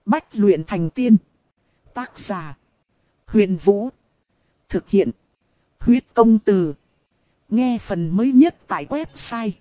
Bách luyện thành tiên. Tác giả: Huyền Vũ. Thực hiện: Huyết Công Từ. Nghe phần mới nhất tại website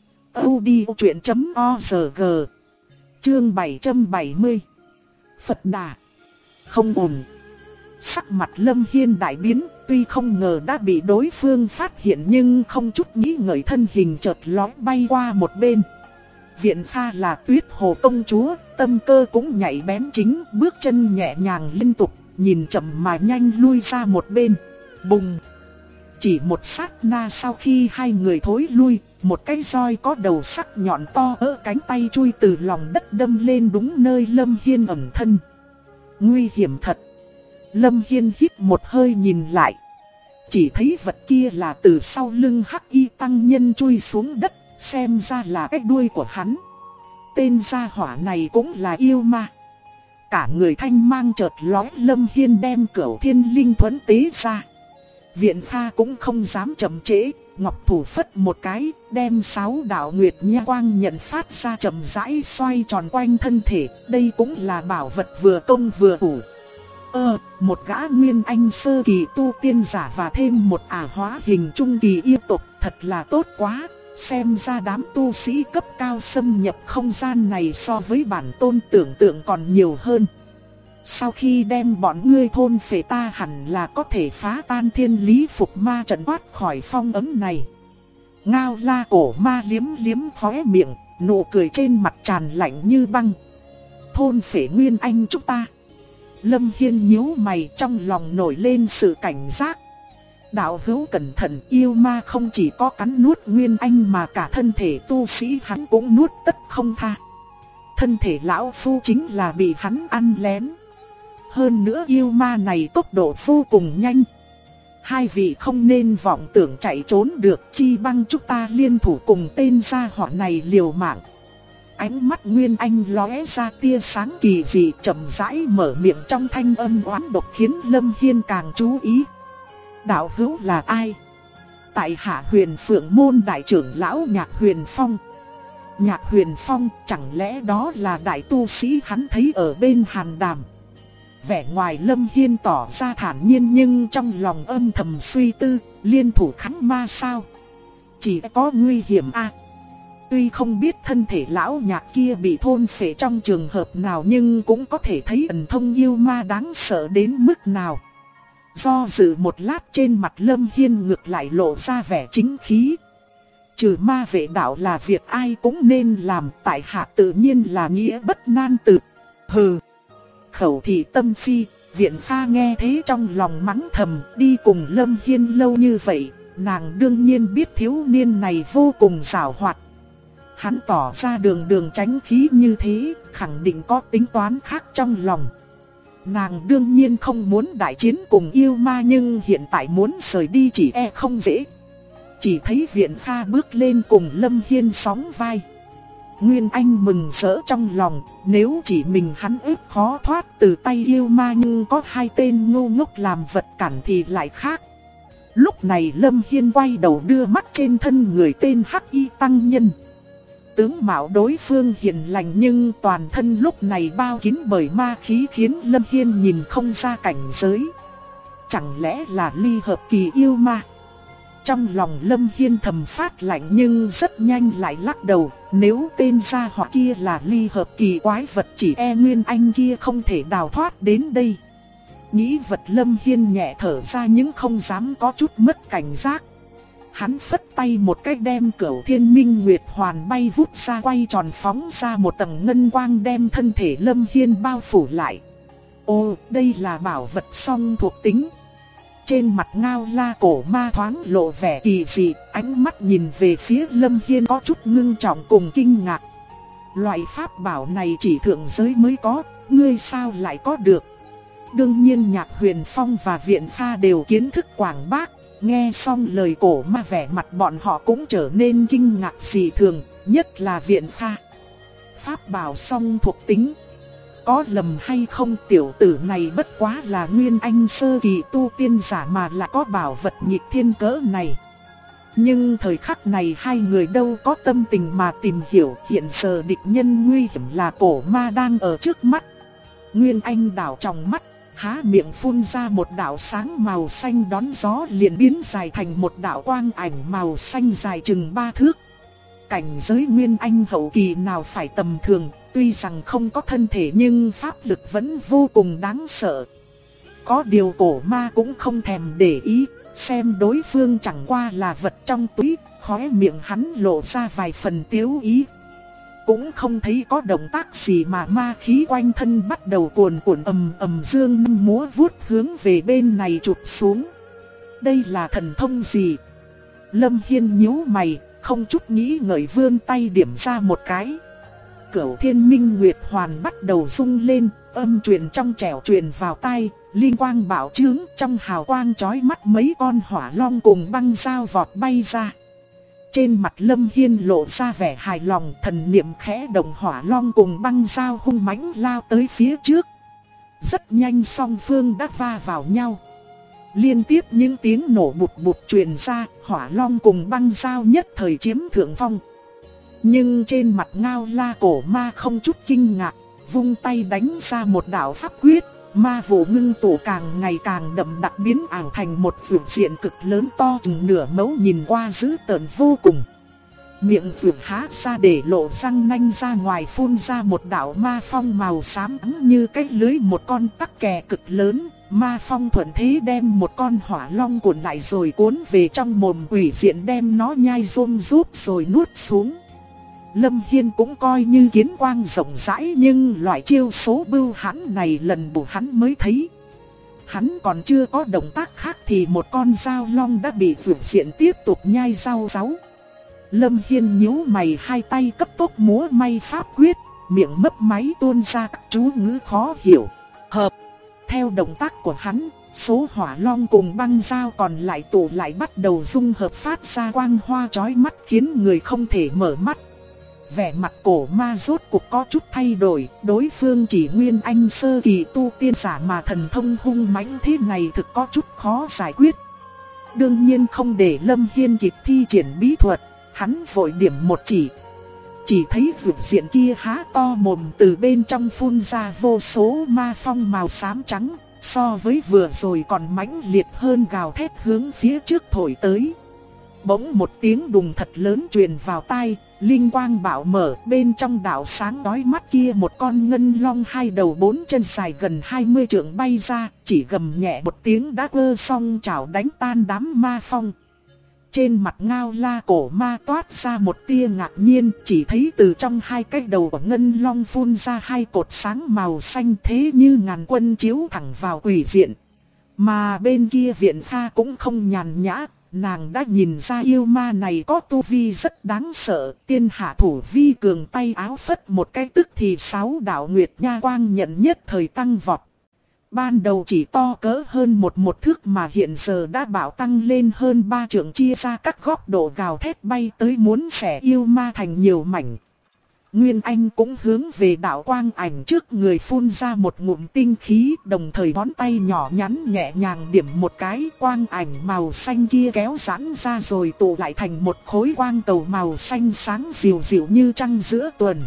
audiochuyện.org. Chương 770. Phật Đà. Không ổn. Sắc mặt Lâm Hiên đại biến, tuy không ngờ đã bị đối phương phát hiện nhưng không chút nghĩ ngợi thân hình chợt lóe bay qua một bên. Viện Pha là Tuyết Hồ công chúa, tâm cơ cũng nhạy bén chính, bước chân nhẹ nhàng liên tục, nhìn chậm mà nhanh lui ra một bên. Bùng! Chỉ một sát na sau khi hai người thối lui, một cái roi có đầu sắc nhọn to ở cánh tay chui từ lòng đất đâm lên đúng nơi Lâm Hiên ẩn thân. Nguy hiểm thật! Lâm Hiên hít một hơi nhìn lại. Chỉ thấy vật kia là từ sau lưng Hắc Y tăng nhân chui xuống đất, xem ra là cái đuôi của hắn. Tên gia hỏa này cũng là yêu ma. Cả người thanh mang chợt lóe, Lâm Hiên đem Cửu Thiên Linh Thuẫn tế ra. Viện Pha cũng không dám chậm trễ, ngọc thủ phất một cái, đem 6 đạo nguyệt nha quang nhận phát ra chậm rãi xoay tròn quanh thân thể. Đây cũng là bảo vật vừa công vừa ủ. Một gã nguyên anh sơ kỳ tu tiên giả và thêm một ả hóa hình trung kỳ yêu tộc, thật là tốt quá. Xem ra đám tu sĩ cấp cao xâm nhập không gian này so với bản tôn tưởng tượng còn nhiều hơn. Sau khi đem bọn ngươi thôn phệ, ta hẳn là có thể phá tan thiên lý phục ma trận, thoát khỏi phong ấn này. Ngao La cổ ma liếm liếm khóe miệng, nụ cười trên mặt tràn lạnh như băng. Thôn phệ nguyên anh chúng ta. Lâm Hiên nhíu mày, trong lòng nổi lên sự cảnh giác. Đạo hữu cẩn thận, yêu ma không chỉ có cắn nuốt nguyên anh mà cả thân thể tu sĩ hắn cũng nuốt tất không tha. Thân thể lão phu chính là bị hắn ăn lén. Hơn nữa yêu ma này tốc độ vô cùng nhanh. Hai vị không nên vọng tưởng chạy trốn được, chi bằng chúng ta liên thủ cùng tên gia hỏa này liều mạng. Ánh mắt Nguyên Anh lóe ra tia sáng kỳ dị, chậm rãi mở miệng trong thanh âm oán độc khiến Lâm Hiên càng chú ý. Đạo hữu là ai? Tại hạ Huyền Phượng môn đại trưởng lão Nhạc Huyền Phong. Nhạc Huyền Phong, chẳng lẽ đó là đại tu sĩ hắn thấy ở bên Hàn Đàm? Vẻ ngoài Lâm Hiên tỏ ra thản nhiên nhưng trong lòng âm thầm suy tư, liên thủ kháng ma sao? Chỉ có nguy hiểm à? Tuy không biết thân thể lão Nhạc kia bị thôn phệ trong trường hợp nào nhưng cũng có thể thấy ẩn thông yêu ma đáng sợ đến mức nào. Do dự một lát, trên mặt Lâm Hiên ngược lại lộ ra vẻ chính khí. Trừ ma vệ đạo là việc ai cũng nên làm, tại hạ tự nhiên là nghĩa bất nan từ. Hừ! Khẩu thị tâm phi. Viện Pha nghe thế trong lòng mắng thầm, đi cùng Lâm Hiên lâu như vậy, nàng đương nhiên biết thiếu niên này vô cùng giàu hoạt. Hắn tỏ ra đường tránh khí như thế, khẳng định có tính toán khác trong lòng. Nàng đương nhiên không muốn đại chiến cùng yêu ma nhưng hiện tại muốn rời đi chỉ e không dễ. Chỉ thấy Viện Pha bước lên cùng Lâm Hiên sóng vai. Nguyên Anh mừng rỡ trong lòng, nếu chỉ mình hắn ức khó thoát từ tay yêu ma nhưng có hai tên ngu ngốc làm vật cản thì lại khác. Lúc này Lâm Hiên quay đầu đưa mắt trên thân người tên Hắc Y tăng nhân. Tướng mạo đối phương hiền lành nhưng toàn thân lúc này bao kín bởi ma khí khiến Lâm Hiên nhìn không ra cảnh giới. Chẳng lẽ là ly hợp kỳ yêu ma? Trong lòng Lâm Hiên thầm phát lạnh nhưng rất nhanh lại lắc đầu, nếu tên gia hỏa kia là ly hợp kỳ quái vật chỉ e Nguyên Anh kia không thể đào thoát đến đây. Nghĩ vật Lâm Hiên nhẹ thở ra nhưng không dám có chút mất cảnh giác. Hắn phất tay một cái đem Cửu Thiên Minh Nguyệt Hoàn bay vút ra, quay tròn phóng ra một tầng ngân quang đem thân thể Lâm Hiên bao phủ lại. Ồ, đây là bảo vật song thuộc tính. Trên mặt Ngao La cổ ma thoáng lộ vẻ kỳ dị, ánh mắt nhìn về phía Lâm Hiên có chút ngưng trọng cùng kinh ngạc. Loại pháp bảo này chỉ thượng giới mới có, ngươi sao lại có được? Đương nhiên Nhạc Huyền Phong và Viện Pha đều kiến thức quảng bác. Nghe xong lời cổ ma, vẻ mặt bọn họ cũng trở nên kinh ngạc dị thường, nhất là Viện Pha. Pháp bảo song thuộc tính. Có lầm hay không, tiểu tử này bất quá là nguyên anh sơ kỳ tu tiên giả mà lại có bảo vật nghịch thiên cỡ này. Nhưng thời khắc này hai người đâu có tâm tình mà tìm hiểu, hiện giờ địch nhân nguy hiểm là cổ ma đang ở trước mắt. Nguyên Anh đảo tròng mắt, há miệng phun ra một đạo sáng màu xanh đón gió liền biến dài thành một đạo quang ảnh màu xanh dài chừng 3 thước. Cảnh giới Nguyên Anh hậu kỳ nào phải tầm thường, tuy rằng không có thân thể nhưng pháp lực vẫn vô cùng đáng sợ. Có điều cổ ma cũng không thèm để ý, xem đối phương chẳng qua là vật trong túi, khóe miệng hắn lộ ra vài phần tiếu ý. Cũng không thấy có động tác gì mà ma khí quanh thân bắt đầu cuồn cuộn ầm dương năm múa vuốt hướng về bên này chụp xuống. Đây là thần thông gì? Lâm Hiên nhíu mày, không chút nghĩ ngợi vươn tay điểm ra một cái. Cửu Thiên Minh Nguyệt Hoàn bắt đầu rung lên, âm truyền trong trẻo truyền vào tai, linh quang bạo trướng, trong hào quang chói mắt mấy con hỏa long cùng băng dao vọt bay ra. Trên mặt Lâm Hiên lộ ra vẻ hài lòng, thần niệm khẽ động, hỏa long cùng băng dao hung mãnh lao tới phía trước. Rất nhanh song phương đã va vào nhau. Liên tiếp những tiếng nổ bụp bụp truyền ra, hỏa long cùng băng dao nhất thời chiếm thượng phong. Nhưng trên mặt Ngao La cổ ma không chút kinh ngạc, vung tay đánh ra một đạo pháp quyết, ma vụ ngưng tụ càng ngày càng đậm đặc biến ảo thành một vượt diện cực lớn to chừng nửa mẫu, nhìn qua dữ tợn vô cùng. Miệng vượt há ra để lộ răng nanh ra ngoài, phun ra một đạo ma phong màu xám như cái lưới một con tắc kè cực lớn. Ma phong thuận thế đem một con hỏa long cuộn lại rồi cuốn về trong mồm quỷ diện, đem nó nhai rôm rúp rồi nuốt xuống. Lâm Hiên cũng coi như kiến quang rộng rãi, nhưng loại chiêu số bưu hãn này lần đầu hắn mới thấy. Hắn còn chưa có động tác khác thì một con dao long đã bị vượt diện tiếp tục nhai rau ráu. Lâm Hiên nhíu mày, hai tay cấp tốc múa may pháp quyết, miệng mấp máy tuôn ra các chú ngữ khó hiểu. Hợp. Theo động tác của hắn, số hỏa long cùng băng dao còn lại tụ lại bắt đầu dung hợp phát ra quang hoa chói mắt khiến người không thể mở mắt. Vẻ mặt cổ ma rốt cuộc có chút thay đổi, đối phương chỉ Nguyên Anh sơ kỳ tu tiên giả mà thần thông hung mãnh thế này thực có chút khó giải quyết. Đương nhiên không để Lâm Hiên kịp thi triển bí thuật, hắn vội điểm một chỉ thấy vượt diện kia há to mồm, từ bên trong phun ra vô số ma phong màu xám trắng, so với vừa rồi còn mãnh liệt hơn, gào thét hướng phía trước thổi tới. Bỗng một tiếng đùng thật lớn truyền vào tai, linh quang bạo mở, bên trong đạo sáng đói mắt kia một con ngân long hai đầu bốn chân dài gần 20 trượng bay ra, chỉ gầm nhẹ một tiếng đã vơ song chảo đánh tan đám ma phong. Trên mặt Ngao La cổ ma toát ra một tia ngạc nhiên, chỉ thấy từ trong hai cái đầu của ngân long phun ra hai cột sáng màu xanh thế như ngàn quân chiếu thẳng vào quỷ diện. Mà bên kia Viện Pha cũng không nhàn nhã, nàng đã nhìn ra yêu ma này có tu vi rất đáng sợ, tiên hạ thủ vi cường, tay áo phất một cái tức thì 6 đạo nguyệt nha quang nhận nhất thời tăng vọt. Ban đầu chỉ to cỡ hơn một thước mà hiện giờ đã bảo tăng lên hơn 3 trượng, chia ra các góc độ gào thét bay tới muốn xẻ yêu ma thành nhiều mảnh. Nguyên Anh cũng hướng về đạo quang ảnh trước người phun ra một ngụm tinh khí, đồng thời ngón tay nhỏ nhắn nhẹ nhàng điểm một cái, quang ảnh màu xanh kia kéo giãn ra rồi tụ lại thành một khối quang cầu màu xanh sáng dịu dịu như trăng giữa tuần.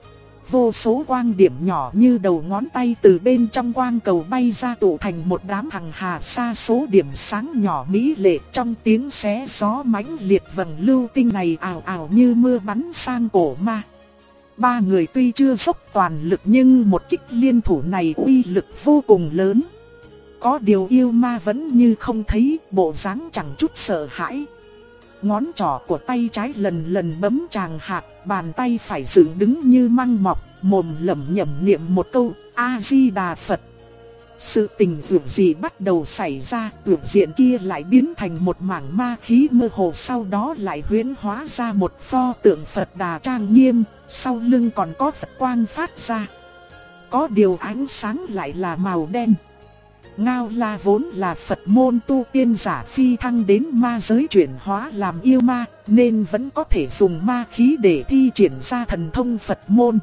Vô số quang điểm nhỏ như đầu ngón tay từ bên trong quang cầu bay ra tụ thành một đám hằng hà sa số điểm sáng nhỏ mỹ lệ, trong tiếng xé gió mãnh liệt vầng lưu tinh này ào ào như mưa bắn sang cổ ma. Ba người tuy chưa dốc toàn lực nhưng một kích liên thủ này uy lực vô cùng lớn. Có điều yêu ma vẫn như không thấy, bộ dáng chẳng chút sợ hãi. Ngón trỏ của tay trái lần lần bấm tràng hạt, bàn tay phải dựng đứng như măng mọc, mồm lẩm nhẩm niệm một câu A-di-đà Phật. Sự tình vượt gì bắt đầu xảy ra, vượt diện kia lại biến thành một mảng ma khí mơ hồ, sau đó lại huyễn hóa ra một pho tượng Phật Đà trang nghiêm, sau lưng còn có Phật quang phát ra. Có điều ánh sáng lại là màu đen. Ngao La vốn là Phật môn tu tiên giả phi thăng đến ma giới chuyển hóa làm yêu ma, nên vẫn có thể dùng ma khí để thi triển ra thần thông Phật môn.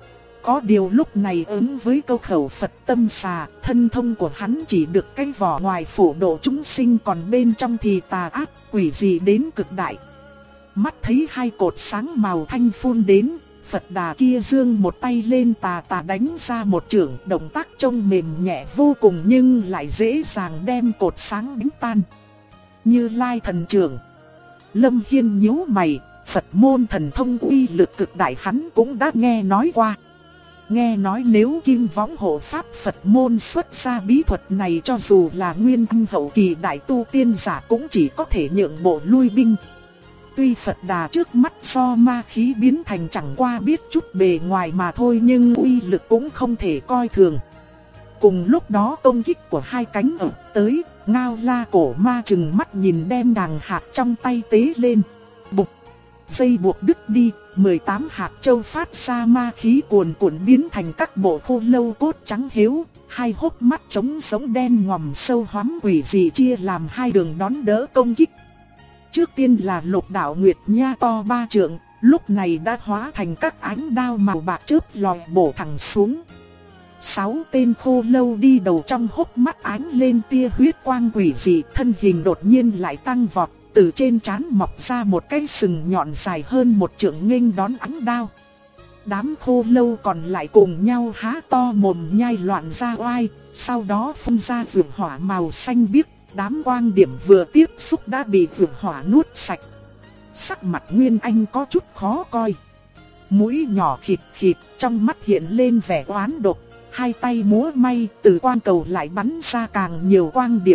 Có điều lúc này ứng với câu khẩu Phật tâm xà, thân thông của hắn chỉ được cái vỏ ngoài phổ độ chúng sinh, còn bên trong thì tà ác, quỷ dị đến cực đại. Mắt thấy hai cột sáng màu thanh phun đến, Phật Đà kia giương một tay lên tà tà đánh ra một chưởng, động tác trông mềm nhẹ vô cùng nhưng lại dễ dàng đem cột sáng đánh tan. Như Lai thần trưởng. Lâm Hiên nhíu mày, Phật môn thần thông uy lực cực đại hắn cũng đã nghe nói qua. Nghe nói nếu Kim Võng hộ pháp Phật môn xuất ra bí thuật này, cho dù là nguyên anh hậu kỳ đại tu tiên giả cũng chỉ có thể nhượng bộ lui binh. Tuy Phật Đà trước mắt do ma khí biến thành chẳng qua biết chút bề ngoài mà thôi, nhưng uy lực cũng không thể coi thường. Cùng lúc đó công kích của hai cánh ập tới, Ngao La cổ ma trừng mắt nhìn đem đằng hạt trong tay tế lên. Bụp! Dây buộc đứt đi, 18 hạt châu phát ra ma khí cuồn cuộn biến thành các bộ khô lâu cốt trắng hiếu. Hai hốc mắt trống sống đen ngòm sâu hoắm quỷ dị chia làm hai đường đón đỡ công kích. Trước tiên là Lục Đạo Nguyệt Nha to 3 trượng, lúc này đã hóa thành các ánh đao màu bạc chớp lòi bổ thẳng xuống. 6 tên khô lâu đi đầu trong hốc mắt ánh lên tia huyết quang quỷ dị, thân hình đột nhiên lại tăng vọt, từ trên trán mọc ra một cái sừng nhọn dài hơn một trượng nghênh đón ánh đao. Đám khô lâu còn lại cùng nhau há to mồm nhai loạn ra oai, sau đó phun ra vượng hỏa màu xanh biếc, đám quang điểm vừa tiếp xúc đã bị vượng hỏa nuốt sạch. Sắc mặt Nguyên Anh có chút khó coi. Mũi nhỏ khịt khịt, trong mắt hiện lên vẻ oán độc, hai tay múa may, từ quang cầu lại bắn ra càng nhiều quang điểm.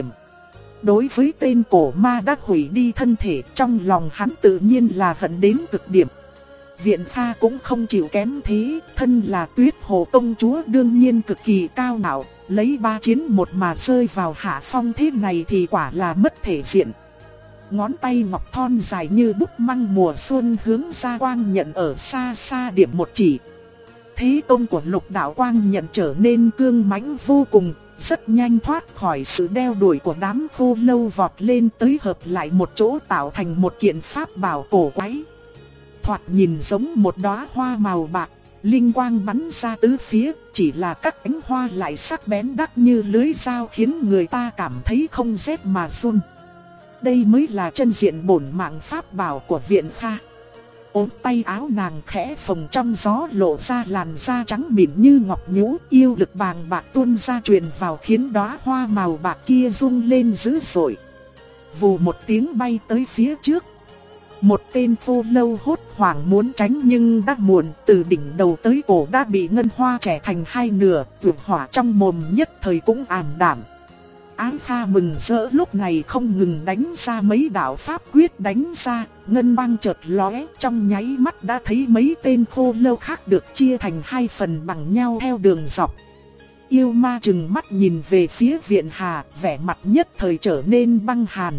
Đối với tên cổ ma đã hủy đi thân thể, trong lòng hắn tự nhiên là hận đến cực điểm. Viện Pha cũng không chịu kém thế, thân là Tuyết Hồ công chúa đương nhiên cực kỳ cao ngạo, lấy 3 chiến 1 mà rơi vào hạ phong thế này thì quả là mất thể diện. Ngón tay ngọc thon dài như bút măng mùa xuân hướng ra quang nhận ở xa xa điểm một chỉ. Thế công của Lục Đạo quang nhận trở nên cương mãnh vô cùng, rất nhanh thoát khỏi sự đeo đuổi của đám khô lâu, vọt lên tới hợp lại một chỗ tạo thành một kiện pháp bảo cổ quái. Thoạt nhìn giống một đóa hoa màu bạc, linh quang bắn ra tứ phía, chỉ là các cánh hoa lại sắc bén đắt như lưới dao khiến người ta cảm thấy không rét mà run. Đây mới là chân diện bổn mạng pháp bảo của Viện Pha. Ốm tay áo nàng khẽ phồng trong gió lộ ra làn da trắng mịn như ngọc nhũ, yêu lực bàng bạc tuôn ra truyền vào khiến đóa hoa màu bạc kia rung lên dữ dội. Vù một tiếng bay tới phía trước. Một tên phô lâu hốt hoảng muốn tránh nhưng đã muộn, từ đỉnh đầu tới cổ đã bị ngân hoa chẻ thành hai nửa, vượng hỏa trong mồm nhất thời cũng ảm đạm. Ái Pha mừng rỡ lúc này không ngừng đánh ra mấy đạo pháp quyết đánh ra, ngân băng chợt lóe, trong nháy mắt đã thấy mấy tên khô lâu khác được chia thành hai phần bằng nhau theo đường dọc. Yêu ma trừng mắt nhìn về phía Viện Hà, vẻ mặt nhất thời trở nên băng hàn.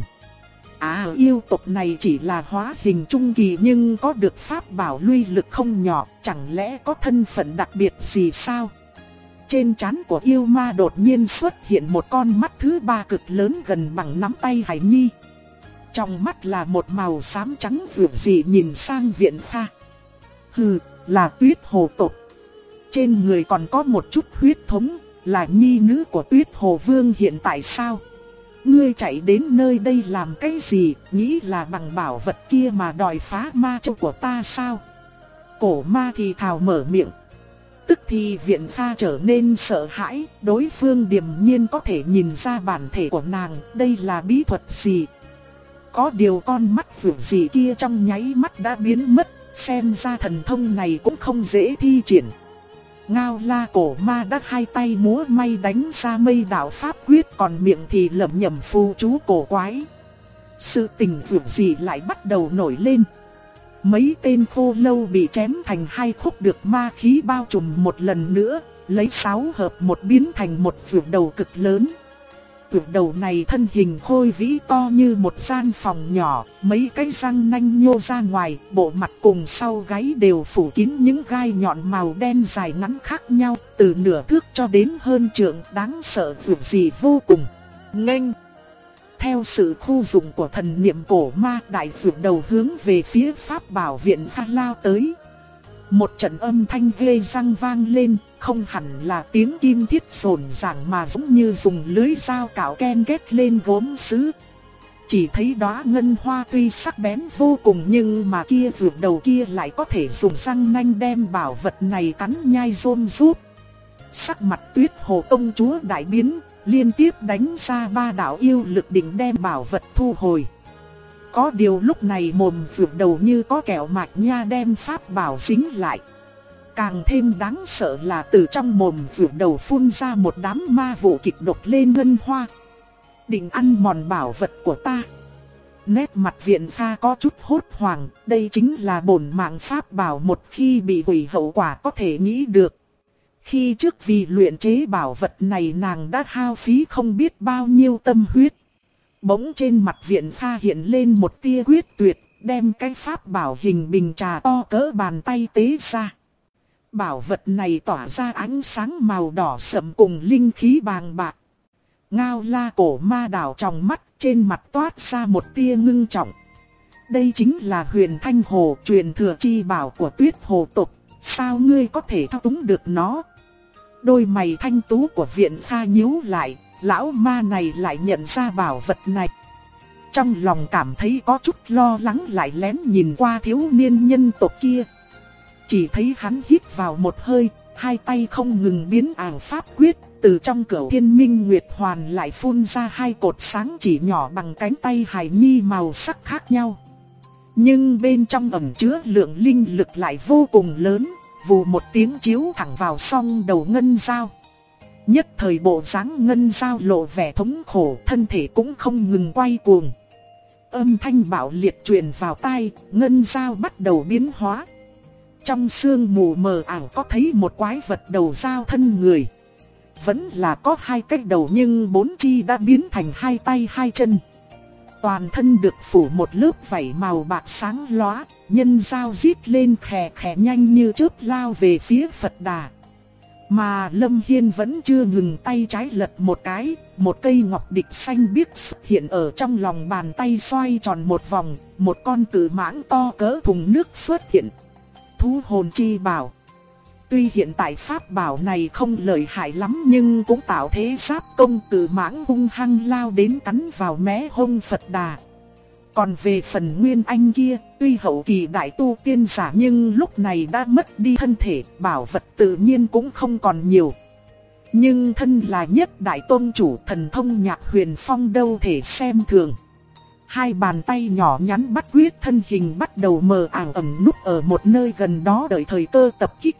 Yêu tộc này chỉ là hóa hình trung kỳ nhưng có được pháp bảo uy lực không nhỏ, chẳng lẽ có thân phận đặc biệt gì sao? Trên trán của yêu ma đột nhiên xuất hiện một con mắt thứ ba cực lớn gần bằng nắm tay Hải Nhi. Trong mắt là một màu xám trắng rực dị nhìn sang Viện Pha. Hừ, là Tuyết Hồ tộc. Trên người còn có một chút huyết thống, là nhi nữ của Tuyết Hồ Vương hiện tại sao? Ngươi chạy đến nơi đây làm cái gì, nghĩ là bằng bảo vật kia mà đòi phá ma châu của ta sao? Cổ ma thì thào mở miệng. Tức thì Viện Pha trở nên sợ hãi, đối phương điềm nhiên có thể nhìn ra bản thể của nàng, đây là bí thuật gì? Có điều con mắt vượng gì kia trong nháy mắt đã biến mất, xem ra thần thông này cũng không dễ thi triển. Ngao La cổ ma đã hai tay múa may đánh ra mây đạo pháp quyết, còn miệng thì lẩm nhẩm phù chú cổ quái. Sự tình vượng gì lại bắt đầu nổi lên. Mấy tên khô lâu bị chém thành hai khúc được ma khí bao trùm một lần nữa, lấy 6 hợp một biến thành một vượt đầu cực lớn. Vượt đầu này thân hình khôi vĩ to như một gian phòng nhỏ, mấy cái răng nanh nhô ra ngoài, bộ mặt cùng sau gáy đều phủ kín những gai nhọn màu đen dài ngắn khác nhau, từ nửa thước cho đến hơn trượng, đáng sợ vượt gì vô cùng. Nghênh! Theo sự khu dụng của thần niệm cổ ma, đại vượt đầu hướng về phía pháp bảo Viện Pha lao tới. Một trận âm thanh ghê răng vang lên, không hẳn là tiếng kim thiết rồn ràng mà giống như dùng lưới dao cạo ken kết lên gốm sứ. Chỉ thấy đóa ngân hoa tuy sắc bén vô cùng nhưng mà kia vượt đầu kia lại có thể dùng răng nanh đem bảo vật này cắn nhai rôm rút. Sắc mặt Tuyết Hồ công chúa đại biến, liên tiếp đánh ra 3 đạo yêu lực định đem bảo vật thu hồi. Có điều lúc này mồm vượt đầu như có kẹo mạch nha đem pháp bảo dính lại. Càng thêm đáng sợ là từ trong mồm vượt đầu phun ra một đám ma vụ kịch độc lên ngân hoa. Định ăn mòn bảo vật của ta. Nét mặt Viện Pha có chút hốt hoảng, đây chính là bổn mạng pháp bảo, một khi bị hủy hậu quả có thể nghĩ được. Khi trước vì luyện chế bảo vật này nàng đã hao phí không biết bao nhiêu tâm huyết. Bỗng trên mặt Viện Pha hiện lên một tia quyết tuyệt, đem cái pháp bảo hình bình trà to cỡ bàn tay tế ra. Bảo vật này tỏa ra ánh sáng màu đỏ sẫm cùng linh khí bàng bạc. Ngao La cổ ma đảo trong mắt, trên mặt toát ra một tia ngưng trọng. Đây chính là Huyền Thanh Hồ, truyền thừa chi bảo của Tuyết Hồ tộc, sao ngươi có thể thao túng được nó? Đôi mày thanh tú của Viện Pha nhíu lại, lão ma này lại nhận ra bảo vật này. Trong lòng cảm thấy có chút lo lắng, lại lén nhìn qua thiếu niên nhân tộc kia. Chỉ thấy hắn hít vào một hơi, hai tay không ngừng biến ảo pháp quyết, từ trong Cửu Thiên Minh Nguyệt Hoàn lại phun ra 2 cột sáng chỉ nhỏ bằng cánh tay hài nhi màu sắc khác nhau. Nhưng bên trong ẩn chứa lượng linh lực lại vô cùng lớn, vù một tiếng chiếu thẳng vào song đầu ngân dao. Nhất thời bộ dáng ngân dao lộ vẻ thống khổ, thân thể cũng không ngừng quay cuồng. Âm thanh bạo liệt truyền vào tai, ngân dao bắt đầu biến hóa. Trong sương mù mờ ảo có thấy một quái vật đầu dao thân người. Vẫn là có 2 cái đầu nhưng 4 chi đã biến thành 2 tay 2 chân. Toàn thân được phủ một lớp vảy màu bạc sáng lóa, nhân dao rít lên khè khè nhanh như chớp lao về phía Phật Đà. Mà Lâm Hiên vẫn chưa ngừng, tay trái lật một cái, một cây ngọc địch xanh biếc xuất hiện ở trong lòng bàn tay xoay tròn một vòng, một con cự mãng to cỡ thùng nước xuất hiện. Thú hồn chi bảo. Tuy hiện tại pháp bảo này không lợi hại lắm nhưng cũng tạo thế giáp công, cự mãng hung hăng lao đến cắn vào mé hông Phật Đà. Còn về phần Nguyên Anh kia, tuy hậu kỳ đại tu tiên giả nhưng lúc này đã mất đi thân thể, bảo vật tự nhiên cũng không còn nhiều. Nhưng thân là nhất đại tôn chủ, thần thông Nhạc Huyền Phong đâu thể xem thường. 2 bàn tay nhỏ nhắn bắt quyết, thân hình bắt đầu mờ ảo ẩn núp ở một nơi gần đó đợi thời cơ tập kích.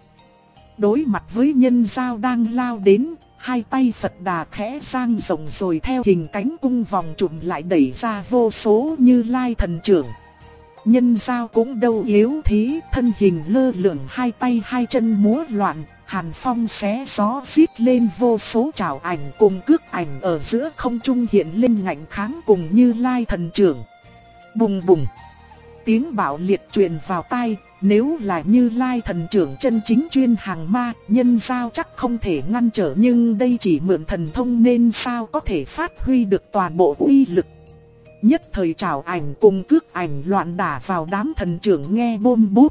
Đối mặt với nhân dao đang lao đến, 2 tay Phật Đà khẽ dang rộng rồi theo hình cánh cung vòng trùm lại đẩy ra vô số Như Lai thần trưởng. Nhân dao cũng đâu yếu thế, thân hình lơ lửng, 2 tay 2 chân múa loạn, hàn phong xé gió rít lên, vô số trảo ảnh cùng cước ảnh ở giữa không trung hiện lên ngạnh kháng cùng Như Lai thần trưởng. Bùng bùng, tiếng bạo liệt truyền vào tai. Nếu là Như Lai thần trưởng chân chính chuyên hàng ma, nhân dao chắc không thể ngăn trở, nhưng đây chỉ mượn thần thông nên sao có thể phát huy được toàn bộ uy lực. Nhất thời trảo ảnh cùng cước ảnh loạn đả vào đám thần trưởng nghe bôm bút.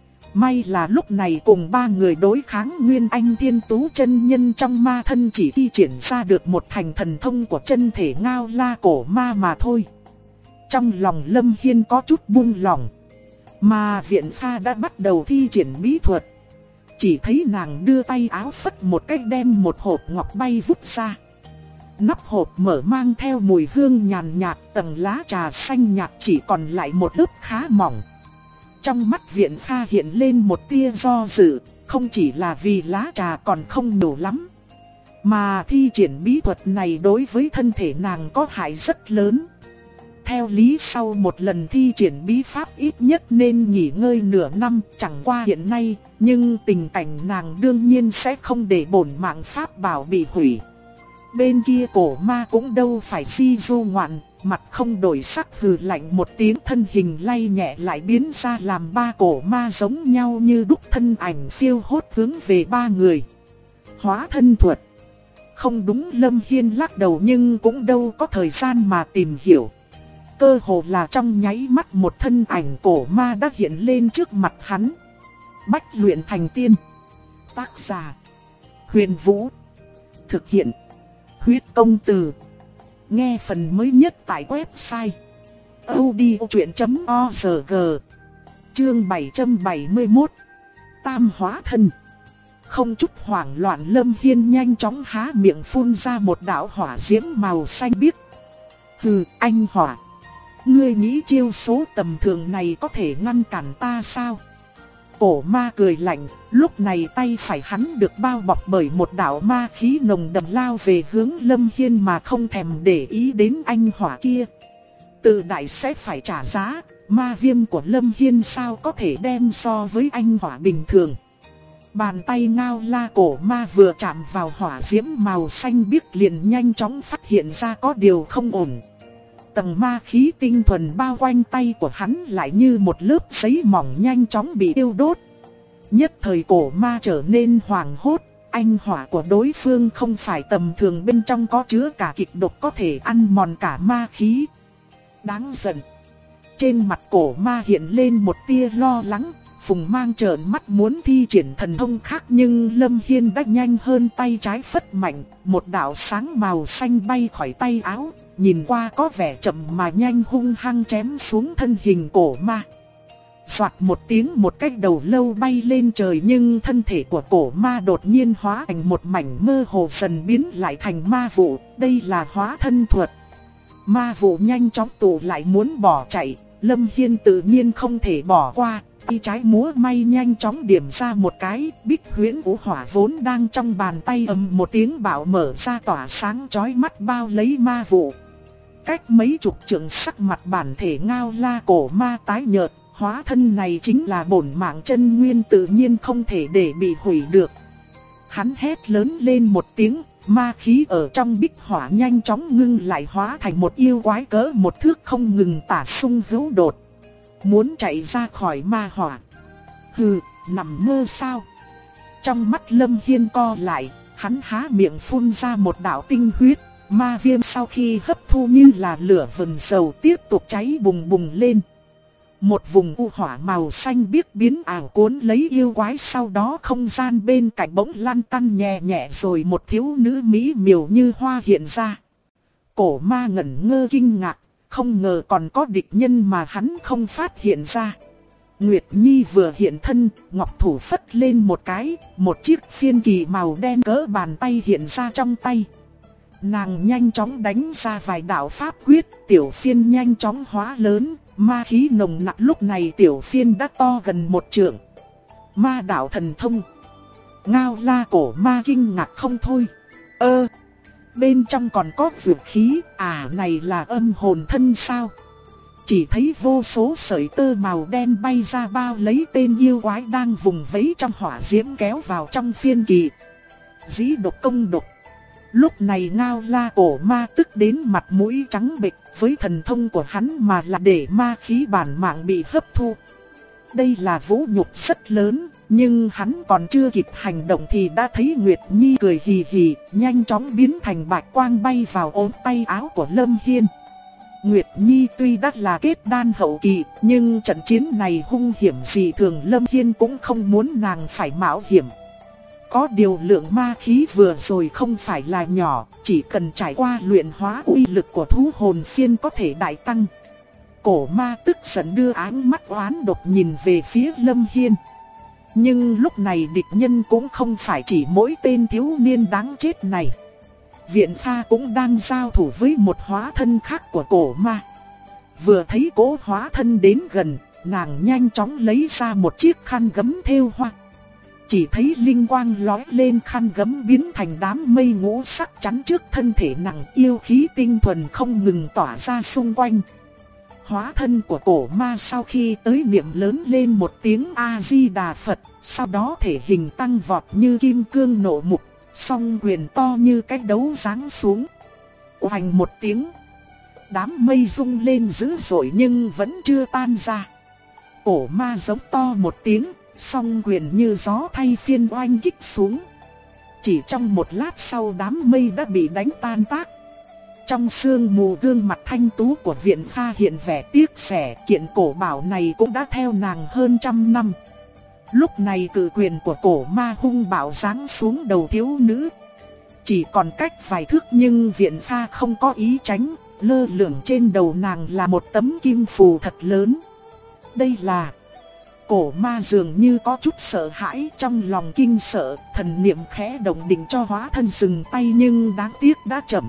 May là lúc này cùng 3 người đối kháng, Nguyên Anh Thiên Tú chân nhân trong ma thân chỉ thi triển ra được một thành thần thông của chân thể Ngao La cổ ma mà thôi. Trong lòng Lâm Hiên có chút buông lỏng. Mà Viện Pha đã bắt đầu thi triển bí thuật. Chỉ thấy nàng đưa tay áo phất một cách đem một hộp ngọc bay vút ra. Nắp hộp mở mang theo mùi hương nhàn nhạt, tầng lá trà xanh nhạt chỉ còn lại một lớp khá mỏng. Trong mắt Viện Pha hiện lên một tia do dự, không chỉ là vì lá trà còn không đủ lắm, mà thi triển bí thuật này đối với thân thể nàng có hại rất lớn. Theo lý sau một lần thi triển bí pháp ít nhất nên nghỉ ngơi nửa năm, chẳng qua hiện nay, nhưng tình cảnh nàng đương nhiên sẽ không để bổn mạng pháp bảo bị hủy. Bên kia cổ ma cũng đâu phải phi du ngoạn, mặt không đổi sắc hừ lạnh một tiếng, thân hình lay nhẹ lại biến ra làm 3 cổ ma giống nhau như đúc, thân ảnh phiêu hốt hướng về 3 người. Hóa thân thuật. Không đúng, Lâm Hiên lắc đầu nhưng cũng đâu có thời gian mà tìm hiểu. Cơ hồ là trong nháy mắt một thân ảnh cổ ma đã hiện lên trước mặt hắn. Bách luyện thành tiên. Tác giả: Huyền Vũ. Thực hiện: Huyết Công Từ. Nghe phần mới nhất tại website audiochuyện.org. Chương 771. Tam hóa thân. Không chút hoảng loạn, Lâm Hiên nhanh chóng há miệng phun ra một đạo hỏa diễm màu xanh biếc. Hừ, anh hỏa, ngươi nghĩ chiêu số tầm thường này có thể ngăn cản ta sao? Cổ ma cười lạnh, lúc này tay phải hắn được bao bọc bởi một đạo ma khí nồng đậm lao về hướng Lâm Hiên mà không thèm để ý đến anh hỏa kia. Tự đại sẽ phải trả giá, ma viêm của Lâm Hiên sao có thể đem so với anh hỏa bình thường. Bàn tay ngao la cổ ma vừa chạm vào hỏa diễm màu xanh biếc liền nhanh chóng phát hiện ra có điều không ổn. Tầng ma khí tinh thuần bao quanh tay của hắn lại như một lớp giấy mỏng nhanh chóng bị tiêu đốt. Nhất thời cổ ma trở nên hoảng hốt, anh hỏa của đối phương không phải tầm thường, bên trong có chứa cả kịch độc có thể ăn mòn cả ma khí. Đáng giận. Trên mặt cổ ma hiện lên một tia lo lắng, Phùng Mang trợn mắt muốn thi triển thần thông khác nhưng Lâm Hiên đã nhanh hơn, tay trái phất mạnh, một đạo sáng màu xanh bay khỏi tay áo, nhìn qua có vẻ chậm mà nhanh, hung hăng chém xuống thân hình cổ ma. Soạt một tiếng, một cái đầu lâu bay lên trời nhưng thân thể của cổ ma đột nhiên hóa thành một mảnh mơ hồ dần biến lại thành ma vụ, đây là hóa thân thuật. Ma vụ nhanh chóng tụ lại muốn bỏ chạy, Lâm Hiên tự nhiên không thể bỏ qua. Tay trái múa may nhanh chóng điểm ra một cái, bích huyễn vũ hỏa vốn đang trong bàn tay ầm một tiếng bạo mở ra, tỏa sáng chói mắt bao lấy ma vụ. Cách mấy chục trượng, sắc mặt bản thể ngao la cổ ma tái nhợt, hóa thân này chính là bổn mạng chân nguyên tự nhiên không thể để bị hủy được. Hắn hét lớn lên một tiếng, ma khí ở trong bích hỏa nhanh chóng ngưng lại hóa thành một yêu quái cỡ một thước không ngừng tả xung hữu đột. Muốn chạy ra khỏi ma hỏa. Hừ, nằm mơ sao? Trong mắt Lâm Hiên co lại, hắn há miệng phun ra một đạo tinh huyết. Ma viêm sau khi hấp thu như là lửa vần dầu tiếp tục cháy bùng bùng lên. Một vùng u hỏa màu xanh biếc biến ảo cuốn lấy yêu quái, sau đó không gian bên cạnh bỗng lăn tăn nhẹ nhẹ rồi một thiếu nữ mỹ miều như hoa hiện ra. Cổ ma ngẩn ngơ kinh ngạc, không ngờ còn có địch nhân mà hắn không phát hiện ra. Nguyệt Nhi vừa hiện thân, ngọc thủ phất lên một cái, một chiếc phiên kỳ màu đen cỡ bàn tay hiện ra trong tay. Nàng nhanh chóng đánh ra vài đạo pháp quyết, tiểu phiên nhanh chóng hóa lớn, ma khí nồng nặc, lúc này tiểu phiên đã to gần một trượng. Ma đạo thần thông. Ngao la cổ ma kinh ngạc không thôi. Bên trong còn có dược khí, này là âm hồn thân sao? Chỉ thấy vô số sợi tơ màu đen bay ra bao lấy tên yêu quái đang vùng vẫy trong hỏa diễm kéo vào trong phiên kỳ. Dĩ độc công độc. Lúc này ngao la cổ ma tức đến mặt mũi trắng bệch, với thần thông của hắn mà là để ma khí bản mạng bị hấp thu. Đây là vũ nhục rất lớn, nhưng hắn còn chưa kịp hành động thì đã thấy Nguyệt Nhi cười hì hì, nhanh chóng biến thành bạch quang bay vào ống tay áo của Lâm Hiên. Nguyệt Nhi tuy đã là kết đan hậu kỳ, nhưng trận chiến này hung hiểm dị thường, Lâm Hiên cũng không muốn nàng phải mạo hiểm. Có điều lượng ma khí vừa rồi không phải là nhỏ, chỉ cần trải qua luyện hóa uy lực của thú hồn phiên có thể đại tăng. Cổ ma tức giận đưa áng mắt oán độc nhìn về phía Lâm Hiên. Nhưng lúc này địch nhân cũng không phải chỉ mỗi tên thiếu niên đáng chết này. Viện Pha cũng đang giao thủ với một hóa thân khác của cổ ma. Vừa thấy cố hóa thân đến gần, nàng nhanh chóng lấy ra một chiếc khăn gấm thêu hoa. Chỉ thấy linh quang lóe lên, khăn gấm biến thành đám mây ngũ sắc chắn trước thân thể nàng, yêu khí tinh thuần không ngừng tỏa ra xung quanh. Hóa thân của cổ ma sau khi tới niệm lớn lên một tiếng A-di-đà Phật, sau đó thể hình tăng vọt như kim cương nộ mục, song quyền to như cái đấu giáng xuống. Oành một tiếng, đám mây rung lên dữ dội nhưng vẫn chưa tan ra. Cổ ma giống to một tiếng, song quyền như gió thay phiên oanh kích xuống. Chỉ trong một lát sau đám mây đã bị đánh tan tác. Trong sương mù gương mặt thanh tú của Viện Pha hiện vẻ tiếc rẻ, kiện cổ bảo này cũng đã theo nàng hơn trăm năm. Lúc này cự quyền của cổ ma hung bạo giáng xuống đầu thiếu nữ. chỉ còn cách vài thước nhưng Viện Pha không có ý tránh, lơ lửng trên đầu nàng là một tấm kim phù thật lớn. Đây là... Cổ ma dường như có chút sợ hãi, trong lòng kinh sợ, thần niệm khẽ động định cho hóa thân dừng tay nhưng đáng tiếc đã chậm.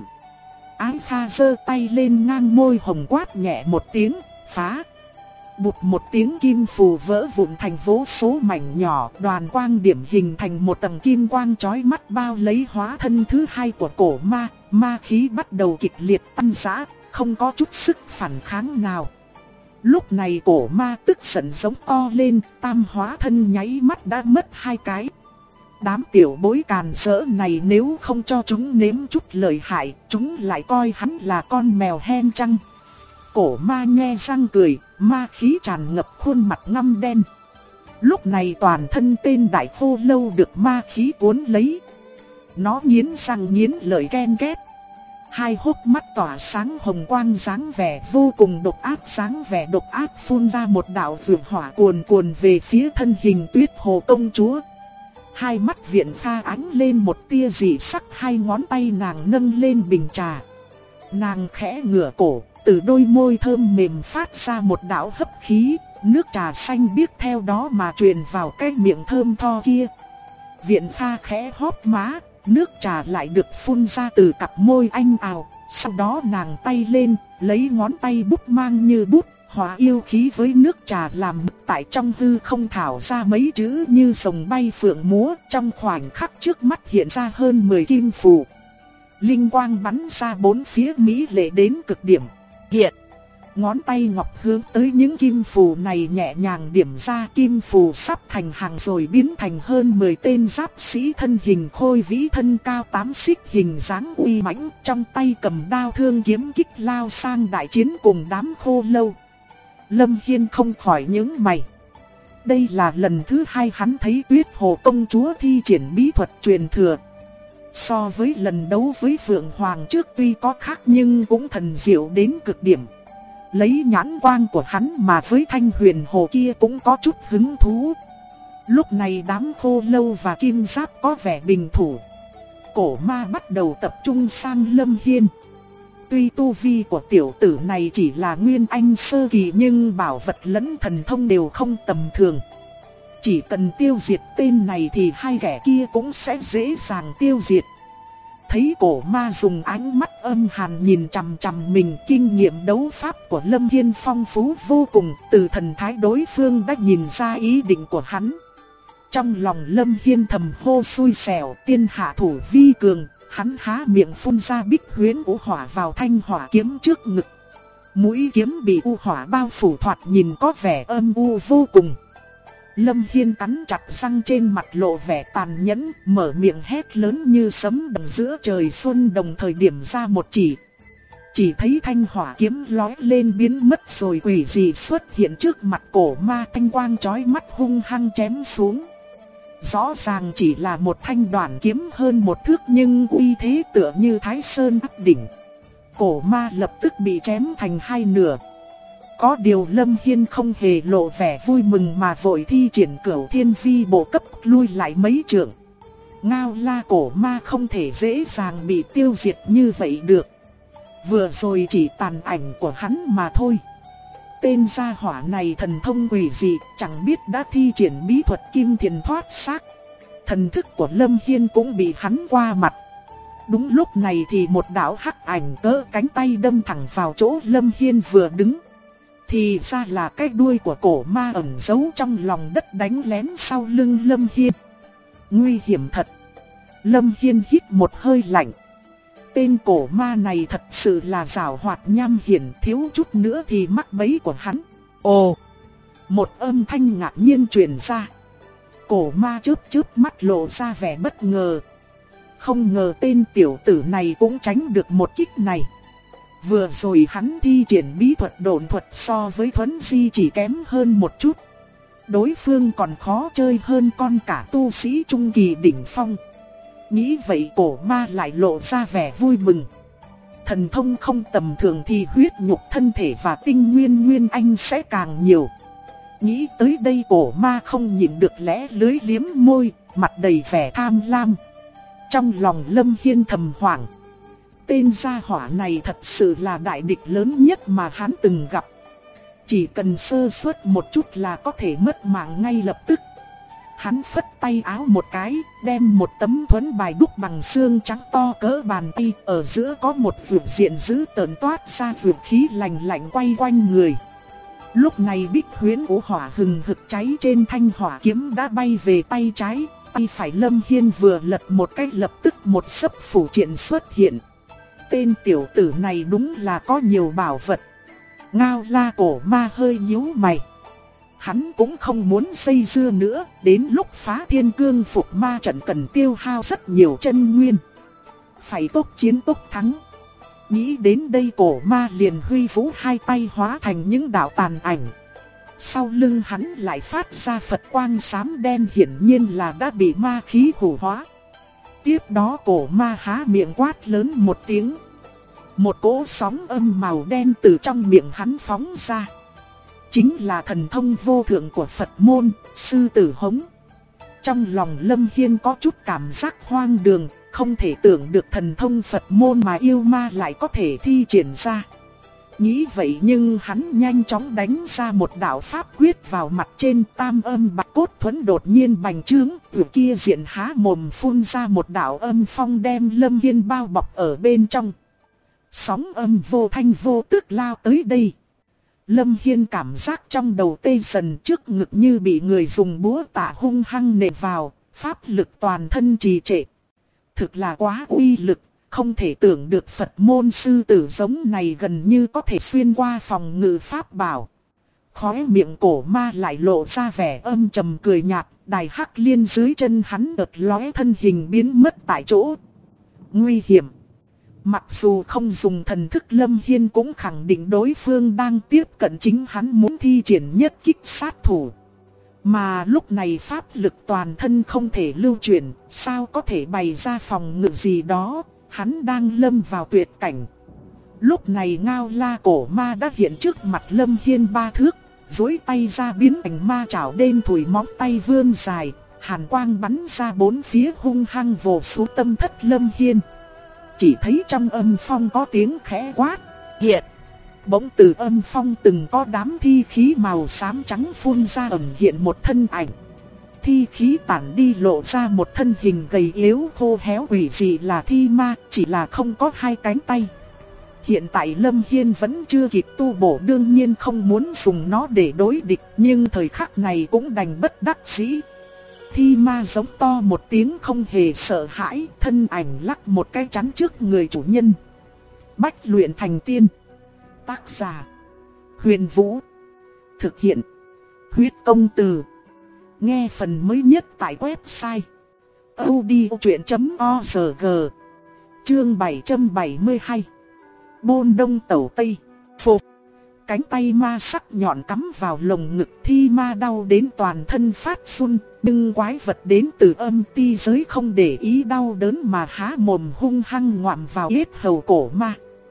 Ái Pha giơ tay lên ngang môi hồng quát nhẹ một tiếng, phá. Bụt một tiếng, kim phù vỡ vụn thành vô số mảnh nhỏ, đoàn quang điểm hình thành một tầng kim quang chói mắt bao lấy hóa thân thứ hai của cổ ma, ma khí bắt đầu kịch liệt tăng dã, không có chút sức phản kháng nào. Lúc này cổ ma tức giận giống to lên, tam hóa thân nháy mắt đã mất hai cái. Đám tiểu bối càn rỡ này nếu không cho chúng nếm chút lợi hại, chúng lại coi hắn là con mèo hen chăng. Cổ ma nhe răng cười, ma khí tràn ngập khuôn mặt ngăm đen. Lúc này toàn thân tên đại khô lâu được ma khí cuốn lấy. Nó nghiến răng nghiến lợi ken két. Hai hốc mắt tỏa sáng hồng quang, dáng vẻ vô cùng độc ác, dáng vẻ độc ác phun ra một đạo vượng hỏa cuồn cuồn về phía thân hình Tuyết Hồ công chúa. Hai mắt Viện Pha ánh lên một tia dị sắc, hai ngón tay nàng nâng lên bình trà. Nàng khẽ ngửa cổ, từ đôi môi thơm mềm phát ra một đạo hấp khí, nước trà xanh biếc theo đó mà truyền vào cái miệng thơm tho kia. Viện Pha khẽ hóp má, nước trà lại được phun ra từ cặp môi anh ào, sau đó nàng tay lên, lấy ngón tay bút mang như bút, hóa yêu khí với nước trà làm tại trong hư không thảo ra mấy chữ như rồng bay phượng múa, trong khoảnh khắc trước mắt hiện ra hơn 10 kim phù. Linh quang bắn ra bốn phía mỹ lệ đến cực điểm. Hiện, ngón tay ngọc hướng tới những kim phù này nhẹ nhàng điểm ra, kim phù sắp thành hàng rồi biến thành hơn 10 tên giáp sĩ thân hình khôi vĩ, thân cao 8 xích, hình dáng uy mãnh, trong tay cầm đao thương kiếm kích lao sang đại chiến cùng đám khô lâu. Lâm Hiên không khỏi nhướng mày. Đây là lần thứ hai hắn thấy Tuyết Hồ công chúa thi triển bí thuật truyền thừa. So với lần đấu với Phượng Hoàng trước tuy có khác nhưng cũng thần diệu đến cực điểm. Lấy nhãn quang của hắn mà với Thanh Huyền Hồ kia cũng có chút hứng thú. Lúc này đám khô lâu và kim giáp có vẻ bình thủ. Cổ ma bắt đầu tập trung sang Lâm Hiên. Tuy tu vi của tiểu tử này chỉ là nguyên anh sơ kỳ nhưng bảo vật lẫn thần thông đều không tầm thường. Chỉ cần tiêu diệt tên này thì hai kẻ kia cũng sẽ dễ dàng tiêu diệt. Thấy cổ ma dùng ánh mắt âm hàn nhìn chằm chằm mình, kinh nghiệm đấu pháp của Lâm Hiên phong phú vô cùng, từ thần thái đối phương đã nhìn ra ý định của hắn. Trong lòng Lâm Hiên thầm hô xui xẻo, tiên hạ thủ vi cường, hắn há miệng phun ra bích huyễn u hỏa vào thanh hỏa kiếm trước ngực. Mũi kiếm bị u hỏa bao phủ, thoạt nhìn có vẻ âm u vô cùng. Lâm Hiên cắn chặt răng, trên mặt lộ vẻ tàn nhẫn, mở miệng hét lớn như sấm động giữa trời xuân, đồng thời điểm ra một chỉ. Chỉ thấy thanh hỏa kiếm lóe lên biến mất rồi quỷ dị xuất hiện trước mặt cổ ma, thanh quang chói mắt hung hăng chém xuống. Rõ ràng chỉ là một thanh đoạn kiếm hơn một thước nhưng uy thế tựa như Thái Sơn áp đỉnh. Cổ ma lập tức bị chém thành hai nửa. Có điều Lâm Hiên không hề lộ vẻ vui mừng mà vội thi triển Cửu Thiên Vi bộ cấp lui lại mấy trượng. Ngao la cổ ma không thể dễ dàng bị tiêu diệt như vậy được. Vừa rồi chỉ tàn ảnh của hắn mà thôi. Tên gia hỏa này thần thông quỷ dị, chẳng biết đã thi triển bí thuật kim thiền thoát xác. Thần thức của Lâm Hiên cũng bị hắn qua mặt. Đúng lúc này thì một đạo hắc ảnh cỡ cánh tay đâm thẳng vào chỗ Lâm Hiên vừa đứng. Thì ra là cái đuôi của cổ ma ẩn giấu trong lòng đất đánh lén sau lưng Lâm Hiên. Nguy hiểm thật. Lâm Hiên hít một hơi lạnh. Tên cổ ma này thật sự là giảo hoạt nham hiểm, thiếu chút nữa thì mắc bẫy của hắn. Ồ! Một âm thanh ngạc nhiên truyền ra. Cổ ma chớp mắt lộ ra vẻ bất ngờ. Không ngờ tên tiểu tử này cũng tránh được một kích này. Vừa rồi hắn thi triển bí thuật độn thuật so với Thuấn Di chỉ kém hơn một chút. Đối phương còn khó chơi hơn con cả tu sĩ trung kỳ đỉnh phong. Nghĩ vậy cổ ma lại lộ ra vẻ vui mừng. Thần thông không tầm thường thì huyết nhục thân thể và tinh nguyên nguyên anh sẽ càng nhiều. Nghĩ tới đây cổ ma không nhịn được lẽ lưỡi liếm môi, mặt đầy vẻ tham lam. Trong lòng Lâm Hiên thầm hoảng. Tên gia hỏa này thật sự là đại địch lớn nhất mà hắn từng gặp. Chỉ cần sơ suất một chút là có thể mất mạng ngay lập tức. Hắn phất tay áo một cái, đem một tấm thuẫn bài đúc bằng xương trắng to cỡ bàn tay, ở giữa có một vượt diện dữ tợn toát ra vượt khí lạnh lạnh quay quanh người. Lúc này Bích Huyễn Vũ hỏa hừng hực cháy trên thanh hỏa kiếm đã bay về tay trái, tay phải Lâm Hiên vừa lật một cái lập tức một sấp phủ triện xuất hiện. Tên tiểu tử này đúng là có nhiều bảo vật. Ngao La Cổ Ma hơi nhíu mày. Hắn cũng không muốn dây dưa nữa, đến lúc phá thiên cương phục ma trận cần tiêu hao rất nhiều chân nguyên. Phải tốc chiến tốc thắng. Nghĩ đến đây Cổ Ma liền huy vũ hai tay hóa thành những đạo tàn ảnh. Sau lưng hắn lại phát ra Phật quang xám đen, hiển nhiên là đã bị ma khí hủ hóa. Tiếp đó Cổ Ma há miệng quát lớn một tiếng. Một cỗ sóng âm màu đen từ trong miệng hắn phóng ra. Chính là thần thông vô thượng của Phật môn, sư tử hống. Trong lòng Lâm Hiên có chút cảm giác hoang đường, không thể tưởng được thần thông Phật môn mà yêu ma lại có thể thi triển ra. Nghĩ vậy nhưng hắn nhanh chóng đánh ra một đạo pháp quyết vào mặt trên, tam âm bạch cốt thuẫn đột nhiên bành trướng, từ kia diện há mồm phun ra một đạo âm phong đem Lâm Hiên bao bọc ở bên trong. Sóng âm vô thanh vô tức lao tới đây. Lâm Hiên cảm giác trong đầu tê dần, trước ngực như bị người dùng búa tạ hung hăng nện vào, pháp lực toàn thân trì trệ. Thực là quá uy lực, không thể tưởng được Phật môn sư tử giống này gần như có thể xuyên qua phòng ngự pháp bảo. Khóe miệng Cổ Ma lại lộ ra vẻ âm trầm cười nhạt, đài hắc liên dưới chân hắn chợt lóe, thân hình biến mất tại chỗ. Nguy hiểm. Mặc dù không dùng thần thức, Lâm Hiên cũng khẳng định đối phương đang tiếp cận chính hắn muốn thi triển nhất kích sát thủ. Mà lúc này pháp lực toàn thân không thể lưu chuyển, sao có thể bày ra phòng ngự gì đó, hắn đang lâm vào tuyệt cảnh. Lúc này Ngao La Cổ Ma đã hiện trước mặt Lâm Hiên 3 thước, duỗi tay ra biến thành ma chảo đen thùi, móng tay vươn dài, hàn quang bắn ra bốn phía hung hăng vồ xuống tâm thất Lâm Hiên. Chỉ thấy trong âm phong có tiếng khẽ quát, hiện. Bỗng từ âm phong từng có đám thi khí màu xám trắng phun ra, ẩn hiện một thân ảnh. Thi khí tản đi lộ ra một thân hình gầy yếu khô héo quỷ dị là thi ma, chỉ là không có hai cánh tay. Hiện tại Lâm Hiên vẫn chưa kịp tu bổ, đương nhiên không muốn dùng nó để đối địch, nhưng thời khắc này cũng đành bất đắc dĩ. Thi ma giống to một tiếng không hề sợ hãi, thân ảnh lắc một cái chắn trước người chủ nhân. Bách luyện thành tiên. Tác giả Huyền Vũ. Thực hiện Huyết Công Từ. Nghe phần mới nhất tại website audiochuyện.org. Chương 772. Bôn Đông Tẩu Tây. Phục. Cánh tay ma sắc nhọn cắm vào lồng ngực, thi ma đau đến toàn thân phát run, nhưng quái vật đến từ âm ti giới không để ý đau đớn mà há mồm hung hăng ngoạm vào yết hầu Cổ Ma.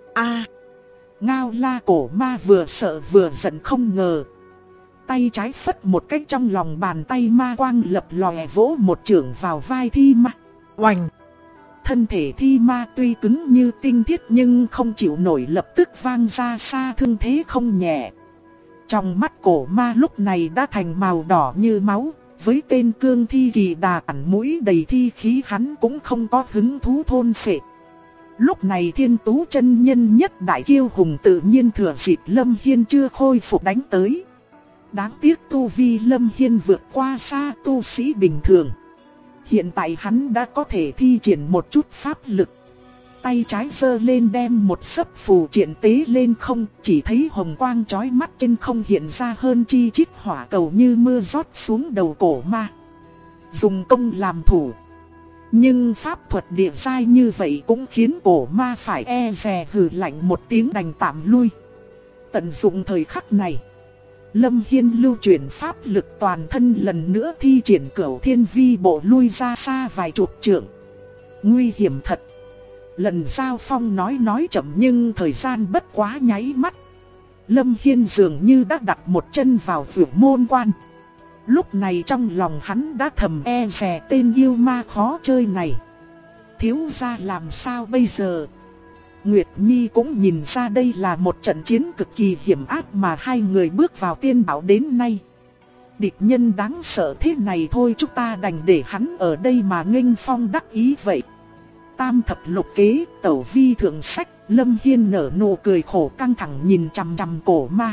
Ngao La Cổ Ma vừa sợ vừa giận không ngờ. Tay trái phất một cách, trong lòng bàn tay ma quang lập lòe, vỗ một chưởng vào vai thi ma. Oành! Thân thể thi ma tuy cứng như tinh thiết nhưng không chịu nổi, lập tức vang ra xa, thương thế không nhẹ. Trong mắt Cổ Ma lúc này đã thành màu đỏ như máu, với tên cương thi kỳ đà ẩn mũi đầy thi khí hắn cũng không có hứng thú thôn phệ. Lúc này Thiên Tú chân nhân nhất đại kiêu hùng tự nhiên thừa dịp Lâm Hiên chưa khôi phục đánh tới. Đáng tiếc tu vi Lâm Hiên vượt qua xa tu sĩ bình thường. Hiện tại hắn đã có thể thi triển một chút pháp lực. Tay trái giơ lên đem một sấp phù triện tế lên không, chỉ thấy hồng quang chói mắt trên không hiện ra hơn chi chít hỏa cầu như mưa rót xuống đầu Cổ Ma. Dùng công làm thủ. Nhưng pháp thuật địa giai như vậy cũng khiến Cổ Ma phải e dè, hừ lạnh một tiếng đành tạm lui. Tận dụng thời khắc này, Lâm Hiên lưu chuyển pháp lực toàn thân lần nữa thi triển Cửu Thiên Vi Bộ lui ra xa vài chục trượng. Nguy hiểm thật. Lần giao phong nói chậm nhưng thời gian bất quá nháy mắt. Lâm Hiên dường như đã đặt một chân vào vượt môn quan. Lúc này trong lòng hắn đã thầm e dè tên yêu ma khó chơi này. Thiếu gia làm sao bây giờ? Nguyệt Nhi cũng nhìn ra đây là một trận chiến cực kỳ hiểm ác mà hai người bước vào tiên bảo đến nay. Địch nhân đáng sợ thế này thôi, chúng ta đành để hắn ở đây mà nghênh phong đắc ý vậy. Tam thập lục kế, tẩu vi thượng sách. Lâm Hiên nở nụ cười khổ căng thẳng nhìn chằm chằm cổ ma.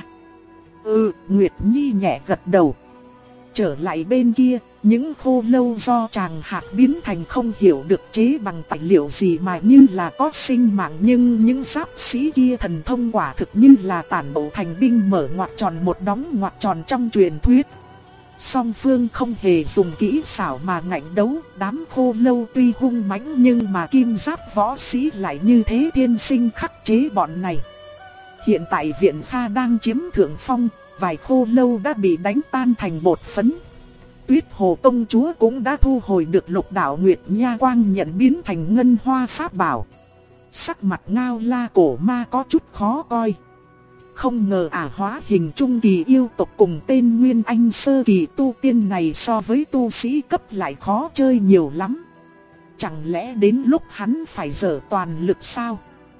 Nguyệt Nhi nhẹ gật đầu. Trở lại bên kia, những khô lâu do tràng hạt biến thành không hiểu được chế bằng tài liệu gì mà như là có sinh mạng, nhưng những giáp sĩ kia thần thông quả thực như là tản bộ thành binh mở ngoặc tròn một đóng ngoặc tròn trong truyền thuyết. Song phương không hề dùng kỹ xảo mà ngạnh đấu, đám khô lâu tuy hung mãnh nhưng mà kim giáp võ sĩ lại như thế thiên sinh khắc chế bọn này. Hiện tại viện Kha đang chiếm thượng phong, vài khô lâu đã bị đánh tan thành bột phấn. Tuyết Hồ công chúa cũng đã thu hồi được Lục Đạo Nguyệt Nha Quang nhận biến thành ngân hoa pháp bảo. Sắc mặt Ngao La cổ ma có chút khó coi. Không ngờ hóa hình trung kỳ yêu tộc cùng tên Nguyên Anh sơ kỳ tu tiên này so với tu sĩ cấp lại khó chơi nhiều lắm. Chẳng lẽ đến lúc hắn phải giở toàn lực sao?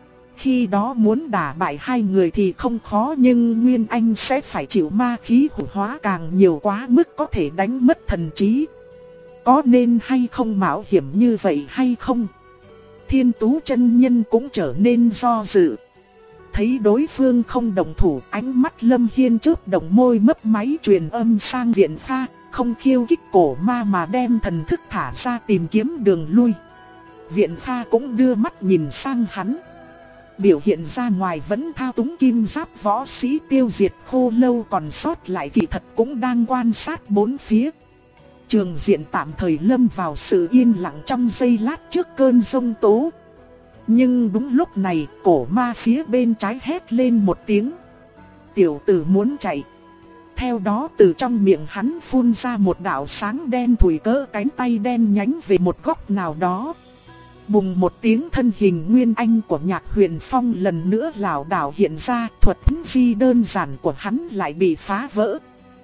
Khi đó muốn đả bại hai người thì không khó, nhưng Nguyên Anh sẽ phải chịu ma khí hủ hóa càng nhiều quá mức có thể đánh mất thần trí. Có nên hay không mạo hiểm như vậy hay không? Thiên Tú chân nhân cũng trở nên do dự. Thấy đối phương không đồng thủ, ánh mắt Lâm Hiên chớp động môi mấp máy truyền âm sang viện Kha, không khiêu khích cổ ma mà đem thần thức thả ra tìm kiếm đường lui. Viện Kha cũng đưa mắt nhìn sang hắn. Biểu hiện ra ngoài vẫn thao túng kim giáp võ sĩ tiêu diệt khô lâu còn sót lại, kỳ thật cũng đang quan sát bốn phía. Trường diện tạm thời lâm vào sự yên lặng trong giây lát trước cơn giông tố. Nhưng đúng lúc này, cổ ma phía bên trái hét lên một tiếng. Tiểu tử muốn chạy. Theo đó từ trong miệng hắn phun ra một đạo sáng đen thùi cỡ cánh tay đen nhánh về một góc nào đó. Bùng một tiếng, thân hình Nguyên Anh của Nhạc Huyền Phong lần nữa lảo đảo hiện ra, thuật di đơn giản của hắn lại bị phá vỡ.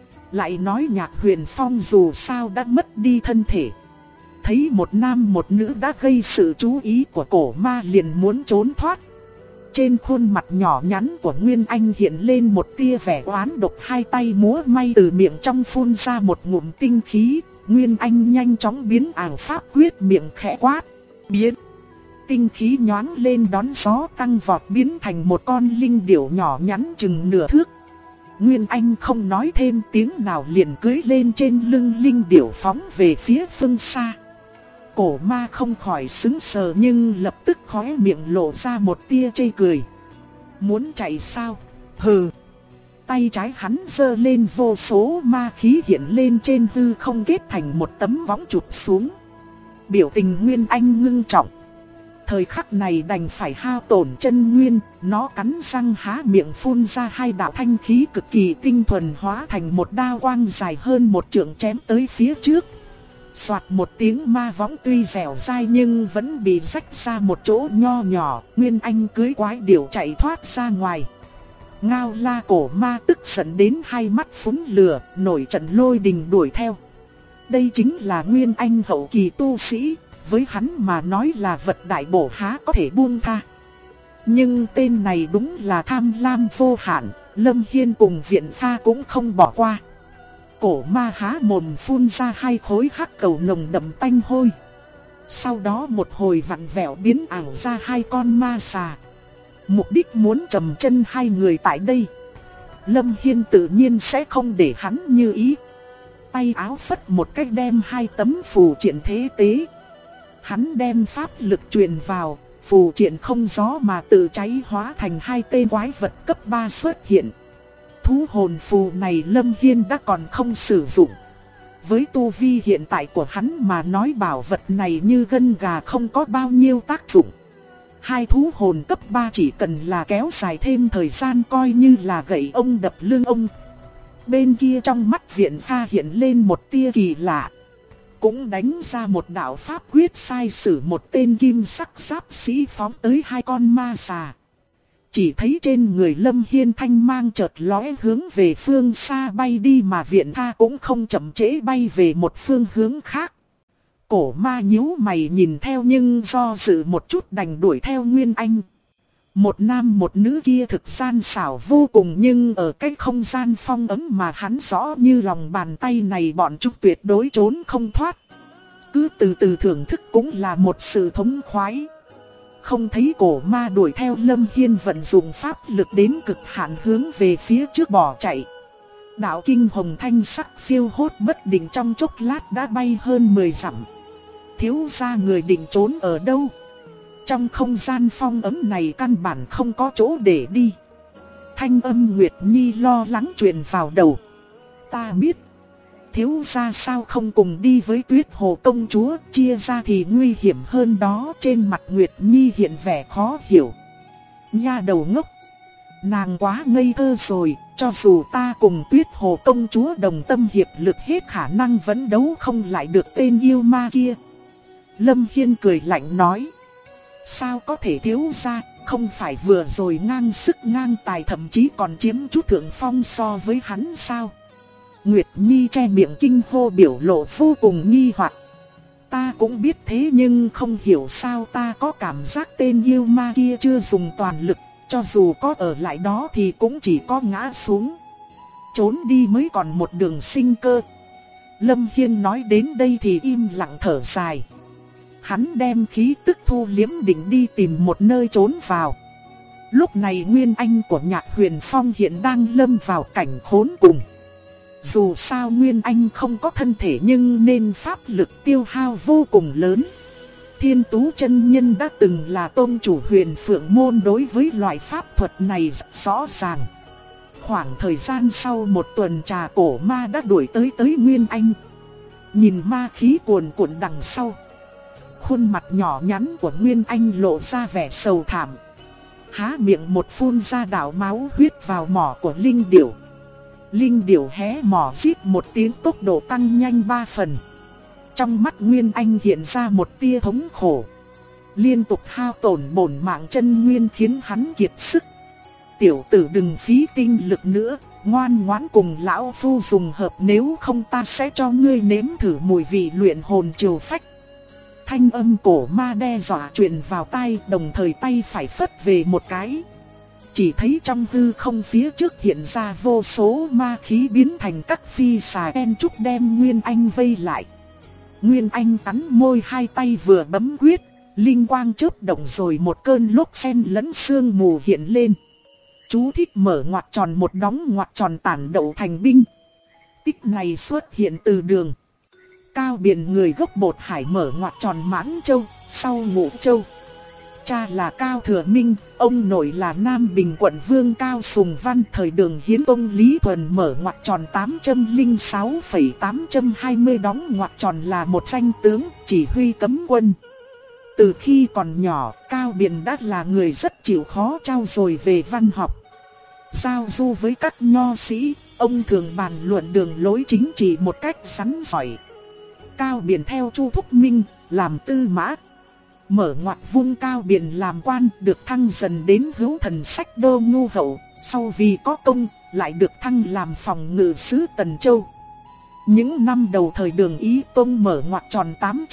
Lại nói Nhạc Huyền Phong dù sao đã mất đi thân thể. Thấy một nam một nữ đã gây sự chú ý của cổ ma liền muốn trốn thoát. Trên khuôn mặt nhỏ nhắn của Nguyên Anh hiện lên một tia vẻ oán độc, hai tay múa may từ miệng trong phun ra một ngụm tinh khí. Nguyên Anh nhanh chóng biến ảo pháp quyết, miệng khẽ quát. Biến! Tinh khí nhoáng lên đón gió tăng vọt biến thành một con linh điểu nhỏ nhắn chừng nửa thước. Nguyên Anh không nói thêm tiếng nào liền cưỡi lên trên lưng linh điểu phóng về phía phương xa. Cổ ma không khỏi sững sờ nhưng lập tức khóe miệng lộ ra một tia chê cười. Muốn chạy sao? Hừ! Tay trái hắn giơ lên, vô số ma khí hiện lên trên hư không kết thành một tấm võng chụp xuống. Biểu tình Nguyên Anh ngưng trọng. Thời khắc này đành phải hao tổn chân nguyên, nó cắn răng há miệng phun ra hai đạo thanh khí cực kỳ tinh thuần hóa thành một đao quang dài hơn một trượng chém tới phía trước. Soạt một tiếng, ma võng tuy dẻo dai nhưng vẫn bị rách ra một chỗ nho nhỏ, Nguyên Anh cưỡi quái điểu chạy thoát ra ngoài. Ngao La cổ ma tức giận đến hai mắt phúng lửa, nổi trận lôi đình đuổi theo. Đây chính là Nguyên Anh hậu kỳ tu sĩ, với hắn mà nói là vật đại bổ há có thể buông tha. Nhưng tên này đúng là tham lam vô hạn, Lâm Hiên cùng viện Kha cũng không bỏ qua. Cổ ma há mồm phun ra hai khối hắc cầu nồng đậm tanh hôi. Sau đó một hồi vặn vẹo biến ảo ra hai con ma xà. Mục đích muốn trầm chân hai người tại đây. Lâm Hiên tự nhiên sẽ không để hắn như ý. Tay áo phất một cách đem hai tấm phù triện thế tế. Hắn đem pháp lực truyền vào, phù triện không gió mà tự cháy hóa thành hai tên quái vật cấp 3 xuất hiện. Thú hồn phù này Lâm Hiên đã còn không sử dụng. Với tu vi hiện tại của hắn mà nói bảo vật này như gân gà không có bao nhiêu tác dụng. Hai thú hồn cấp 3 chỉ cần là kéo dài thêm thời gian coi như là gậy ông đập lưng ông. Bên kia trong mắt viện Kha hiện lên một tia kỳ lạ. Cũng đánh ra một đạo pháp quyết sai sử một tên kim sắc giáp sĩ phóng tới hai con ma xà. Chỉ thấy trên người Lâm Hiên thanh mang chợt lóe hướng về phương xa bay đi mà viện Kha cũng không chậm trễ bay về một phương hướng khác. Cổ ma nhíu mày nhìn theo nhưng do dự một chút đành đuổi theo Nguyên Anh. Một nam một nữ kia thực gian xảo vô cùng, nhưng ở cái không gian phong ấm mà hắn rõ như lòng bàn tay này bọn chúng tuyệt đối trốn không thoát. Cứ từ từ thưởng thức cũng là một sự thống khoái. Không thấy cổ ma đuổi theo, Lâm Hiên vận dụng pháp lực đến cực hạn hướng về phía trước bỏ chạy. Đạo kinh hồng thanh sắc phiêu hốt bất định, trong chốc lát đã bay hơn 10 dặm. Thiếu gia người định trốn ở đâu? Trong không gian phong ấm này căn bản không có chỗ để đi. Thanh âm Nguyệt Nhi lo lắng truyền vào đầu. Ta biết. Thiếu gia sao không cùng đi với Tuyết Hồ công chúa, chia ra thì nguy hiểm hơn đó. Trên mặt Nguyệt Nhi hiện vẻ khó hiểu. Nha đầu ngốc. Nàng quá ngây thơ rồi, cho dù ta cùng Tuyết Hồ công chúa đồng tâm hiệp lực hết khả năng vẫn đấu không lại được tên yêu ma kia. Lâm Hiên cười lạnh nói. Sao có thể thiếu gia, không phải vừa rồi ngang sức ngang tài, thậm chí còn chiếm chút thượng phong so với hắn sao? Nguyệt Nhi che miệng kinh hô, biểu lộ vô cùng nghi hoặc. Ta cũng biết thế nhưng không hiểu sao ta có cảm giác tên yêu ma kia chưa dùng toàn lực, cho dù có ở lại đó thì cũng chỉ có ngã xuống. Trốn đi mới còn một đường sinh cơ. Lâm Hiên nói đến đây thì im lặng thở dài. Hắn đem khí tức thu liếm, định đi tìm một nơi trốn vào. Lúc này Nguyên Anh của Nhạc Huyền Phong hiện đang lâm vào cảnh khốn cùng. Dù sao Nguyên Anh không có thân thể nhưng nên pháp lực tiêu hao vô cùng lớn. Thiên Tú chân nhân đã từng là tôn chủ Huyền Phượng môn, đối với loại pháp thuật này rất rõ ràng. Khoảng thời gian sau một tuần trà, cổ ma đã đuổi tới Nguyên Anh. Nhìn ma khí cuồn cuộn đằng sau, khuôn mặt nhỏ nhắn của Nguyên Anh lộ ra vẻ sầu thảm. Há miệng một phun ra đạo máu huyết vào mỏ của linh điểu. Linh điểu hé mỏ rít một tiếng, tốc độ tăng nhanh 3 phần. Trong mắt Nguyên Anh hiện ra một tia thống khổ. Liên tục hao tổn bổn mạng chân nguyên khiến hắn kiệt sức. Tiểu tử đừng phí tinh lực nữa, ngoan ngoãn cùng lão phu dùng hợp, nếu không ta sẽ cho ngươi nếm thử mùi vị luyện hồn triều phách. Thanh âm cổ ma đe dọa truyền vào tai, đồng thời tay phải phất về một cái. Chỉ thấy trong hư không phía trước hiện ra vô số ma khí biến thành các phi xà đen trúc đem Nguyên Anh vây lại. Nguyên Anh cắn môi, hai tay vừa bấm quyết, linh quang chớp động rồi một cơn lốc xen lẫn sương mù hiện lên. Chú thích mở ngoặc tròn một đóng ngoặc tròn tản đậu thành binh. Tích này xuất hiện từ đường Cao Biển, người gốc Bột Hải, mở ngoặc tròn Mãn Châu, sau Ngũ Châu. Cha là Cao Thừa Minh, ông nội là Nam Bình quận vương Cao Sùng Văn, thời Đường Hiến Tông Lý Thuần, mở ngoặc tròn 806,820 đóng ngoặc tròn là một danh tướng, chỉ huy cấm quân. Từ khi còn nhỏ, Cao Biển đã là người rất chịu khó trau dồi về văn học. Giao du với các nho sĩ, ông thường bàn luận đường lối chính trị một cách rắn rỏi. Cao Biển theo Chu Thúc Minh, làm tư mã. Mở ngoặc vung Cao Biển làm quan, được thăng dần đến hữu thần sách đô ngu hậu, sau vì có công, lại được thăng làm phòng ngự sứ Tần Châu. Những năm đầu thời Đường Ý Tông, mở ngoặc tròn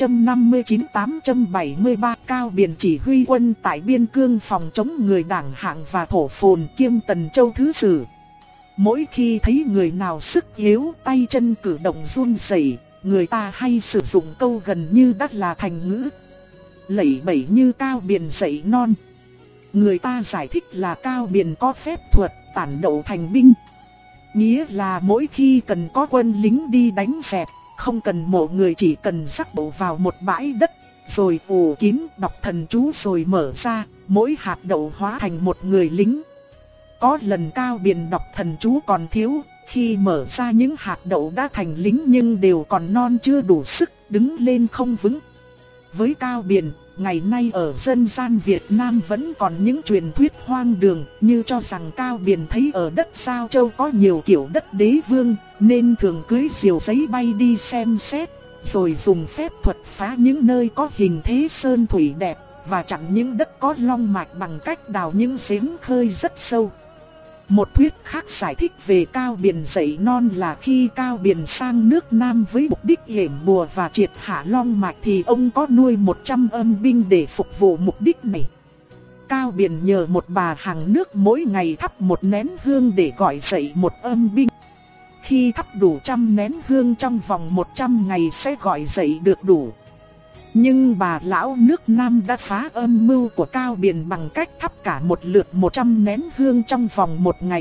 859-873, Cao Biển chỉ huy quân tại biên cương phòng chống người Đảng Hạng và thổ phồn, kiêm Tần Châu thứ sử. Mỗi khi thấy người nào sức yếu, tay chân cử động run rẩy, người ta hay sử dụng câu gần như đắt là thành ngữ lẫy bẫy như Cao Biển dậy non. Người ta giải thích là Cao Biển có phép thuật tản đậu thành binh. Nghĩa là mỗi khi cần có quân lính đi đánh dẹp, không cần mộ người, chỉ cần rắc đậu vào một bãi đất, rồi phủ kín đọc thần chú rồi mở ra, mỗi hạt đậu hóa thành một người lính. Có lần Cao Biển đọc thần chú còn thiếu, khi mở ra những hạt đậu đã thành lính nhưng đều còn non chưa đủ sức, đứng lên không vững. Với Cao Biển, ngày nay ở dân gian Việt Nam vẫn còn những truyền thuyết hoang đường, như cho rằng Cao Biển thấy ở đất Giao Châu có nhiều kiểu đất đế vương, nên thường cưới diều giấy bay đi xem xét, rồi dùng phép thuật phá những nơi có hình thế sơn thủy đẹp, và chặn những đất có long mạch bằng cách đào những giếng khơi rất sâu. Một thuyết khác giải thích về Cao Biền dậy non là khi Cao Biền sang nước Nam với mục đích yểm bùa và triệt hạ long mạch thì ông có nuôi 100 âm binh để phục vụ mục đích này. Cao Biền nhờ một bà hàng nước mỗi ngày thắp một nén hương để gọi dậy một âm binh. Khi thắp đủ 100 nén hương trong vòng 100 ngày sẽ gọi dậy được đủ. Nhưng bà lão nước Nam đã phá âm mưu của Cao Biền bằng cách thắp cả một lượt 100 nén hương trong vòng một ngày.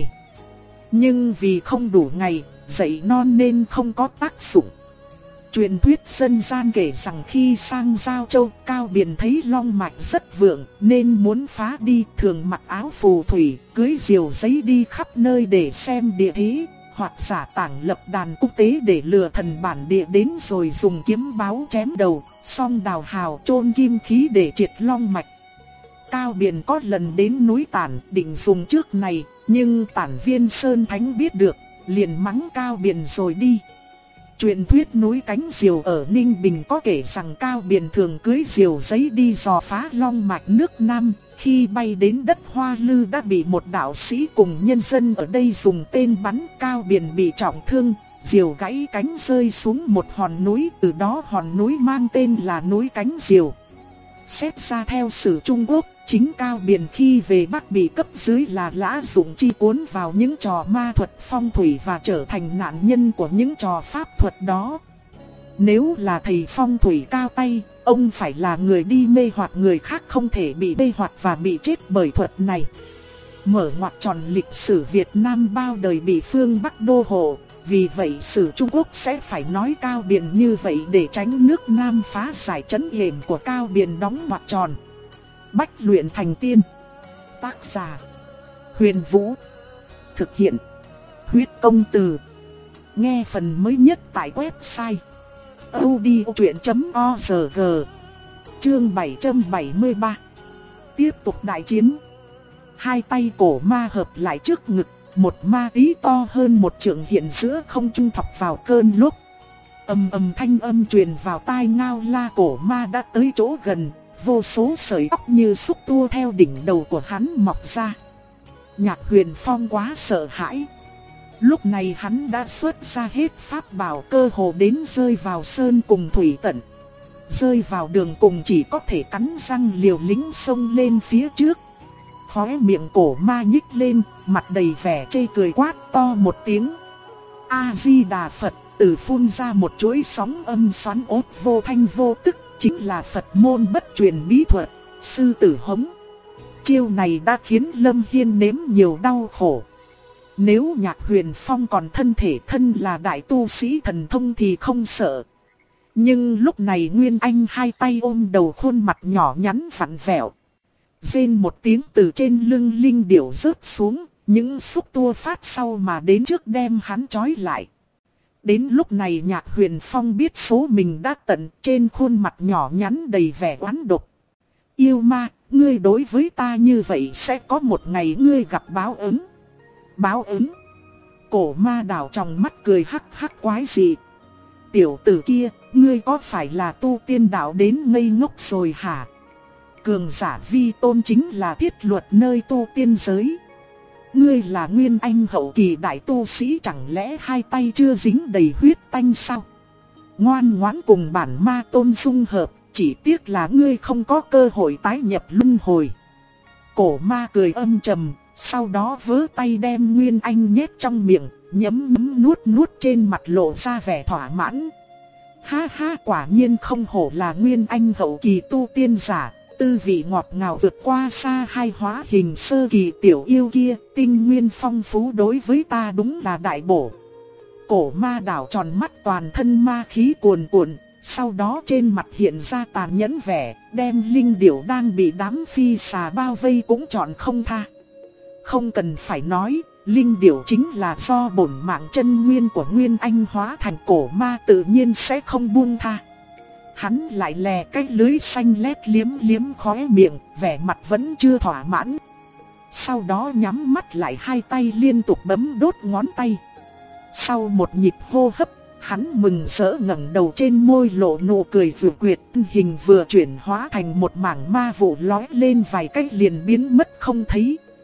Nhưng vì không đủ ngày, dậy non nên không có tác dụng. Truyền thuyết dân gian kể rằng khi sang Giao Châu, Cao Biền thấy long mạch rất vượng nên muốn phá đi, thường mặc áo phù thủy, cưỡi diều giấy đi khắp nơi để xem địa thế, hoặc giả tảng lập đàn quốc tế để lừa thần bản địa đến rồi dùng kiếm báo chém đầu, song đào hào chôn kim khí để triệt long mạch. Cao Biền có lần đến núi Tản định dùng trước này, nhưng Tản Viên Sơn Thánh biết được, liền mắng Cao Biền rồi đi. Truyền thuyết núi Cánh Diều ở Ninh Bình có kể rằng Cao Biền thường cưỡi diều giấy đi dò phá long mạch nước Nam. Khi bay đến đất Hoa Lư đã bị một đạo sĩ cùng nhân dân ở đây dùng tên bắn, Cao Biền bị trọng thương, diều gãy cánh rơi xuống một hòn núi, từ đó hòn núi mang tên là núi Cánh Diều. Xét ra theo sử Trung Quốc, chính Cao Biền khi về Bắc bị cấp dưới là Lã Dụng Chi cuốn vào những trò ma thuật phong thủy và trở thành nạn nhân của những trò pháp thuật đó. Nếu là thầy phong thủy cao tay, ông phải là người đi mê hoặc người khác, không thể bị mê hoặc và bị chết bởi thuật này. Mở ngoặc tròn lịch sử Việt Nam bao đời bị phương Bắc đô hộ, vì vậy sử Trung Quốc sẽ phải nói Cao Biền như vậy để tránh nước Nam phá giải trấn yểm của Cao Biền đóng ngoặc tròn. Bách luyện thành tiên. Tác giả: Huyền Vũ. Thực hiện: Huyết Công Từ. Nghe phần mới nhất tại website audiochuyện.org. Chương 773. Tiếp tục đại chiến. Hai tay cổ ma hợp lại trước ngực, một ma tí to hơn một trượng hiện giữa không trung thọc vào cơn lốc. Ầm ầm thanh âm truyền vào tai Ngao La. Cổ ma đã tới chỗ gần, vô số sợi tóc như xúc tua theo đỉnh đầu của hắn mọc ra. Nhạc Huyền Phong quá sợ hãi. Lúc này hắn đã xuất ra hết pháp bảo, cơ hồ đến rơi vào sơn cùng thủy tận. Rơi vào đường cùng chỉ có thể cắn răng liều lĩnh xông lên phía trước. Khóe miệng cổ ma nhích lên, mặt đầy vẻ chê cười quát to một tiếng: A-di-đà Phật! Từ phun ra một chuỗi sóng âm xoắn ốt vô thanh vô tức, chính là Phật môn bất truyền bí thuật, sư tử hống. Chiêu này đã khiến Lâm Hiên nếm nhiều đau khổ. Nếu Nhạc Huyền Phong còn thân là đại tu sĩ thần thông thì không sợ. Nhưng lúc này Nguyên Anh hai tay ôm đầu, khuôn mặt nhỏ nhắn vặn vẹo. Rên một tiếng từ trên lưng linh điểu rớt xuống, những xúc tua phát sau mà đến trước đem hắn trói lại. Đến lúc này Nhạc Huyền Phong biết số mình đã tận, trên khuôn mặt nhỏ nhắn đầy vẻ oán độc. Yêu ma, ngươi đối với ta như vậy sẽ có một ngày ngươi gặp báo ứng. Báo ứng? Cổ ma đảo trong mắt cười hắc hắc quái dị. Tiểu tử kia, ngươi có phải là tu tiên đạo đến ngây ngốc rồi hả? Cường giả vi tôn chính là thiết luật nơi tu tiên giới. Ngươi là Nguyên Anh hậu kỳ đại tu sĩ, chẳng lẽ hai tay chưa dính đầy huyết tanh sao? Ngoan ngoãn cùng bản ma tôn dung hợp, chỉ tiếc là ngươi không có cơ hội tái nhập luân hồi. Cổ ma cười âm trầm, sau đó vớ tay đem Nguyên Anh nhét trong miệng, nhấm nuốt trên mặt lộ ra vẻ thỏa mãn. Ha ha, quả nhiên không hổ là Nguyên Anh hậu kỳ tu tiên giả, tư vị ngọt ngào vượt qua xa hai hóa hình sơ kỳ tiểu yêu kia, tinh nguyên phong phú đối với ta đúng là đại bổ. Cổ ma đảo tròn mắt, toàn thân ma khí cuồn cuộn, sau đó trên mặt hiện ra tàn nhẫn vẻ, đem linh điểu đang bị đám phi xà bao vây cũng chọn không tha. Không cần phải nói, linh điểu chính là do bổn mạng chân nguyên của Nguyên Anh hóa thành, cổ ma tự nhiên sẽ không buông tha. Hắn lại lè cái lưới xanh lét liếm khóe miệng, vẻ mặt vẫn chưa thỏa mãn. Sau đó nhắm mắt lại, hai tay liên tục bấm đốt ngón tay. Sau một nhịp hô hấp, hắn mừng rỡ ngẩng đầu, trên môi lộ nụ cười vừa quyệt, hình vừa chuyển hóa thành một mảng ma vụ lói lên vài cách liền biến mất không thấy.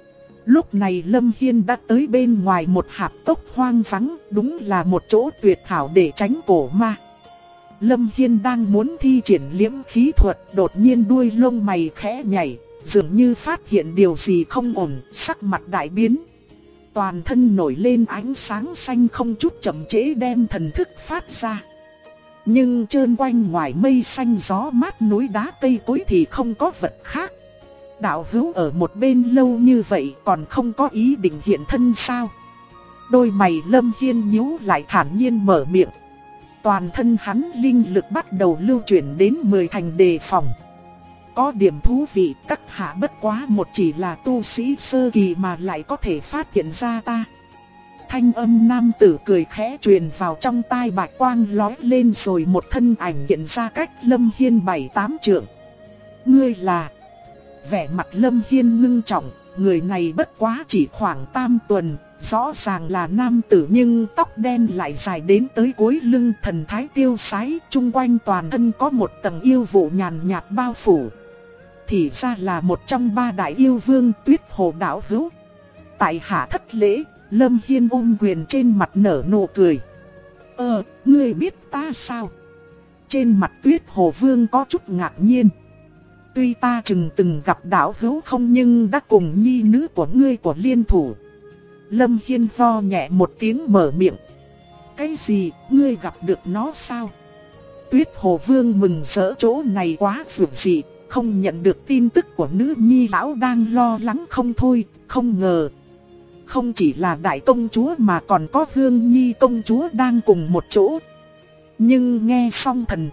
Lúc này Lâm Hiên đã tới bên ngoài một hạp cốc hoang vắng, đúng là một chỗ tuyệt hảo để tránh cổ ma. Lâm Hiên đang muốn thi triển liễm khí thuật, đột nhiên đuôi lông mày khẽ nhảy, dường như phát hiện điều gì không ổn, sắc mặt đại biến. Toàn thân nổi lên ánh sáng xanh không chút chậm trễ đem thần thức phát ra. Nhưng trơn quanh ngoài mây xanh gió mát núi đá cây cối thì không có vật khác. Đạo hữu ở một bên lâu như vậy còn không có ý định hiện thân sao? Đôi mày Lâm Hiên nhíu lại thản nhiên mở miệng. Toàn thân hắn linh lực bắt đầu lưu chuyển đến 10 thành đề phòng. Có điểm thú vị, các hạ bất quá một chỉ là tu sĩ sơ kỳ mà lại có thể phát hiện ra ta. Thanh âm nam tử cười khẽ truyền vào trong tai, bạch quang lóe lên rồi một thân ảnh hiện ra cách Lâm Hiên 7-8 trượng. Ngươi là... Vẻ mặt Lâm Hiên ngưng trọng, người này bất quá chỉ khoảng tam tuần, rõ ràng là nam tử nhưng tóc đen lại dài đến tới cuối lưng, thần thái tiêu sái, chung quanh toàn thân có một tầng yêu vụ nhàn nhạt bao phủ. Thì ra là một trong 3 đại yêu vương Tuyết Hồ đạo hữu. Tại hạ thất lễ. Lâm Hiên ôm quyền trên mặt nở nụ cười. Ngươi biết ta sao? Trên mặt Tuyết Hồ Vương có chút ngạc nhiên. Tuy ta từng gặp đạo hữu không nhưng đã cùng nhi nữ của ngươi của liên thủ. Lâm Hiên ho nhẹ một tiếng mở miệng. Cái gì, ngươi gặp được nó sao? Tuyết Hồ Vương mừng rỡ, chỗ này quá dường dị, không nhận được tin tức của nữ nhi lão đang lo lắng không thôi, không ngờ. Không chỉ là đại công chúa mà còn có Hương Nhi công chúa đang cùng một chỗ. Nhưng nghe xong thần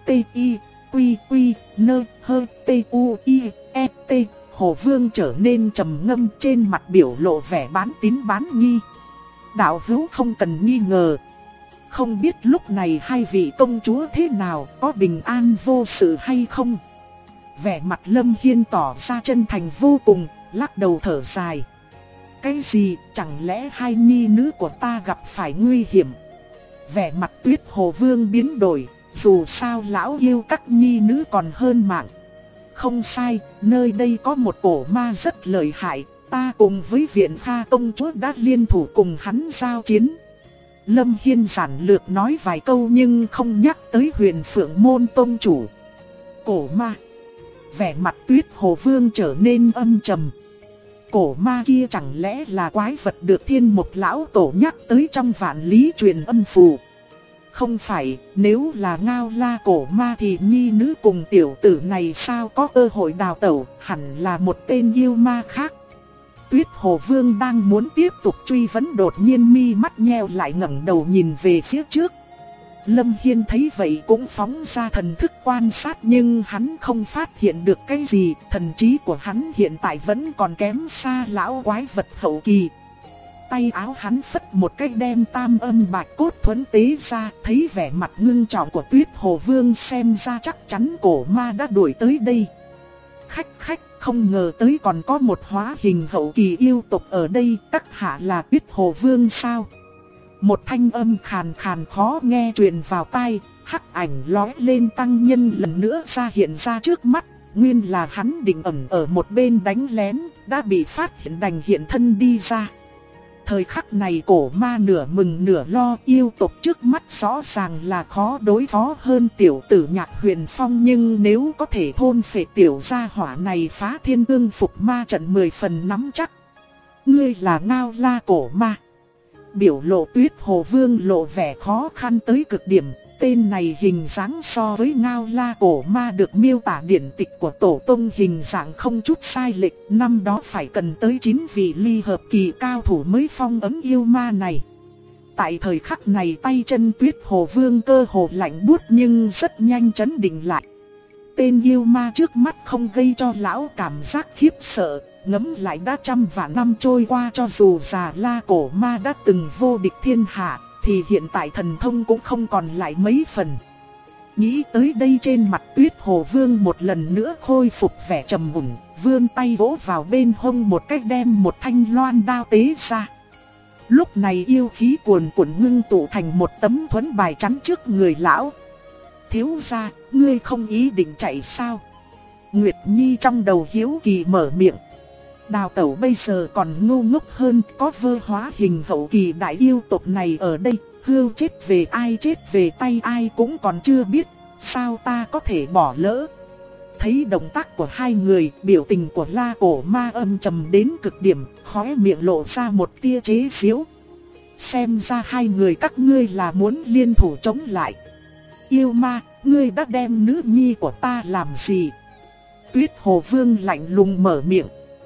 T.I.Q.Q.N.H.T.U.I.E.T. Hồ Vương trở nên trầm ngâm, trên mặt biểu lộ vẻ bán tín bán nghi. Đạo hữu không cần nghi ngờ. Không biết lúc này hai vị công chúa thế nào, có bình an vô sự hay không? Vẻ mặt Lâm Hiên tỏ ra chân thành vô cùng, lắc đầu thở dài. Cái gì, chẳng lẽ hai nhi nữ của ta gặp phải nguy hiểm? Vẻ mặt Tuyết Hồ Vương biến đổi, dù sao lão yêu các nhi nữ còn hơn mạng. Không sai, nơi đây có một cổ ma rất lợi hại, ta cùng với Viện Pha công chúa đã liên thủ cùng hắn giao chiến. Lâm Hiên giản lược nói vài câu nhưng không nhắc tới Huyền Phượng Môn tông chủ. Cổ ma. Vẻ mặt Tuyết Hồ Vương trở nên âm trầm. Cổ ma kia chẳng lẽ là quái vật được Thiên Mục lão tổ nhắc tới trong Vạn Lý Truyền Âm phù? Không phải, nếu là Ngao La cổ ma thì nhi nữ cùng tiểu tử này sao có cơ hội đào tẩu, hẳn là một tên yêu ma khác. Tuyết Hồ Vương đang muốn tiếp tục truy vấn, đột nhiên mi mắt nheo lại ngẩng đầu nhìn về phía trước. Lâm Hiên thấy vậy cũng phóng ra thần thức quan sát nhưng hắn không phát hiện được cái gì, thần trí của hắn hiện tại vẫn còn kém xa lão quái vật hậu kỳ. Tay áo hắn phất một cái đem tam âm bạch cốt thuẫn tế ra, thấy vẻ mặt ngưng trọng của Tuyết Hồ Vương xem ra chắc chắn cổ ma đã đuổi tới đây. Khách, không ngờ tới còn có một hóa hình hậu kỳ yêu tộc ở đây, các hạ là Tuyết Hồ Vương sao? Một thanh âm khàn khàn khó nghe truyền vào tai, hắc ảnh lóe lên tăng nhân lần nữa ra hiện ra trước mắt. Nguyên là hắn định ẩn ở một bên đánh lén, đã bị phát hiện đành hiện thân đi ra. Thời khắc này cổ ma nửa mừng nửa lo, yêu tộc trước mắt rõ ràng là khó đối phó hơn tiểu tử Nhạc Huyền Phong, nhưng nếu có thể thôn phệ tiểu gia hỏa này phá thiên cương phục ma trận 10 phần nắm chắc. Ngươi là Ngao La cổ ma. Biểu lộ Tuyết Hồ Vương lộ vẻ khó khăn tới cực điểm. Tên này hình dáng so với Ngao La cổ ma được miêu tả điển tịch của tổ tông hình dạng không chút sai lệch. Năm đó phải cần tới 9 vị ly hợp kỳ cao thủ mới phong ấn yêu ma này. Tại thời khắc này tay chân Tuyết Hồ Vương cơ hồ lạnh buốt nhưng rất nhanh chấn định lại. Tên yêu ma trước mắt không gây cho lão cảm giác khiếp sợ. Ngẫm lại đã trăm vạn năm trôi qua, cho dù già La cổ ma đã từng vô địch thiên hạ thì hiện tại thần thông cũng không còn lại mấy phần. Nghĩ tới đây trên mặt Tuyết Hồ Vương một lần nữa khôi phục vẻ trầm mùn, vươn tay vỗ vào bên hông một cách đem một thanh loan đao tế ra. Lúc này yêu khí cuồn cuộn ngưng tụ thành một tấm thuẫn bài chắn trước người lão. Thiếu gia, ngươi không ý định chạy sao? Nguyệt Nhi trong đầu hiếu kỳ mở miệng. Đào Tẩu bây giờ còn ngu ngốc hơn, có vơ hóa hình hậu kỳ đại yêu tộc này ở đây, hươu chết về tay ai cũng còn chưa biết, sao ta có thể bỏ lỡ. Thấy động tác của hai người, biểu tình của La Cổ Ma âm trầm đến cực điểm, khóe miệng lộ ra một tia chế giễu. Xem ra hai người các ngươi là muốn liên thủ chống lại. Yêu ma, ngươi đã đem nữ nhi của ta làm gì? Tuyết Hồ Vương lạnh lùng mở miệng.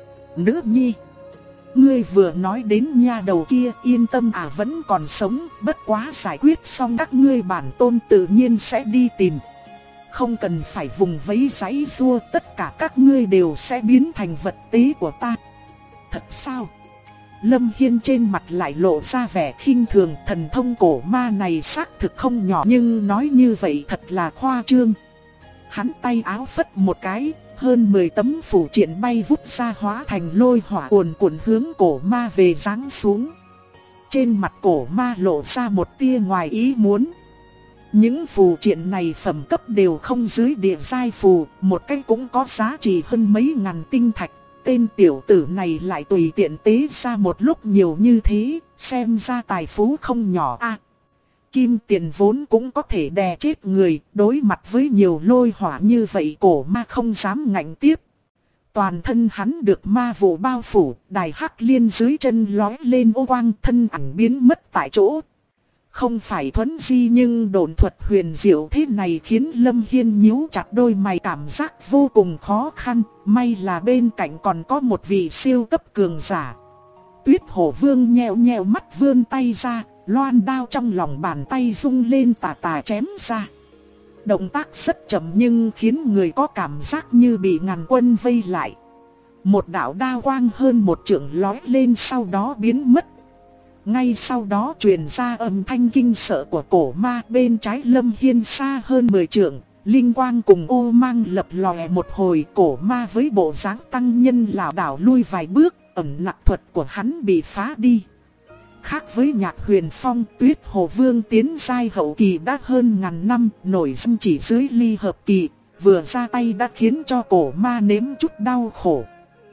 Nữ nhi? Ngươi vừa nói đến nha đầu kia, yên tâm vẫn còn sống, bất quá giải quyết xong các ngươi bản tôn tự nhiên sẽ đi tìm. Không cần phải vùng vẫy giãy giụa, tất cả các ngươi đều sẽ biến thành vật tế của ta. Thật sao? Lâm Hiên trên mặt lại lộ ra vẻ khinh thường, thần thông cổ ma này xác thực không nhỏ nhưng nói như vậy thật là khoa trương. Hắn tay áo phất một cái, hơn 10 tấm phù triện bay vút ra hóa thành lôi hỏa cuồn cuộn hướng cổ ma về giáng xuống. Trên mặt cổ ma lộ ra một tia ngoài ý muốn. Những phù triện này phẩm cấp đều không dưới địa giai phù, một cái cũng có giá trị hơn mấy ngàn tinh thạch. Tên tiểu tử này lại tùy tiện tế ra một lúc nhiều như thế, xem ra tài phú không nhỏ a. Kim tiền vốn cũng có thể đè chết người, đối mặt với nhiều lôi hỏa như vậy cổ ma không dám ngạnh tiếp. Toàn thân hắn được ma vụ bao phủ, đài hắc liên dưới chân lói lên ô quang, thân ảnh biến mất tại chỗ. Không phải thuấn di nhưng độn thuật huyền diệu thế này khiến Lâm Hiên nhíu chặt đôi mày, cảm giác vô cùng khó khăn. May là bên cạnh còn có một vị siêu cấp cường giả. Tuyết Hổ Vương nheo nheo mắt vươn tay ra, loan đao trong lòng bàn tay rung lên tà tà chém ra. Động tác rất chậm nhưng khiến người có cảm giác như bị ngàn quân vây lại. Một đạo đao quang hơn một trượng lói lên sau đó biến mất. Ngay sau đó truyền ra âm thanh kinh sợ của cổ ma, bên trái Lâm Hiên xa hơn 10 trượng, linh quang cùng ô mang lập lòe một hồi, cổ ma với bộ dáng tăng nhân lảo đảo lui vài bước, ẩn nặc thuật của hắn bị phá đi. Khác với Nhạc Huyền Phong, Tuyết Hồ Vương tiến giai hậu kỳ đã hơn ngàn năm, nổi danh chỉ dưới ly hợp kỳ, vừa ra tay đã khiến cho cổ ma nếm chút đau khổ.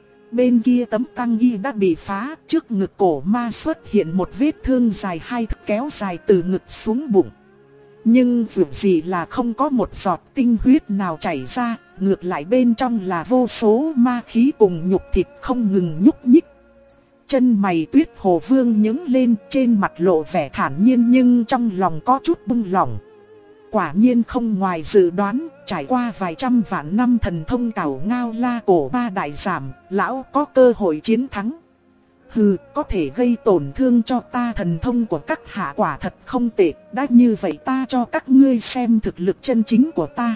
Bên kia tấm tăng y đã bị phá, trước ngực cổ ma xuất hiện một vết thương dài 2 thước kéo dài từ ngực xuống bụng. Nhưng dù gì là không có một giọt tinh huyết nào chảy ra, ngược lại bên trong là vô số ma khí cùng nhục thịt không ngừng nhúc nhích. Chân mày Tuyết Hồ Vương nhướng lên, trên mặt lộ vẻ thản nhiên nhưng trong lòng có chút buông lỏng. Quả nhiên không ngoài dự đoán, trải qua vài trăm vạn năm thần thông cảo ngao la cổ ba đại giảm, lão có cơ hội chiến thắng. Hừ, có thể gây tổn thương cho ta, thần thông của các hạ quả thật không tệ, đã như vậy ta cho các ngươi xem thực lực chân chính của ta.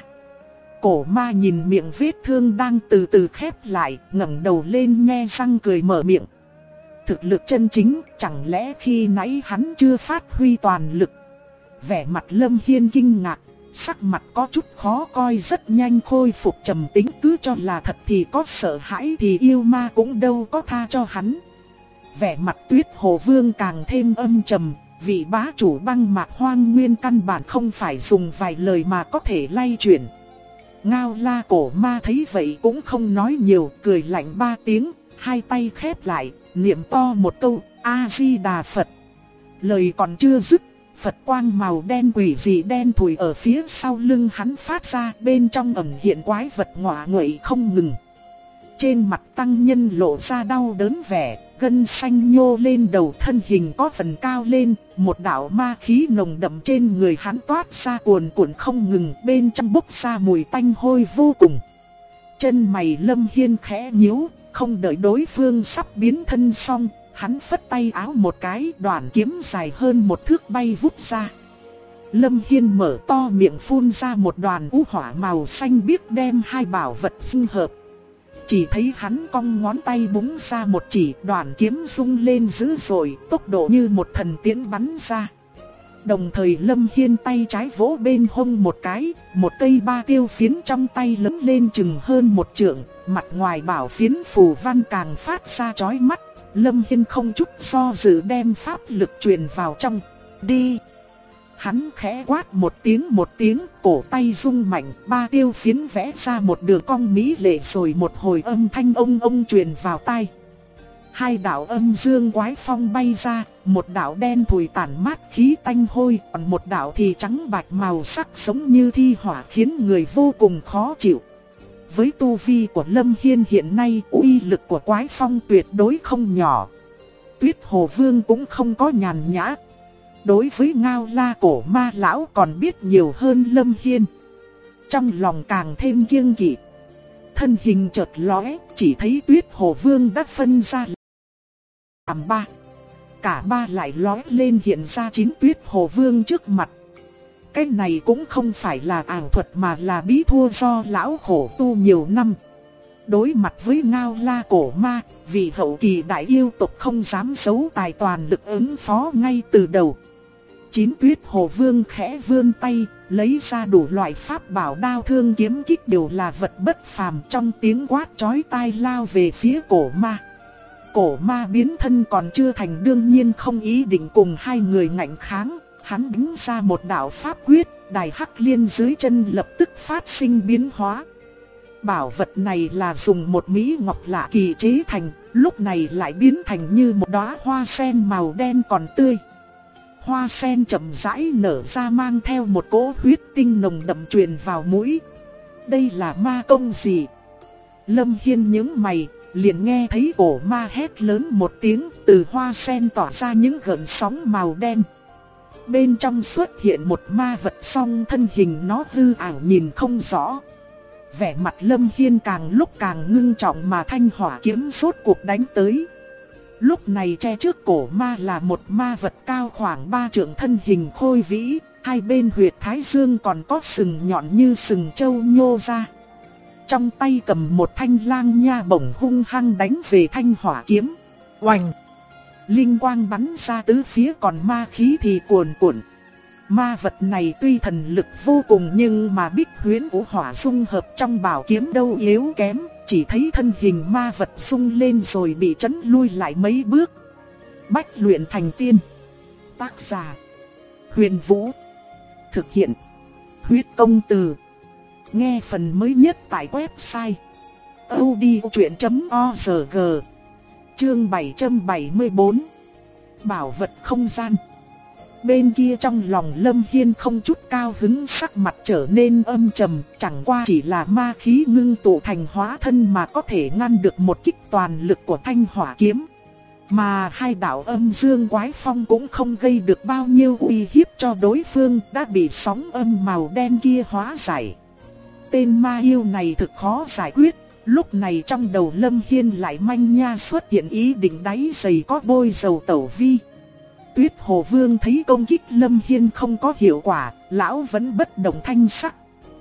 Cổ ma nhìn miệng vết thương đang từ từ khép lại, ngẩng đầu lên nhe răng cười mở miệng. Thực lực chân chính, chẳng lẽ khi nãy hắn chưa phát huy toàn lực? Vẻ mặt Lâm Hiên kinh ngạc, sắc mặt có chút khó coi, rất nhanh khôi phục trầm tĩnh, cứ cho là thật thì có sợ hãi thì yêu ma cũng đâu có tha cho hắn. Vẻ mặt Tuyết Hồ Vương càng thêm âm trầm, vị bá chủ băng mạc hoang nguyên căn bản không phải dùng vài lời mà có thể lay chuyển. Ngao la cổ ma thấy vậy cũng không nói nhiều, cười lạnh 3 tiếng, hai tay khép lại, niệm to một câu A-di-đà Phật. Lời còn chưa dứt, Phật quang màu đen quỷ dị đen thùi ở phía sau lưng hắn phát ra, bên trong ẩn hiện quái vật ngọa nguậy không ngừng. Trên mặt tăng nhân lộ ra đau đớn vẻ, gân xanh nhô lên đầu, thân hình có phần cao lên, một đạo ma khí nồng đậm trên người hắn toát ra cuồn cuộn không ngừng, bên trong bốc ra mùi tanh hôi vô cùng. Chân mày Lâm Hiên khẽ nhíu, không đợi đối phương sắp biến thân xong, hắn phất tay áo một cái, đoạn kiếm dài hơn 1 thước bay vút ra. Lâm Hiên mở to miệng phun ra một đoàn u hỏa màu xanh biếc đem hai bảo vật dung hợp. Chỉ thấy hắn cong ngón tay búng ra một chỉ, đoàn kiếm rung lên dữ dội, tốc độ như một thần tiễn bắn ra. Đồng thời Lâm Hiên tay trái vỗ bên hông một cái, một cây ba tiêu phiến trong tay lớn lên chừng hơn 1 trượng, mặt ngoài bảo phiến phù văn càng phát ra chói mắt. Lâm Hiên không chút do dự đem pháp lực truyền vào trong. Đi! Hắn khẽ quát một tiếng, cổ tay rung mạnh, ba tiêu phiến vẽ ra một đường cong mỹ lệ rồi một hồi âm thanh ông truyền vào tai. Hai đạo âm dương quái phong bay ra, một đạo đen thùi tản mát khí tanh hôi, còn một đạo thì trắng bạch màu sắc giống như thi hỏa khiến người vô cùng khó chịu. Với tu vi của Lâm Hiên hiện nay, uy lực của quái phong tuyệt đối không nhỏ. Tuyết Hồ Vương cũng không có nhàn nhã. Đối với Ngao La cổ ma lão còn biết nhiều hơn Lâm Hiên. Trong lòng càng thêm kiêng kỵ. Thân hình chợt lóe, chỉ thấy Tuyết Hồ Vương đã phân ra làm ba. Cả ba lại lóe lên hiện ra 9 Tuyết Hồ Vương trước mặt. Cái này cũng không phải là ảo thuật mà là bí thua do lão khổ tu nhiều năm. Đối mặt với Ngao La cổ ma, vì hậu kỳ đại yêu tộc không dám giấu tài toàn lực ứng phó ngay từ đầu. 9 Tuyết Hồ Vương khẽ vươn tay, lấy ra đủ loại pháp bảo đao thương kiếm kích đều là vật bất phàm, trong tiếng quát chói tai lao về phía cổ ma. Cổ ma biến thân còn chưa thành, đương nhiên không ý định cùng hai người ngạnh kháng, hắn đánh ra một đạo pháp quyết, đài hắc liên dưới chân lập tức phát sinh biến hóa. Bảo vật này là dùng một mỹ ngọc lạ kỳ chế thành, lúc này lại biến thành như một đóa hoa sen màu đen còn tươi. Hoa sen chậm rãi nở ra mang theo một cỗ huyết tinh nồng đậm truyền vào mũi. Đây là ma công gì? Lâm Hiên nhướng mày, liền nghe thấy cổ ma hét lớn một tiếng, từ hoa sen tỏa ra những gợn sóng màu đen. Bên trong xuất hiện một ma vật, song thân hình nó hư ảo nhìn không rõ. Vẻ mặt Lâm Hiên càng lúc càng ngưng trọng mà thanh hỏa kiếm rốt cuộc đánh tới. Lúc này che trước cổ ma là một ma vật cao khoảng 3 trượng, thân hình khôi vĩ, hai bên huyệt thái dương còn có sừng nhọn như sừng trâu nhô ra. Trong tay cầm một thanh lang nha bổng hung hăng đánh về thanh hỏa kiếm. Oành! Linh quang bắn ra tứ phía, còn ma khí thì cuồn cuộn. Ma vật này tuy thần lực vô cùng nhưng mà bích huyễn của hỏa dung hợp trong bảo kiếm đâu yếu kém. Chỉ thấy thân hình ma vật rung lên rồi bị chấn lui lại mấy bước. Bách luyện thành tiên. Tác giả: Huyền Vũ. Thực hiện: Huyết Công Từ. Nghe phần mới nhất tại website audiochuyện.org. Chương 774. Bảo vật không gian. Bên kia trong lòng Lâm Hiên không chút cao hứng, sắc mặt trở nên âm trầm, chẳng qua chỉ là ma khí ngưng tụ thành hóa thân mà có thể ngăn được một kích toàn lực của thanh hỏa kiếm. Mà hai đạo âm dương quái phong cũng không gây được bao nhiêu uy hiếp cho đối phương, đã bị sóng âm màu đen kia hóa giải. Tên ma yêu này thực khó giải quyết. Lúc này trong đầu Lâm Hiên lại manh nha xuất hiện ý định đáy giày có bôi dầu tẩu vi. Tuyết Hồ Vương thấy công kích Lâm Hiên không có hiệu quả, lão vẫn bất động thanh sắc.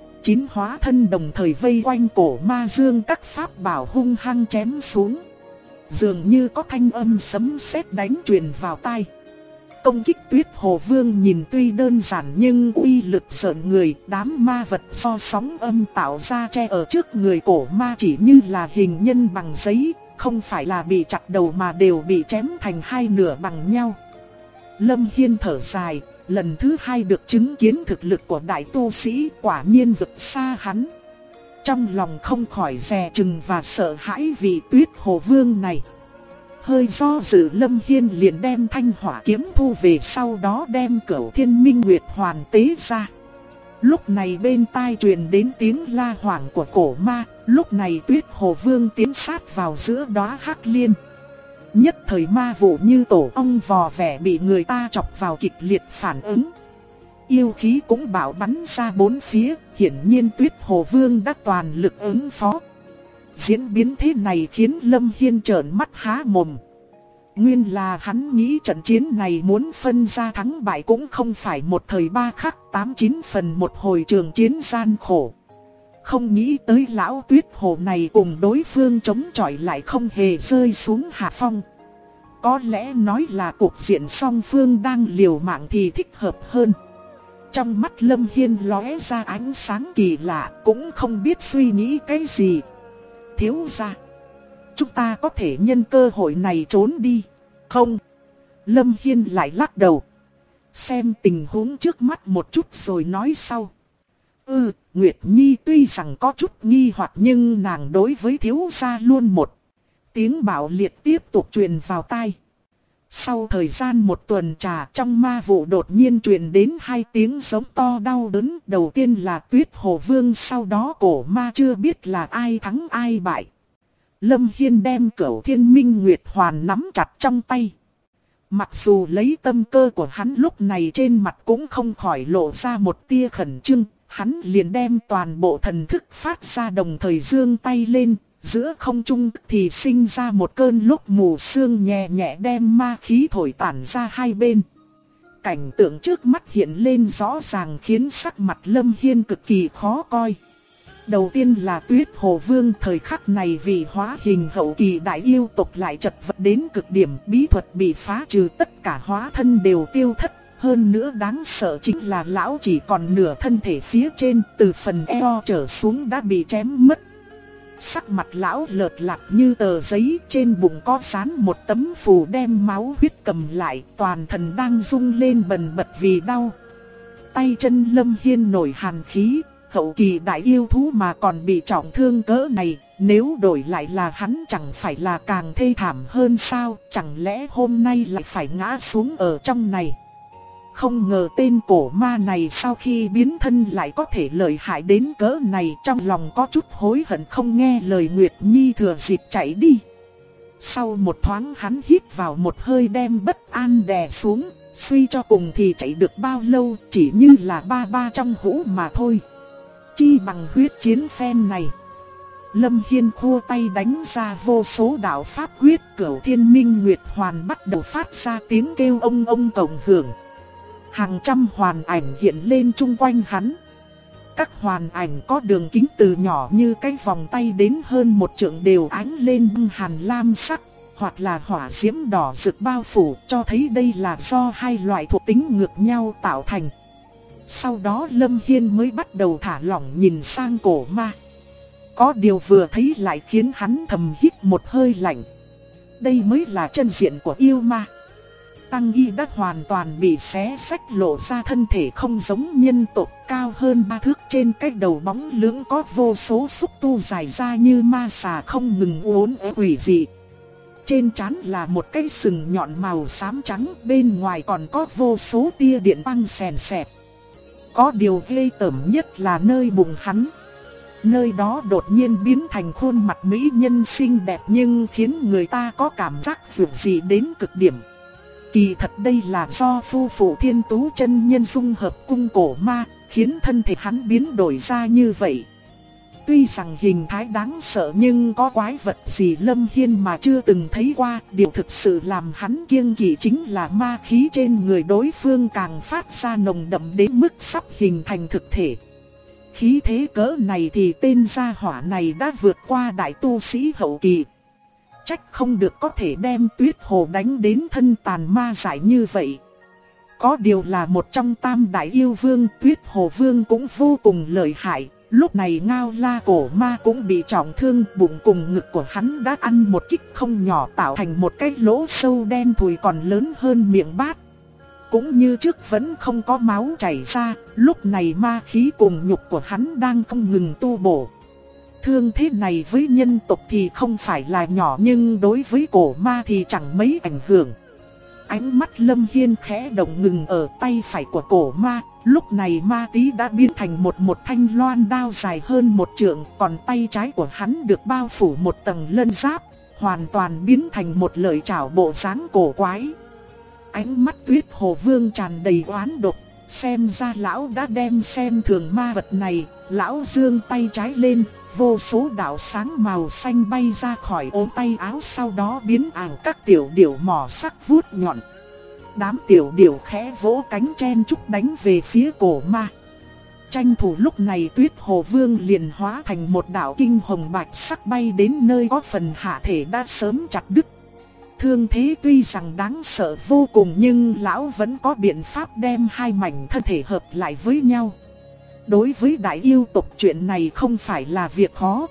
9 hóa thân đồng thời vây quanh cổ ma dương các pháp bảo hung hăng chém xuống. Dường như có thanh âm sấm sét đánh truyền vào tai. Công kích Tuyết Hồ Vương nhìn tuy đơn giản nhưng uy lực rợn người, đám ma vật do sóng âm tạo ra che ở trước người cổ ma chỉ như là hình nhân bằng giấy, không phải là bị chặt đầu mà đều bị chém thành hai nửa bằng nhau. Lâm Hiên thở dài, lần thứ hai được chứng kiến thực lực của đại tu sĩ, quả nhiên vượt xa hắn. Trong lòng không khỏi dè chừng và sợ hãi vì Tuyết Hồ Vương này. Hơi do dự, Lâm Hiên liền đem thanh hỏa kiếm thu về, sau đó đem Cửu Thiên Minh Nguyệt Hoàn tế ra. Lúc này bên tai truyền đến tiếng la hoảng của cổ ma, lúc này Tuyết Hồ Vương tiến sát vào giữa đóa hắc liên. Nhất thời ma vụ như tổ ong vò vẽ bị người ta chọc vào kịch liệt phản ứng. Yêu khí cũng bạo bắn ra bốn phía, hiển nhiên Tuyết Hồ Vương đã toàn lực ứng phó. Diễn biến thế này khiến Lâm Hiên trợn mắt há mồm. Nguyên là hắn nghĩ trận chiến này muốn phân ra thắng bại cũng không phải một thời ba khắc 8-9 phần một hồi trường chiến gian khổ. Không nghĩ tới lão Tuyết Hồ này cùng đối phương chống chọi lại không hề rơi xuống hạ phong. Có lẽ nói là cuộc diện song phương đang liều mạng thì thích hợp hơn. Trong mắt Lâm Hiên lóe ra ánh sáng kỳ lạ, cũng không biết suy nghĩ cái gì. Thiếu gia, chúng ta có thể nhân cơ hội này trốn đi, không? Lâm Hiên lại lắc đầu. Xem tình huống trước mắt một chút rồi nói sau. Nguyệt Nhi tuy rằng có chút nghi hoặc nhưng nàng đối với thiếu gia luôn một Tiếng bạo liệt tiếp tục truyền vào tai. Sau thời gian một tuần trà, trong ma vụ đột nhiên truyền đến hai tiếng giống to đau đớn. Đầu tiên là Tuyết Hồ Vương, sau đó cổ ma chưa biết là ai thắng ai bại. Lâm Hiên đem Cửu Thiên Minh Nguyệt Hoàn nắm chặt trong tay. Mặc dù lấy tâm cơ của hắn lúc này trên mặt cũng không khỏi lộ ra một tia khẩn trương, hắn liền đem toàn bộ thần thức phát ra đồng thời giương tay lên, giữa không trung thì sinh ra một cơn lốc mù sương nhẹ nhẹ đem ma khí thổi tản ra hai bên. Cảnh tượng trước mắt hiện lên rõ ràng khiến sắc mặt Lâm Hiên cực kỳ khó coi. Đầu tiên là Tuyết Hồ Vương, thời khắc này vì hóa hình hậu kỳ đại yêu tộc lại chật vật đến cực điểm, bí thuật bị phá trừ, tất cả hóa thân đều tiêu thất. Hơn nữa đáng sợ chính là lão chỉ còn nửa thân thể phía trên, từ phần eo trở xuống đã bị chém mất. Sắc mặt lão lợt lạc như tờ giấy, trên bụng có dán một tấm phù đem máu huyết cầm lại, toàn thân đang rung lên bần bật vì đau. Tay chân Lâm Hiên nổi hàn khí, hậu kỳ đại yêu thú mà còn bị trọng thương cỡ này, nếu đổi lại là hắn chẳng phải là càng thê thảm hơn sao, chẳng lẽ hôm nay lại phải ngã xuống ở trong này. Không ngờ tên cổ ma này sau khi biến thân lại có thể lợi hại đến cỡ này, trong lòng có chút hối hận không nghe lời Nguyệt Nhi thừa dịp chạy đi. Sau một thoáng hắn hít vào một hơi đem bất an đè xuống, suy cho cùng thì chạy được bao lâu, chỉ như là ba trong hũ mà thôi. Chi bằng huyết chiến phen này. Lâm Hiên khua tay đánh ra vô số đạo pháp quyết, Cửu Thiên Minh Nguyệt Hoàn bắt đầu phát ra tiếng kêu ông cộng hưởng. Hàng trăm hoàn ảnh hiện lên chung quanh hắn. Các hoàn ảnh có đường kính từ nhỏ như cái vòng tay đến hơn một trượng đều ánh lên hàn lam sắc, hoặc là hỏa diễm đỏ rực bao phủ, cho thấy đây là do hai loại thuộc tính ngược nhau tạo thành. Sau đó Lâm Hiên mới bắt đầu thả lỏng nhìn sang cổ ma. Có điều vừa thấy lại khiến hắn thầm hít một hơi lạnh. Đây mới là chân diện của yêu ma. Tăng y đã hoàn toàn bị xé xách, lộ ra thân thể không giống nhân tộc, cao hơn 3 thước, trên cái đầu bóng lưỡng có vô số xúc tu dài ra như ma xà không ngừng uốn éo quỷ dị. Trên trán là một cái sừng nhọn màu xám trắng, bên ngoài còn có vô số tia điện băng xèn xẹp. Có điều ghê tởm nhất là nơi bụng hắn. Nơi đó đột nhiên biến thành khuôn mặt mỹ nhân xinh đẹp nhưng khiến người ta có cảm giác dịu dị đến cực điểm. Kỳ thật đây là do phu phụ Thiên Tú chân nhân dung hợp cung cổ ma, khiến thân thể hắn biến đổi ra như vậy. Tuy rằng hình thái đáng sợ nhưng có quái vật gì Lâm Hiên mà chưa từng thấy qua, điều thực sự làm hắn kiêng kỵ chính là ma khí trên người đối phương càng phát ra nồng đậm đến mức sắp hình thành thực thể. Khí thế cỡ này thì tên gia hỏa này đã vượt qua đại tu sĩ hậu kỳ. Trách không được có thể đem Tuyết Hồ đánh đến thân tàn ma dại như vậy. Có điều là một trong tam đại yêu vương, Tuyết Hồ Vương cũng vô cùng lợi hại. Lúc này Ngao La cổ ma cũng bị trọng thương, bụng cùng ngực của hắn đã ăn một kích không nhỏ, tạo thành một cái lỗ sâu đen thùi còn lớn hơn miệng bát. Cũng như trước vẫn không có máu chảy ra, lúc này ma khí cùng nhục của hắn đang không ngừng tu bổ. Thương thế này với nhân tộc thì không phải là nhỏ nhưng đối với cổ ma thì chẳng mấy ảnh hưởng. Ánh mắt Lâm Hiên khẽ động ngừng ở tay phải của cổ ma, lúc này ma tí đã biến thành một thanh loan đao dài hơn một trượng, còn tay trái của hắn được bao phủ một tầng lân giáp, hoàn toàn biến thành một lợi chảo bộ dáng cổ quái. Ánh mắt Tuyết Hồ Vương tràn đầy oán độc, xem ra lão đã đem xem thường ma vật này, lão giương tay trái lên. Vô số đạo sáng màu xanh bay ra khỏi ống tay áo, sau đó biến ảo các tiểu điểu mỏ sắc vuốt nhọn. Đám tiểu điểu khẽ vỗ cánh chen chúc đánh về phía cổ ma. Tranh thủ lúc này Tuyết Hồ Vương liền hóa thành một đạo kinh hồng bạch sắc bay đến nơi có phần hạ thể đã sớm chặt đứt. Thương thế tuy rằng đáng sợ vô cùng nhưng lão vẫn có biện pháp đem hai mảnh thân thể hợp lại với nhau. Đối với đại yêu tộc chuyện này không phải là việc khó.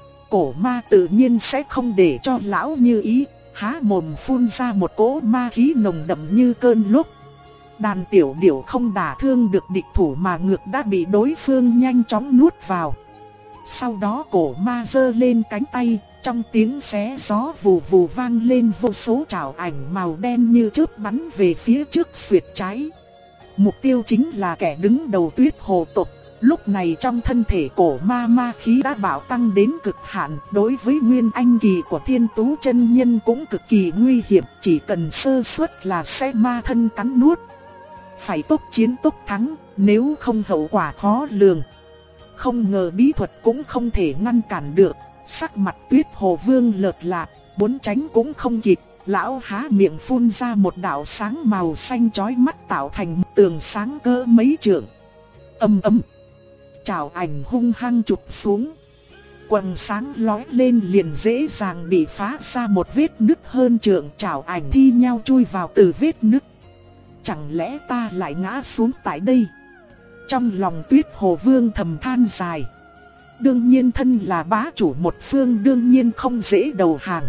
Cổ ma tự nhiên sẽ không để cho lão như ý, há mồm phun ra một cỗ ma khí nồng đậm như cơn lốc. Đàn tiểu điểu không đả thương được địch thủ mà ngược đã bị đối phương nhanh chóng nuốt vào. Sau đó cổ ma giơ lên cánh tay, Trong tiếng xé gió vù vù vang lên, vô số trảo ảnh màu đen như chớp bắn về phía trước xuyệt trái. Mục tiêu chính là kẻ đứng đầu Tuyết Hồ tộc. Lúc này trong thân thể cổ ma khí đã bạo tăng đến cực hạn, đối với nguyên anh kỳ của Thiên Tú chân nhân cũng cực kỳ nguy hiểm, chỉ cần sơ suất là sẽ ma thân cắn nuốt. Phải tốc chiến tốc thắng, nếu không hậu quả khó lường. Không ngờ bí thuật cũng không thể ngăn cản được, sắc mặt Tuyết Hồ Vương lợt lạc, muốn tránh cũng không kịp. Lão há miệng phun ra một đạo sáng màu xanh chói mắt tạo thành một tường sáng cỡ mấy trượng. Ầm ầm, trảo ảnh hung hăng chụp xuống. Quầng sáng lóe lên liền dễ dàng bị phá ra một vết nứt hơn trượng, trảo ảnh thi nhau chui vào từ vết nứt. Chẳng lẽ ta lại ngã xuống tại đây? Trong lòng Tuyết Hồ Vương thầm than dài. Đương nhiên thân là bá chủ một phương đương nhiên không dễ đầu hàng.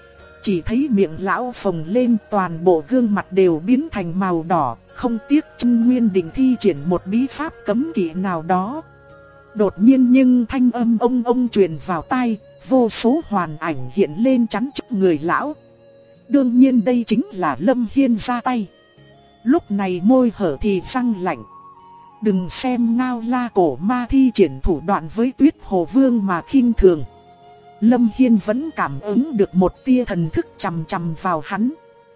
Chỉ thấy miệng lão phồng lên, toàn bộ gương mặt đều biến thành màu đỏ, không tiếc chân nguyên định thi triển một bí pháp cấm kỵ nào đó. Đột nhiên nhưng thanh âm ông truyền vào tai, vô số hoàn ảnh hiện lên chắn trước người lão. Đương nhiên đây chính là Lâm Hiên ra tay. Lúc này môi hở thì răng lạnh. Đừng xem Ngao La cổ ma thi triển thủ đoạn với Tuyết Hồ Vương mà khinh thường. Lâm Hiên vẫn cảm ứng được một tia thần thức chằm chằm vào hắn.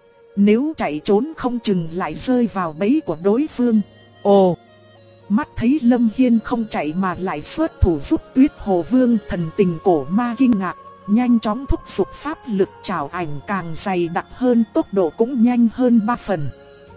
Nếu chạy trốn không chừng lại rơi vào bẫy của đối phương. Ồ! Mắt thấy Lâm Hiên không chạy mà lại xuất thủ giúp Tuyết Hồ Vương, thần tình cổ ma kinh ngạc, nhanh chóng thúc giục pháp lực, trảo ảnh càng dày đặc hơn, tốc độ cũng nhanh hơn 3 phần.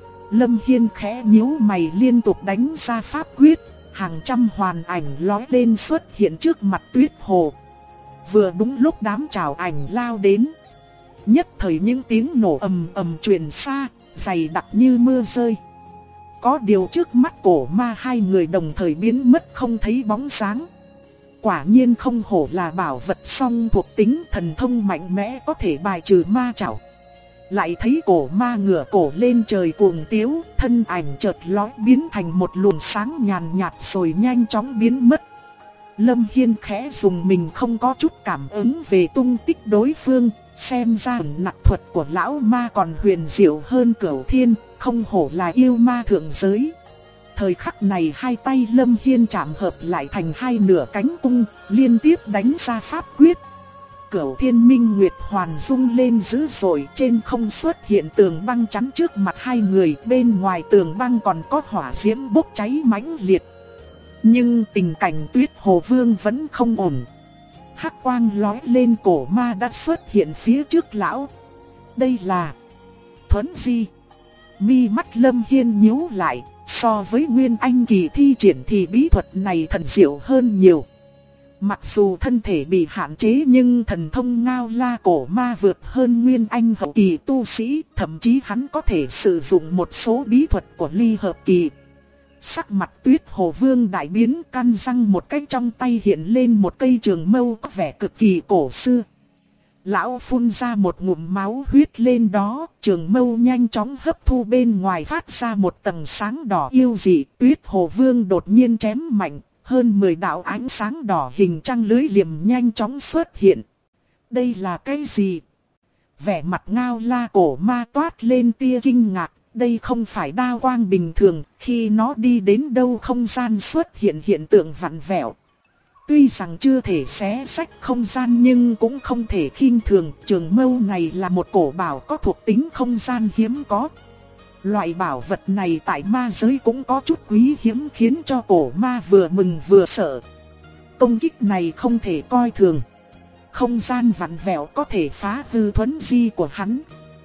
Lâm Hiên khẽ nhíu mày liên tục đánh ra pháp quyết, hàng trăm hoàn ảnh lóe lên xuất hiện trước mặt Tuyết Hồ. Vừa đúng lúc đám trảo ảnh lao đến, nhất thời những tiếng nổ ầm ầm truyền xa, dày đặc như mưa rơi. Có điều trước mắt cổ ma hai người đồng thời biến mất không thấy bóng dáng. Quả nhiên không hổ là bảo vật song thuộc tính, thần thông mạnh mẽ có thể bài trừ ma trảo. Lại thấy cổ ma ngửa cổ lên trời cuồng tiếu, thân ảnh chợt lóe biến thành một luồng sáng nhàn nhạt rồi nhanh chóng biến mất. Lâm Hiên khẽ dùng mình không có chút cảm ứng về tung tích đối phương, xem ra nặc thuật của lão ma còn huyền diệu hơn Cửu Thiên, không hổ là yêu ma thượng giới. Thời khắc này hai tay Lâm Hiên chạm hợp lại thành hai nửa cánh cung, liên tiếp đánh ra pháp quyết. Cửu Thiên Minh Nguyệt Hoàn rung lên dữ dội, trên không xuất hiện tường băng chắn trước mặt hai người, bên ngoài tường băng còn có hỏa diễm bốc cháy mãnh liệt. Nhưng tình cảnh Tuyết Hồ Vương vẫn không ổn. Hắc quang lóe lên, cổ ma đã xuất hiện phía trước lão. Đây là Thuấn Di. Mi mắt Lâm Hiên nhíu lại, so với Nguyên Anh kỳ thi triển thì bí thuật này thần diệu hơn nhiều. Mặc dù thân thể bị hạn chế nhưng thần thông Ngao La cổ ma vượt hơn Nguyên Anh hậu kỳ tu sĩ, thậm chí hắn có thể sử dụng một số bí thuật của ly hợp kỳ. Sắc mặt Tuyết Hồ Vương đại biến, căn răng một cái, trong tay hiện lên một cây trường mâu có vẻ cực kỳ cổ xưa. Lão phun ra một ngụm máu huyết lên đó, trường mâu nhanh chóng hấp thu bên ngoài phát ra một tầng sáng đỏ yêu dị. Tuyết Hồ Vương đột nhiên chém mạnh, hơn 10 đạo ánh sáng đỏ hình trăng lưới liềm nhanh chóng xuất hiện. Đây là cái gì? Vẻ mặt Ngao La cổ ma toát lên tia kinh ngạc. Đây không phải đao quang bình thường, khi nó đi đến đâu không gian xuất hiện hiện tượng vặn vẹo. Tuy rằng chưa thể xé rách không gian nhưng cũng không thể khinh thường, trường mâu này là một cổ bảo có thuộc tính không gian hiếm có. Loại bảo vật này tại ma giới cũng có chút quý hiếm, khiến cho cổ ma vừa mừng vừa sợ. Công kích này không thể coi thường. Không gian vặn vẹo có thể phá hư thuấn di của hắn.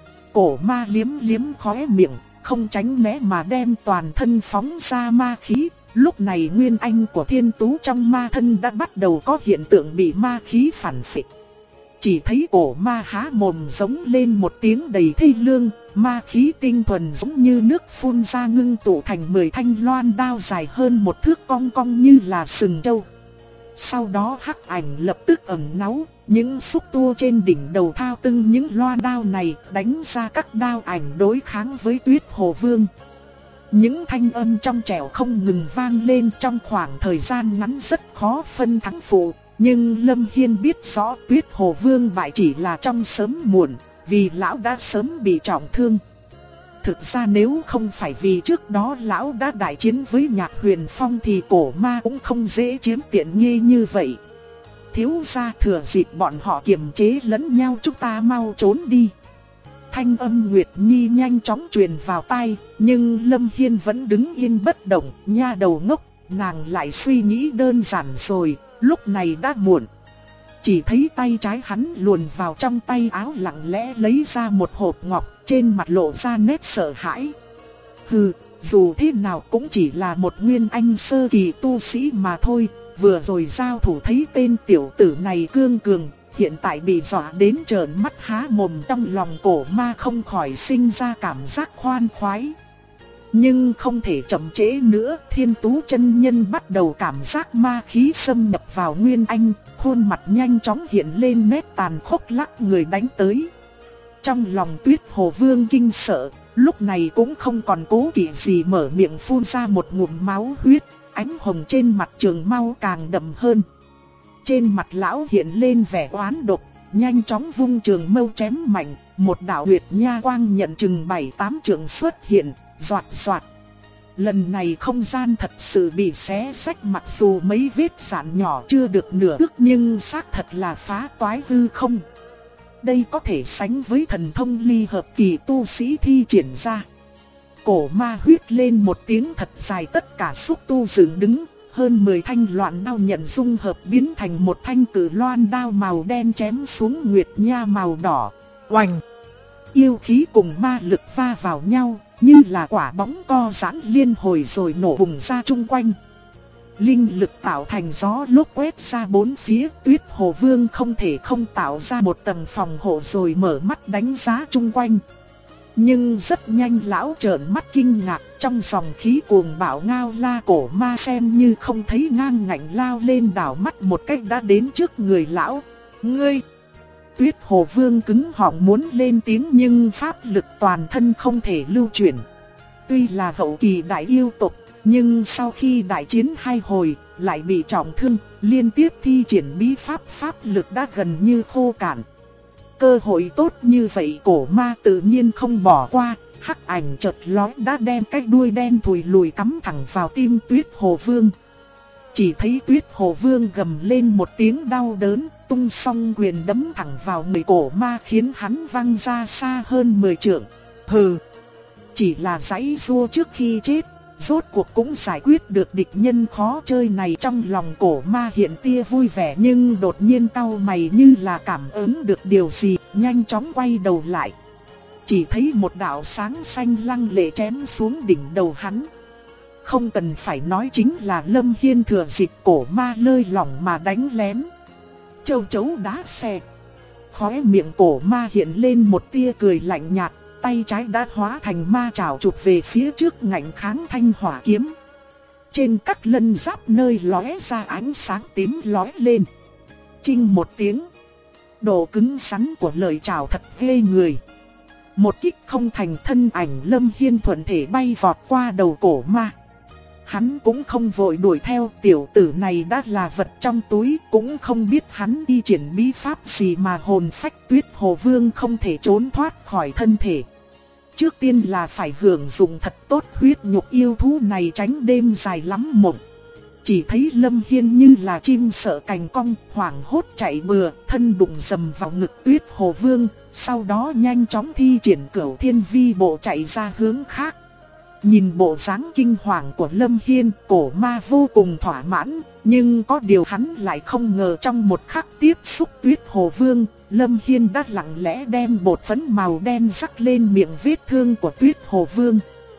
Cổ ma liếm liếm khóe miệng, không tránh né mà đem toàn thân phóng ra ma khí. Lúc này Nguyên Anh của Thiên Tú trong ma thân đã bắt đầu có hiện tượng bị ma khí phản phệ. Chỉ thấy cổ ma há mồm giống lên một tiếng đầy thê lương, ma khí tinh thuần giống như nước phun ra ngưng tụ thành 10 thanh loan đao dài hơn một thước, cong cong như là sừng trâu. Sau đó hắc ảnh lập tức ẩn náu, những xúc tua trên đỉnh đầu thao tưng những loan đao này, đánh ra các đao ảnh đối kháng với Tuyết Hồ Vương. Những thanh âm trong trẻo không ngừng vang lên, trong khoảng thời gian ngắn rất khó phân thắng phụ. Nhưng Lâm Hiên biết rõ Tuyết Hồ Vương bại chỉ là trong sớm muộn, vì lão đã sớm bị trọng thương. Thực ra nếu không phải vì trước đó lão đã đại chiến với Nhạc Huyền Phong thì cổ ma cũng không dễ chiếm tiện nghi như vậy. Thiếu gia thừa dịp bọn họ kiềm chế lẫn nhau, chúng ta mau trốn đi. Thanh âm Nguyệt Nhi nhanh chóng truyền vào tai, nhưng Lâm Hiên vẫn đứng yên bất động, nha đầu ngốc, nàng lại suy nghĩ đơn giản rồi, lúc này đã muộn. Chỉ thấy tay trái hắn luồn vào trong tay áo, lặng lẽ lấy ra một hộp ngọc, trên mặt lộ ra nét sợ hãi. Hừ, dù thế nào cũng chỉ là một nguyên anh sơ kỳ tu sĩ mà thôi, vừa rồi giao thủ thấy tên tiểu tử này cương cường, hiện tại bị dọa đến trợn mắt há mồm, trong lòng cổ ma không khỏi sinh ra cảm giác khoan khoái. Nhưng không thể chậm trễ nữa, Thiên Tú chân nhân bắt đầu cảm giác ma khí xâm nhập vào nguyên anh, khuôn mặt nhanh chóng hiện lên nét tàn khốc, lắc người đánh tới. Trong lòng Tuyết Hồ Vương kinh sợ, lúc này cũng không còn cố kỵ gì, mở miệng phun ra một ngụm máu huyết, ánh hồng trên mặt Trường Mau càng đậm hơn. Trên mặt lão hiện lên vẻ oán độc, nhanh chóng vung trường mâu chém mạnh, một đạo huyệt nha quang nhận chừng 7-8 trượng xuất hiện, xoạt xoạt. Lần này không gian thật sự bị xé rách, mặc dù mấy vết rạn nhỏ chưa được nửa thước nhưng xác thật là phá toái hư không. Đây có thể sánh với thần thông ly hợp kỳ tu sĩ thi triển ra. Cổ ma huyết lên một tiếng thật dài, tất cả xúc tu dựng đứng, hơn 10 thanh loạn đao nhận dung hợp biến thành một thanh cử loan đao màu đen chém xuống nguyệt nha màu đỏ. Oành! Yêu khí cùng ma lực va vào nhau, như là quả bóng co giãn liên hồi rồi nổ bùng ra chung quanh. Linh lực tạo thành gió lốc quét ra bốn phía, Tuyết Hồ Vương không thể không tạo ra một tầng phòng hộ rồi mở mắt đánh giá chung quanh. Nhưng rất nhanh lão trợn mắt kinh ngạc, trong dòng khí cuồng bạo ngao la, cổ ma xem như không thấy, ngang ngạnh lao lên đảo mắt một cách đã đến trước người lão. Ngươi! Tuyết Hồ Vương cứng họng muốn lên tiếng nhưng pháp lực toàn thân không thể lưu chuyển. Tuy là hậu kỳ đại yêu tộc, nhưng sau khi đại chiến 2 hồi, lại bị trọng thương, liên tiếp thi triển bí pháp, pháp lực đã gần như khô cạn. Cơ hội tốt như vậy cổ ma tự nhiên không bỏ qua, hắc ảnh chợt lóe đã đem cái đuôi đen thùi lùi cắm thẳng vào tim Tuyết Hồ Vương. Chỉ thấy Tuyết Hồ Vương gầm lên một tiếng đau đớn, tung song quyền đấm thẳng vào người cổ ma khiến hắn văng ra xa hơn 10 trượng. Hừ, chỉ là giãy giụa trước khi chết, rốt cuộc cũng giải quyết được địch nhân khó chơi này. Trong lòng cổ ma hiện tia vui vẻ nhưng đột nhiên cau mày như là cảm ứng được điều gì, nhanh chóng quay đầu lại. Chỉ thấy một đạo sáng xanh lăng lệ chém xuống đỉnh đầu hắn. Không cần phải nói, chính là Lâm Hiên thừa dịp cổ ma lơi lỏng mà đánh lén. Châu chấu đá xe. Khóe miệng cổ ma hiện lên một tia cười lạnh nhạt, tay trái đã hóa thành ma trảo chụp về phía trước ngạnh kháng thanh hỏa kiếm. Trên các lân giáp nơi lóe ra ánh sáng tím lóe lên. Chinh một tiếng. Độ cứng rắn của lời trảo thật ghê người. Một kích không thành, thân ảnh Lâm Hiên thuận thể bay vọt qua đầu cổ ma. Hắn cũng không vội đuổi theo, tiểu tử này đã là vật trong túi, cũng không biết hắn đi triển bí pháp gì mà hồn phách Tuyết Hồ Vương không thể trốn thoát khỏi thân thể. Trước tiên là phải hưởng dụng thật tốt huyết nhục yêu thú này tránh đêm dài lắm mộng. Chỉ thấy Lâm Hiên như là chim sợ cành cong, hoảng hốt chạy bừa, thân đụng dầm vào ngực Tuyết Hồ Vương, sau đó nhanh chóng thi triển Cửu Thiên Vi bộ chạy ra hướng khác. Nhìn bộ dáng kinh hoàng của Lâm Hiên, cổ ma vô cùng thỏa mãn, nhưng có điều hắn lại không ngờ trong một khắc tiếp xúc Tuyết Hồ Vương, Lâm Hiên đã lặng lẽ đem bột phấn màu đen rắc lên miệng vết thương của Tuyết Hồ Vương.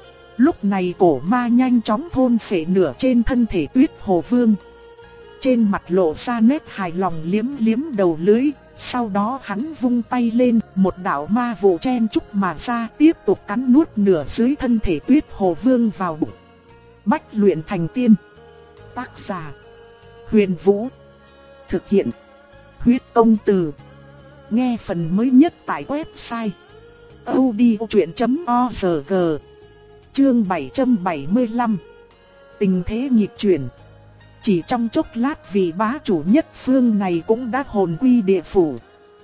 Lúc này cổ ma nhanh chóng thôn phệ nửa trên thân thể Tuyết Hồ Vương. Trên mặt lộ ra nét hài lòng, liếm liếm đầu lưỡi. Sau đó hắn vung tay lên, một đạo ma vụ chen chúc mà ra, tiếp tục cắn nuốt nửa dưới thân thể Tuyết Hồ Vương vào bụng. Bách luyện thành tiên. Tác giả: Huyền Vũ. Thực hiện: Huyết Công Từ. Nghe phần mới nhất tại website audiochuyện.org. Chương 775. Tình thế nghịch chuyển. Chỉ trong chốc lát vị bá chủ nhất phương này cũng đã hồn quy địa phủ.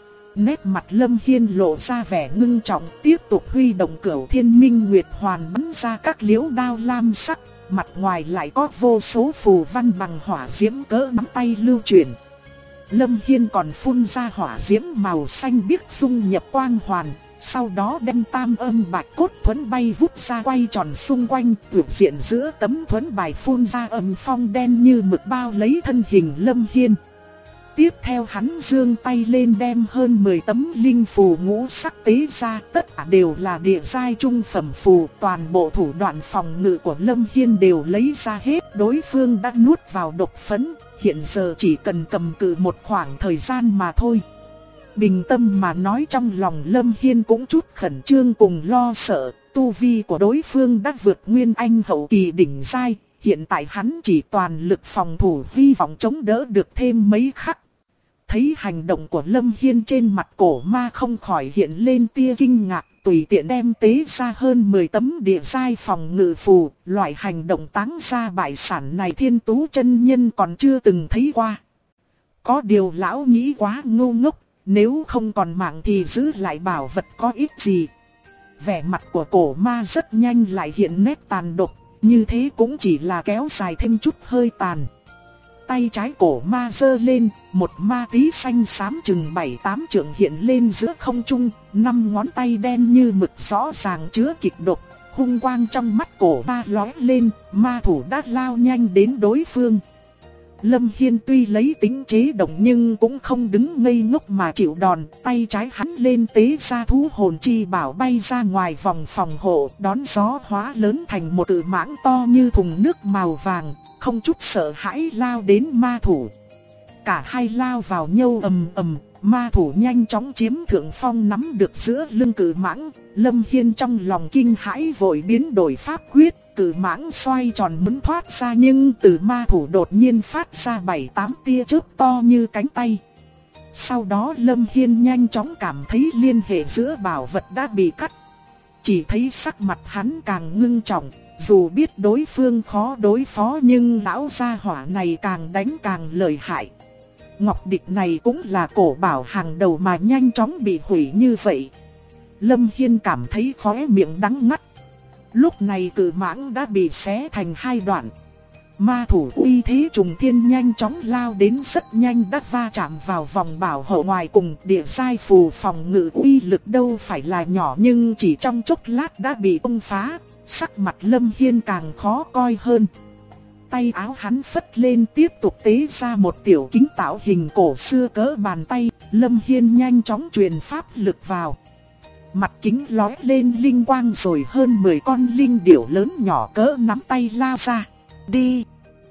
Nét mặt Lâm Hiên lộ ra vẻ ngưng trọng, tiếp tục huy động Cửu Thiên Minh Nguyệt Hoàn bắn ra các liễu đao lam sắc, mặt ngoài lại có vô số phù văn bằng hỏa diễm cỡ nắm tay lưu chuyển. Lâm Hiên còn phun ra hỏa diễm màu xanh biếc dung nhập quang hoàn, sau đó đem tam âm bạch cốt thuẫn bay vút ra quay tròn xung quanh, tuyệt diện giữa tấm thuẫn bài phun ra âm phong đen như mực bao lấy thân hình Lâm Hiên. Tiếp theo hắn giương tay lên đem hơn 10 tấm linh phù ngũ sắc tế ra, tất cả đều là địa giai trung phẩm phù, toàn bộ thủ đoạn phòng ngự của Lâm Hiên đều lấy ra hết, đối phương đã nuốt vào độc phấn, hiện giờ chỉ cần cầm cự một khoảng thời gian mà thôi. Bình tâm mà nói, trong lòng Lâm Hiên cũng chút khẩn trương cùng lo sợ, tu vi của đối phương đã vượt Nguyên Anh hậu kỳ đỉnh giai, hiện tại hắn chỉ toàn lực phòng thủ, hy vọng chống đỡ được thêm mấy khắc. Thấy hành động của Lâm Hiên, trên mặt cổ ma không khỏi hiện lên tia kinh ngạc, tùy tiện đem tế ra hơn 10 tấm địa giai phòng ngự phù, loại hành động táng ra bại sản này Thiên Tú chân nhân còn chưa từng thấy qua. Có điều lão nghĩ quá ngu ngốc, nếu không còn mạng thì giữ lại bảo vật có ích gì. Vẻ mặt của cổ ma rất nhanh lại hiện nét tàn độc, như thế cũng chỉ là kéo dài thêm chút hơi tàn. Tay trái cổ ma giơ lên, một ma tí xanh xám chừng 7-8 trượng hiện lên giữa không trung, 5 ngón tay đen như mực rõ ràng chứa kịch độc, hung quang trong mắt cổ ma lóe lên, ma thủ đã lao nhanh đến đối phương. Lâm Hiên tuy lấy tính chế động nhưng cũng không đứng ngây ngốc mà chịu đòn, tay trái hắn lên tế ra thú hồn chi bảo bay ra ngoài vòng phòng hộ, đón gió hóa lớn thành một cự mãng to như thùng nước màu vàng, không chút sợ hãi lao đến ma thủ. Cả hai lao vào nhau ầm ầm, ma thủ nhanh chóng chiếm thượng phong nắm được giữa lưng cự mãng. Lâm Hiên trong lòng kinh hãi vội biến đổi pháp quyết, cự mãng xoay tròn muốn thoát ra nhưng từ ma thủ đột nhiên phát ra 7-8 tia chớp to như cánh tay. Sau đó Lâm Hiên nhanh chóng cảm thấy liên hệ giữa bảo vật đã bị cắt. Chỉ thấy sắc mặt hắn càng ngưng trọng, dù biết đối phương khó đối phó nhưng lão gia hỏa này càng đánh càng lợi hại. Ngọc địch này cũng là cổ bảo hàng đầu mà nhanh chóng bị hủy như vậy. Lâm Hiên cảm thấy khóe miệng đắng ngắt. Lúc này cự mãng đã bị xé thành hai đoạn. Ma thủ uy thế trùng thiên nhanh chóng lao đến rất nhanh, đã va chạm vào vòng bảo hộ ngoài cùng. Địa giai phù phòng ngự uy lực đâu phải là nhỏ nhưng chỉ trong chốc lát đã bị tung phá. Sắc mặt Lâm Hiên càng khó coi hơn. Tay áo hắn phất lên tiếp tục tế ra một tiểu kính tạo hình cổ xưa cỡ bàn tay. Lâm Hiên nhanh chóng truyền pháp lực vào. Mặt kính lóe lên linh quang rồi hơn 10 con linh điểu lớn nhỏ cỡ nắm tay lao ra. Đi!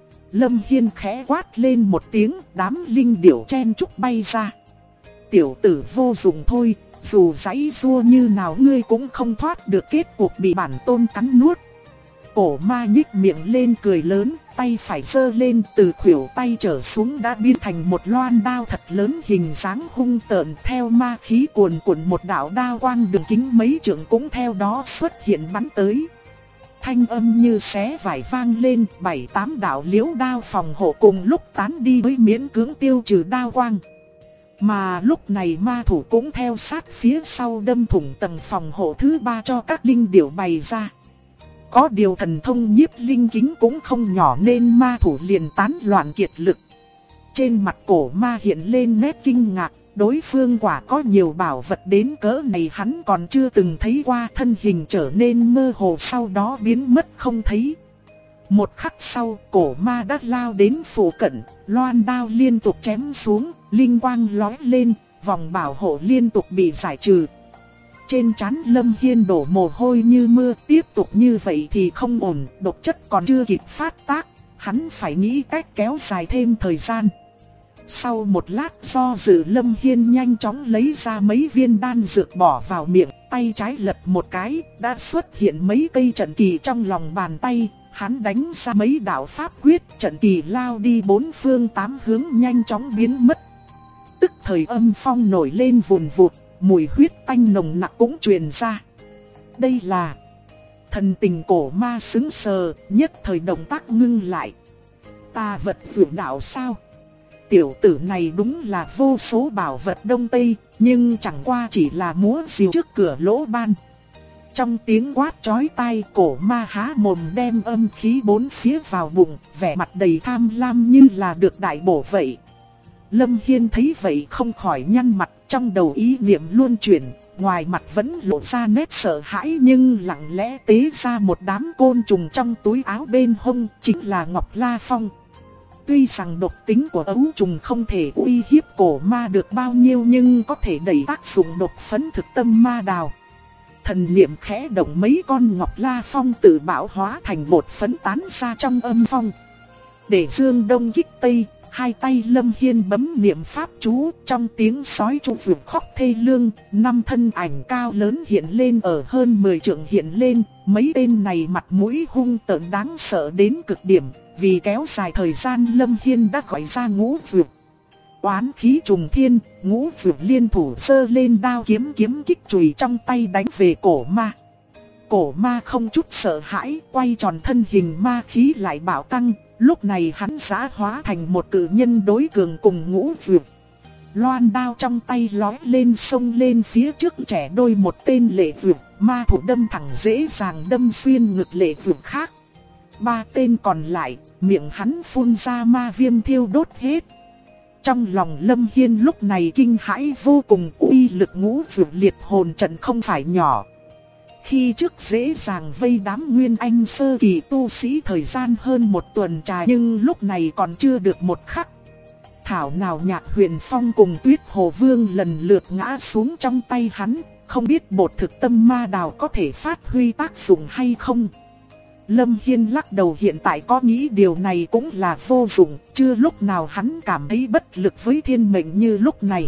Lâm Hiên khẽ quát lên một tiếng, đám linh điểu chen chúc bay ra. Tiểu tử vô dụng thôi, dù giãy giụa như nào ngươi cũng không thoát được kết cục bị bản tôn cắn nuốt. Cổ ma nhích miệng lên cười lớn, tay phải giơ lên, từ khuỷu tay trở xuống đã biến thành một loan đao thật lớn hình dáng hung tợn, theo ma khí cuồn cuộn một đạo đao quang đường kính mấy trượng cũng theo đó xuất hiện bắn tới. Thanh âm như xé vải vang lên, 7-8 đạo liễu đao phòng hộ cùng lúc tán đi với miễn cưỡng tiêu trừ đao quang. Mà lúc này ma thủ cũng theo sát phía sau đâm thủng tầng phòng hộ thứ 3 cho các linh điểu bày ra. Có điều thần thông nhiếp linh kính cũng không nhỏ nên ma thủ liền tán loạn kiệt lực. Trên mặt cổ ma hiện lên nét kinh ngạc, đối phương quả có nhiều bảo vật đến cỡ này hắn còn chưa từng thấy qua, thân hình trở nên mơ hồ sau đó biến mất không thấy. Một khắc sau, cổ ma đã lao đến phủ cận, loan đao liên tục chém xuống, linh quang lóe lên, vòng bảo hộ liên tục bị giải trừ. Trên trán Lâm Hiên đổ mồ hôi như mưa, tiếp tục như vậy thì không ổn, độc chất còn chưa kịp phát tác, hắn phải nghĩ cách kéo dài thêm thời gian. Sau một lát do dự, Lâm Hiên nhanh chóng lấy ra mấy viên đan dược bỏ vào miệng, tay trái lật một cái, đã xuất hiện mấy cây trận kỳ trong lòng bàn tay. Hắn đánh ra mấy đạo pháp quyết, trận kỳ lao đi 4 phương 8 hướng nhanh chóng biến mất. Tức thời âm phong nổi lên vùn vụt, mùi huyết tanh nồng nặc cũng truyền ra. Đây là... Thần tình cổ ma sững sờ, nhất thời động tác ngưng lại. Tà vật vượt đạo sao? Tiểu tử này đúng là vô số bảo vật Đông Tây, nhưng chẳng qua chỉ là múa rìu trước cửa lỗ ban. Trong tiếng quát chói tai, cổ ma há mồm đem âm khí bốn phía vào bụng, vẻ mặt đầy tham lam như là được đại bổ vậy. Lâm Hiên thấy vậy không khỏi nhăn mặt, trong đầu ý niệm luân chuyển, ngoài mặt vẫn lộ ra nét sợ hãi nhưng lặng lẽ tế ra một đám côn trùng trong túi áo bên hông, chính là Ngọc La Phong. Tuy rằng độc tính của ấu trùng không thể uy hiếp cổ ma được bao nhiêu nhưng có thể đẩy tác dụng độc phấn thực tâm ma đào. Thần niệm khẽ động, mấy con Ngọc La Phong tự bạo hóa thành bột phấn tán ra trong âm phong. Để dương đông kích tây, hai tay Lâm Hiên bấm niệm pháp chú, trong tiếng sói tru vượt khóc thê lương, 5 thân ảnh cao lớn hiện lên ở hơn 10 trượng hiện lên, mấy tên này mặt mũi hung tợn đáng sợ đến cực điểm, vì kéo dài thời gian Lâm Hiên đã gọi ra ngũ vượt. Oán khí trùng thiên, ngũ vượt liên thủ giơ lên đao kiếm kích chùy trong tay đánh về cổ ma. Cổ ma không chút sợ hãi, quay tròn thân hình, ma khí lại bạo tăng. Lúc này hắn giã hóa thành một cự nhân đối cường cùng ngũ vượt. Loan đao trong tay lói lên xông lên phía trước trẻ đôi một tên lệ vượt, ma thủ đâm thẳng dễ dàng đâm xuyên ngực lệ vượt khác. 3 tên còn lại, miệng hắn phun ra ma viêm thiêu đốt hết. Trong lòng Lâm Hiên lúc này kinh hãi vô cùng, uy lực ngũ vượt liệt hồn trận không phải nhỏ. Khi trước dễ dàng vây đám nguyên anh sơ kỳ tu sĩ thời gian hơn 1 tuần trà, nhưng lúc này còn chưa được một khắc. Thảo nào Nhạc Huyền Phong cùng Tuyết Hồ Vương lần lượt ngã xuống trong tay hắn, không biết bột thực tâm ma đào có thể phát huy tác dụng hay không. Lâm Hiên lắc đầu, hiện tại có nghĩ điều này cũng là vô dụng, chưa lúc nào hắn cảm thấy bất lực với thiên mệnh như lúc này.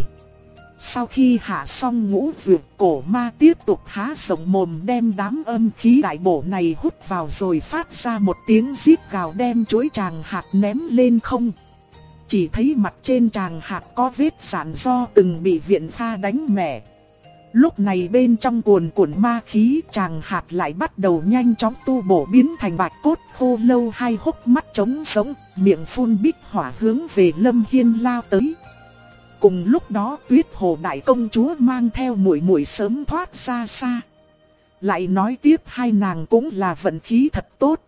Sau khi hạ xong ngũ vượt, cổ ma tiếp tục há rộng mồm đem đám âm khí đại bổ này hút vào rồi phát ra một tiếng rít gào, đem chuỗi tràng hạt ném lên không. Chỉ thấy mặt trên tràng hạt có vết rạn do từng bị viện pha đánh mẻ. Lúc này bên trong cuồn cuộn ma khí, tràng hạt lại bắt đầu nhanh chóng tu bổ biến thành bạch cốt khô lâu, hai hốc mắt trống sống, miệng phun bích hỏa hướng về Lâm Hiên lao tới. Cùng lúc đó Tuyết Hồ đại công chúa mang theo muội muội sớm thoát ra xa. Lại nói tiếp, hai nàng cũng là vận khí thật tốt.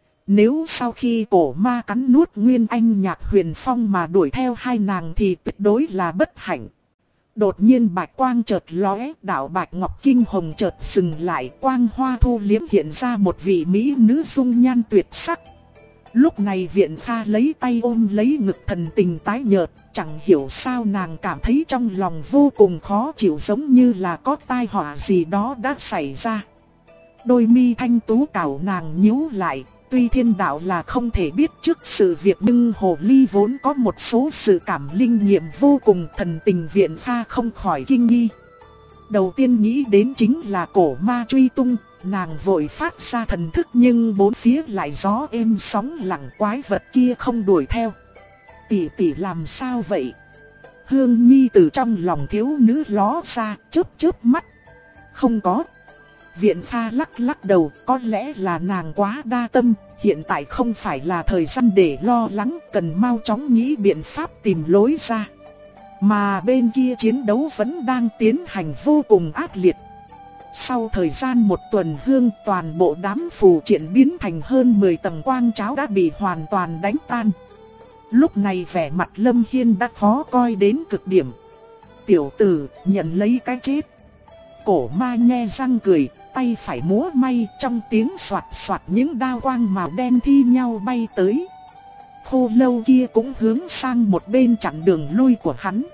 Nếu sau khi cổ ma cắn nuốt nguyên anh Nhạc Huyền Phong mà đuổi theo hai nàng thì tuyệt đối là bất hạnh. Đột nhiên bạch quang chợt lóe, đạo bạch ngọc kinh hồng chợt dừng lại, quang hoa thu liếm hiện ra một vị mỹ nữ dung nhan tuyệt sắc. Lúc này viện pha lấy tay ôm lấy ngực, thần tình tái nhợt, chẳng hiểu sao nàng cảm thấy trong lòng vô cùng khó chịu, giống như là có tai họa gì đó đã xảy ra. Đôi mi thanh tú cảo nàng nhíu lại, tuy thiên đạo là không thể biết trước sự việc nhưng hồ ly vốn có một số sự cảm linh nghiệm vô cùng, thần tình viện pha không khỏi kinh nghi. Đầu tiên nghĩ đến chính là cổ ma truy tung. Nàng vội phát ra thần thức nhưng bốn phía lại gió êm sóng lặng, quái vật kia không đuổi theo. Tỷ tỷ làm sao vậy? Hương Nhi từ trong lòng thiếu nữ ló ra, chớp mắt. Không có. Viện pha lắc đầu, có lẽ là nàng quá đa tâm, hiện tại không phải là thời gian để lo lắng, cần mau chóng nghĩ biện pháp tìm lối ra. Mà bên kia chiến đấu vẫn đang tiến hành vô cùng ác liệt. Sau thời gian 1 tuần hương, toàn bộ đám phù triện biến thành hơn 10 tầng quang cháo đã bị hoàn toàn đánh tan. Lúc này vẻ mặt Lâm Hiên đã khó coi đến cực điểm. Tiểu tử, nhận lấy cái chết. Cổ ma nhe răng cười, tay phải múa may, trong tiếng xoạt xoạt những đao quang màu đen thi nhau bay tới. Khô lâu kia cũng hướng sang một bên chặn đường lui của hắn.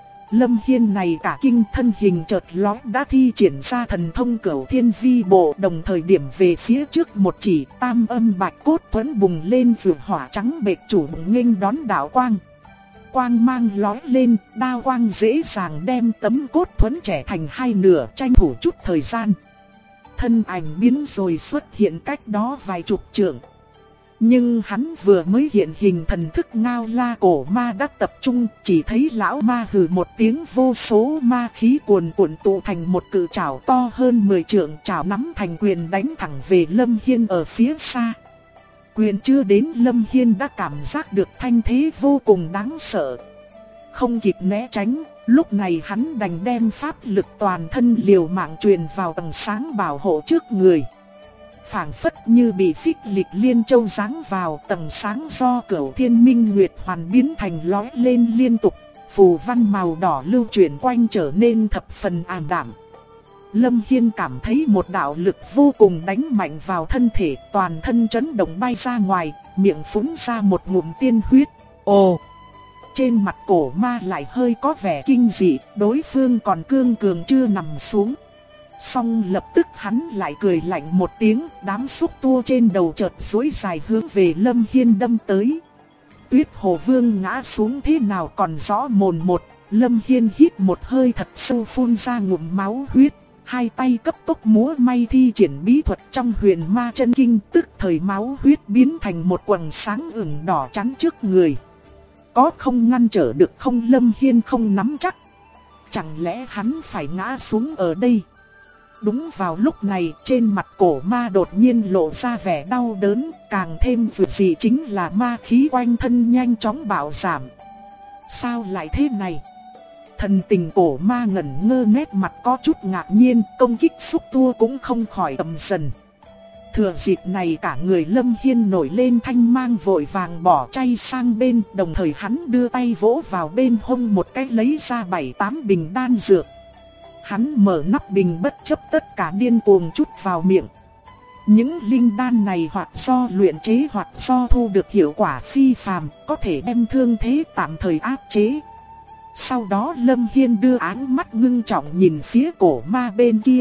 Lâm Hiên này cả kinh, thân hình chợt lóe đã thi triển ra thần thông Cửu Thiên Vi Bộ, đồng thời điểm về phía trước một chỉ, tam âm bạch cốt thuẫn bùng lên, vượt hỏa trắng bệt chủ bụng nghênh đón đạo quang. Quang mang lóe lên, đao quang dễ dàng đem tấm cốt thuẫn chẻ thành hai nửa, tranh thủ chút thời gian. Thân ảnh biến rồi xuất hiện cách đó vài chục trượng. Nhưng hắn vừa mới hiện hình, thần thức ngao la cổ ma đã tập trung, chỉ thấy lão ma hừ một tiếng, vô số ma khí cuồn cuộn tụ thành một cự trảo to hơn 10 trượng, trảo nắm thành quyền đánh thẳng về Lâm Hiên ở phía xa. Quyền chưa đến Lâm Hiên đã cảm giác được thanh thế vô cùng đáng sợ. Không kịp né tránh, lúc này hắn đành đem pháp lực toàn thân liều mạng truyền vào tầng sáng bảo hộ trước người. Phảng phất như bị phích lịch liên châu giáng vào, tầng sáng do Cửu Thiên Minh Nguyệt Hoàn biến thành lóe lên liên tục, phù văn màu đỏ lưu chuyển quanh trở nên thập phần ảm đạm. Lâm Hiên cảm thấy một đạo lực vô cùng đánh mạnh vào thân thể, toàn thân chấn động bay ra ngoài, miệng phun ra một ngụm tiên huyết. Ồ! Trên mặt cổ ma lại hơi có vẻ kinh dị, đối phương còn cương cường chưa nằm xuống. Xong lập tức hắn lại cười lạnh một tiếng, đám xúc tua trên đầu chợt duỗi dài hướng về Lâm Hiên đâm tới. Tuyết Hồ Vương ngã xuống thế nào còn rõ mồn một, Lâm Hiên hít một hơi thật sâu phun ra ngụm máu huyết. Hai tay cấp tốc múa may thi triển bí thuật trong Huyền Ma Chân Kinh, tức thời máu huyết biến thành một quầng sáng ửng đỏ chắn trước người. Có không ngăn trở được không, Lâm Hiên không nắm chắc. Chẳng lẽ hắn phải ngã xuống ở đây? Đúng vào lúc này, trên mặt cổ ma đột nhiên lộ ra vẻ đau đớn, càng thêm vượt dị chính là ma khí quanh thân nhanh chóng bạo giảm. Sao lại thế này? Thần tình cổ ma ngẩn ngơ, nét mặt có chút ngạc nhiên, công kích xúc tua cũng không khỏi ầm dần. Thừa dịp này cả người Lâm Hiên nổi lên thanh mang, vội vàng bỏ chay sang bên, đồng thời hắn đưa tay vỗ vào bên hông một cái, lấy ra 7-8 bình đan dược. Hắn mở nắp bình bất chấp tất cả, điên cuồng trút vào miệng. Những linh đan này hoặc do luyện chế hoặc do thu được hiệu quả phi phàm, có thể đem thương thế tạm thời áp chế. Sau đó Lâm Hiên đưa ánh mắt ngưng trọng nhìn phía cổ ma bên kia.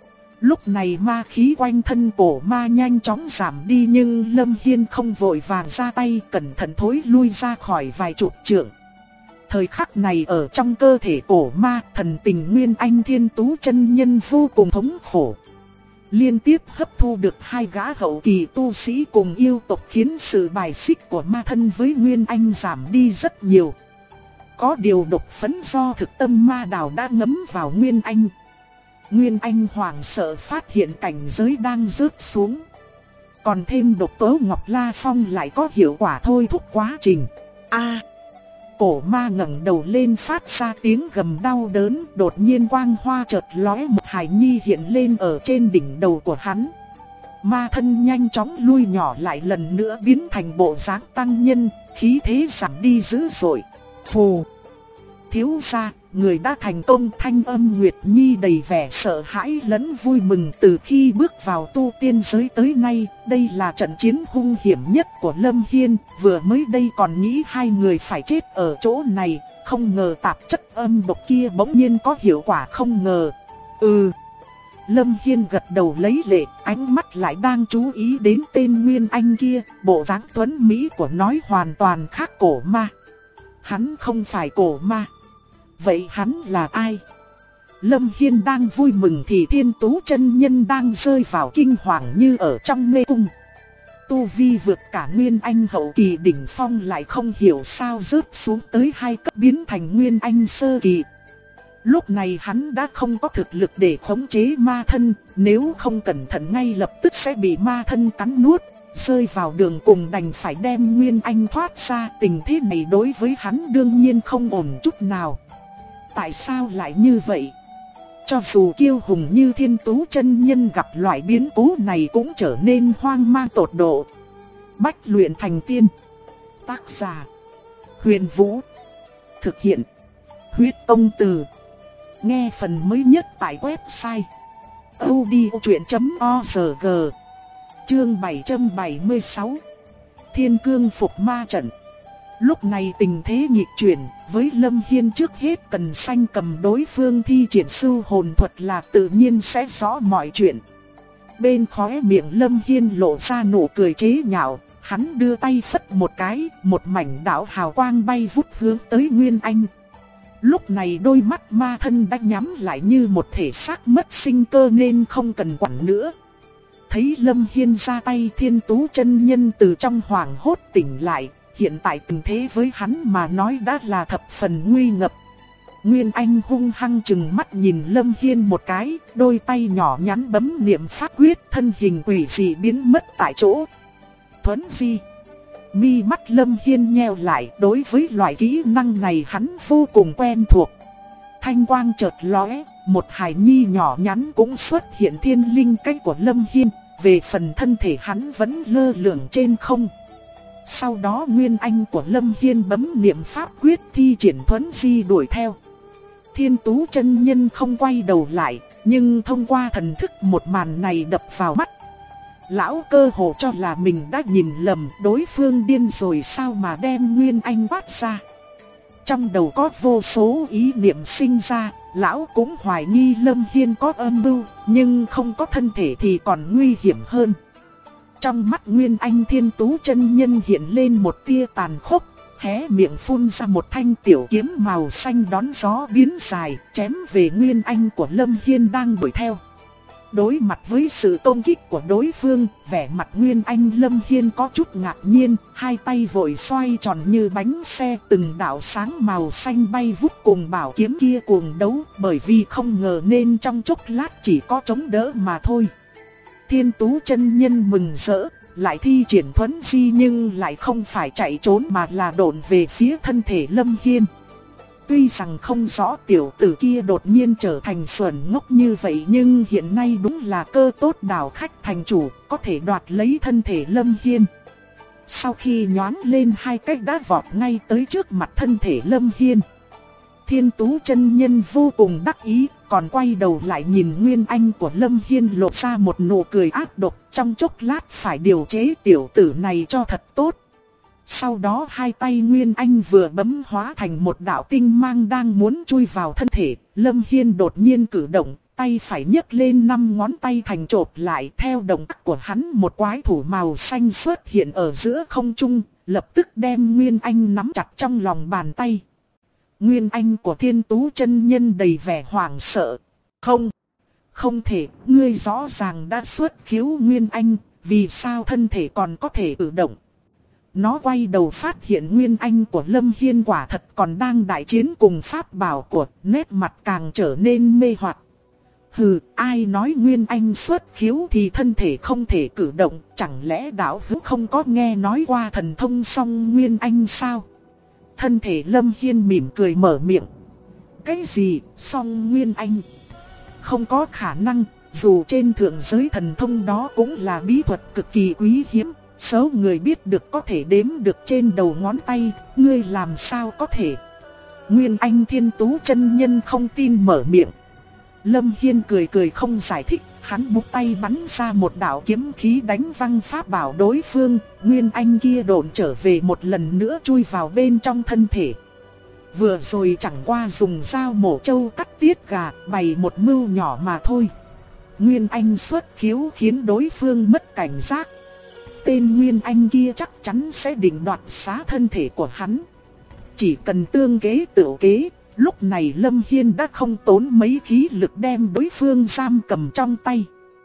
Lúc này ma khí quanh thân cổ ma nhanh chóng giảm đi, nhưng Lâm Hiên không vội vàng ra tay, cẩn thận thối lui ra khỏi vài chục trượng. Thời khắc này ở trong cơ thể cổ ma, thần tình Nguyên Anh Thiên Tú chân nhân vô cùng thống khổ. Liên tiếp hấp thu được 2 gã hậu kỳ tu sĩ cùng yêu tộc, khiến sự bài xích của ma thân với Nguyên Anh giảm đi rất nhiều. Có điều độc phấn do thực tâm ma đào đã ngấm vào Nguyên Anh. Nguyên Anh hoảng sợ phát hiện cảnh giới đang rớt xuống. Còn thêm độc tố Ngọc La Phong lại có hiệu quả thôi thúc quá trình. Cổ ma ngẩng đầu lên phát ra tiếng gầm đau đớn, đột nhiên quang hoa chợt lóe, một hài nhi hiện lên ở trên đỉnh đầu của hắn. Ma thân nhanh chóng lui nhỏ lại, lần nữa biến thành bộ dáng tăng nhân, khí thế giảm đi dữ dội. Phù! Thiếu gia, người đã thành công. Thanh âm Nguyệt Nhi đầy vẻ sợ hãi lẫn vui mừng. Từ khi bước vào tu tiên giới tới nay, đây là trận chiến hung hiểm nhất của Lâm Hiên. Vừa mới đây còn nghĩ 2 người phải chết ở chỗ này, không ngờ tạp chất âm độc kia bỗng nhiên có hiệu quả không ngờ. Lâm Hiên gật đầu lấy lệ, ánh mắt lại đang chú ý đến tên Nguyên Anh kia. Bộ dáng tuấn mỹ của nói hoàn toàn khác cổ ma. Hắn không phải cổ ma. Vậy hắn là ai? Lâm Hiên đang vui mừng thì Thiên Tú chân nhân đang rơi vào kinh hoàng như ở trong mê cung. Tu vi vượt cả Nguyên Anh hậu kỳ đỉnh phong, lại không hiểu sao rớt xuống tới 2 cấp biến thành Nguyên Anh sơ kỳ. Lúc này hắn đã không có thực lực để khống chế ma thân, nếu không cẩn thận ngay lập tức sẽ bị ma thân cắn nuốt. Rơi vào đường cùng đành phải đem Nguyên Anh thoát ra. Tình thế này đối với hắn đương nhiên không ổn chút nào. Tại sao lại như vậy? Cho dù kiêu hùng như Thiên Tú chân nhân gặp loại biến cố này cũng trở nên hoang mang tột độ. Bách luyện thành tiên. Tác giả: Huyền Vũ. Thực hiện: Huyết Tông Từ. Nghe phần mới nhất tại website audiochuyện.org. Chương 776. Thiên Cương Phục Ma Trận. Lúc này tình thế nghịch chuyển, với Lâm Hiên trước hết cần sanh cầm đối phương thi triển sư hồn thuật là tự nhiên sẽ rõ mọi chuyện. Bên khóe miệng Lâm Hiên lộ ra nụ cười chế nhạo, hắn đưa tay phất một cái, một mảnh đạo hào quang bay vút hướng tới Nguyên Anh. Lúc này đôi mắt ma thân đã nhắm lại như một thể xác mất sinh cơ nên không cần quản nữa. Thấy Lâm Hiên ra tay, Thiên Tú chân nhân từ trong hoảng hốt tỉnh lại. Hiện tại tình thế với hắn mà nói đã là thập phần nguy ngập. Nguyên Anh hung hăng chừng mắt nhìn Lâm Hiên một cái, đôi tay nhỏ nhắn bấm niệm pháp quyết, thân hình quỷ dị biến mất tại chỗ. thuấn di. Mi mắt Lâm Hiên nheo lại, đối với loại kỹ năng này hắn vô cùng quen thuộc. Thanh quang chợt lóe, một hài nhi nhỏ nhắn cũng xuất hiện thiên linh cách của Lâm Hiên, về phần thân thể hắn vẫn lơ lửng trên không. Sau đó nguyên anh của Lâm Hiên bấm niệm pháp quyết thi triển thuấn di đuổi theo. Thiên Tú chân nhân không quay đầu lại, nhưng thông qua thần thức một màn này đập vào mắt. Lão cơ hồ cho là mình đã nhìn lầm, đối phương điên rồi sao mà đem nguyên anh bắt ra. Trong đầu có vô số ý niệm sinh ra, lão cũng hoài nghi Lâm Hiên có âm mưu, nhưng không có thân thể thì còn nguy hiểm hơn. Trong mắt Nguyên Anh Thiên Tú chân nhân hiện lên một tia tàn khốc, hé miệng phun ra một thanh tiểu kiếm màu xanh đón gió biến dài, chém về Nguyên Anh của Lâm Hiên đang đuổi theo. Đối mặt với sự công kích của đối phương, vẻ mặt Nguyên Anh Lâm Hiên có chút ngạc nhiên, hai tay vội xoay tròn như bánh xe, từng đạo sáng màu xanh bay vút cùng bảo kiếm kia cuồng đấu, bởi vì không ngờ nên trong chốc lát chỉ có chống đỡ mà thôi. Thiên Tú chân nhân mừng rỡ, lại thi triển thuấn di nhưng lại không phải chạy trốn mà là độn về phía thân thể Lâm Hiên. Tuy rằng không rõ tiểu tử kia đột nhiên trở thành xuẩn ngốc như vậy, nhưng hiện nay đúng là cơ tốt đảo khách thành chủ, có thể đoạt lấy thân thể Lâm Hiên. Sau khi nhoáng lên hai cái đã vọt ngay tới trước mặt thân thể Lâm Hiên. Thiên Tú chân nhân vô cùng đắc ý, còn quay đầu lại nhìn Nguyên Anh của Lâm Hiên lộ ra một nụ cười ác độc, trong chốc lát phải điều chế tiểu tử này cho thật tốt. Sau đó hai tay Nguyên Anh vừa bấm hóa thành một đạo tinh mang đang muốn chui vào thân thể, Lâm Hiên đột nhiên cử động, tay phải nhấc lên 5 ngón tay thành chộp lại, theo động tác của hắn một quái thủ màu xanh xuất hiện ở giữa không trung, lập tức đem Nguyên Anh nắm chặt trong lòng bàn tay. Nguyên Anh của Thiên Tú chân nhân đầy vẻ hoảng sợ. Không thể, ngươi rõ ràng đã xuất khiếu Nguyên Anh, vì sao thân thể còn có thể cử động? Nó quay đầu phát hiện Nguyên Anh của Lâm Hiên quả thật còn đang đại chiến cùng pháp bảo của, nét mặt càng trở nên mê hoặc. Hừ, ai nói Nguyên Anh xuất khiếu thì thân thể không thể cử động, chẳng lẽ đạo hữu không có nghe nói qua thần thông song Nguyên Anh sao? Thân thể Lâm Hiên mỉm cười mở miệng. Cái gì, song Nguyên Anh? Không có khả năng, dù trên thượng giới thần thông đó cũng là bí thuật cực kỳ quý hiếm. Số người biết được có thể đếm được trên đầu ngón tay, ngươi làm sao có thể? Nguyên Anh Thiên Tú chân nhân không tin mở miệng. Lâm Hiên cười cười không giải thích, hắn búng tay bắn ra một đạo kiếm khí đánh văng pháp bảo đối phương, Nguyên Anh kia độn trở về một lần nữa chui vào bên trong thân thể. Vừa rồi chẳng qua dùng dao mổ trâu cắt tiết gà, bày một mưu nhỏ mà thôi. Nguyên Anh xuất khiếu khiến đối phương mất cảnh giác. Tên Nguyên Anh kia chắc chắn sẽ định đoạt xá thân thể của hắn. Chỉ cần tương kế tự kế, lúc này Lâm Hiên đã không tốn mấy khí lực đem đối phương giam cầm trong tay.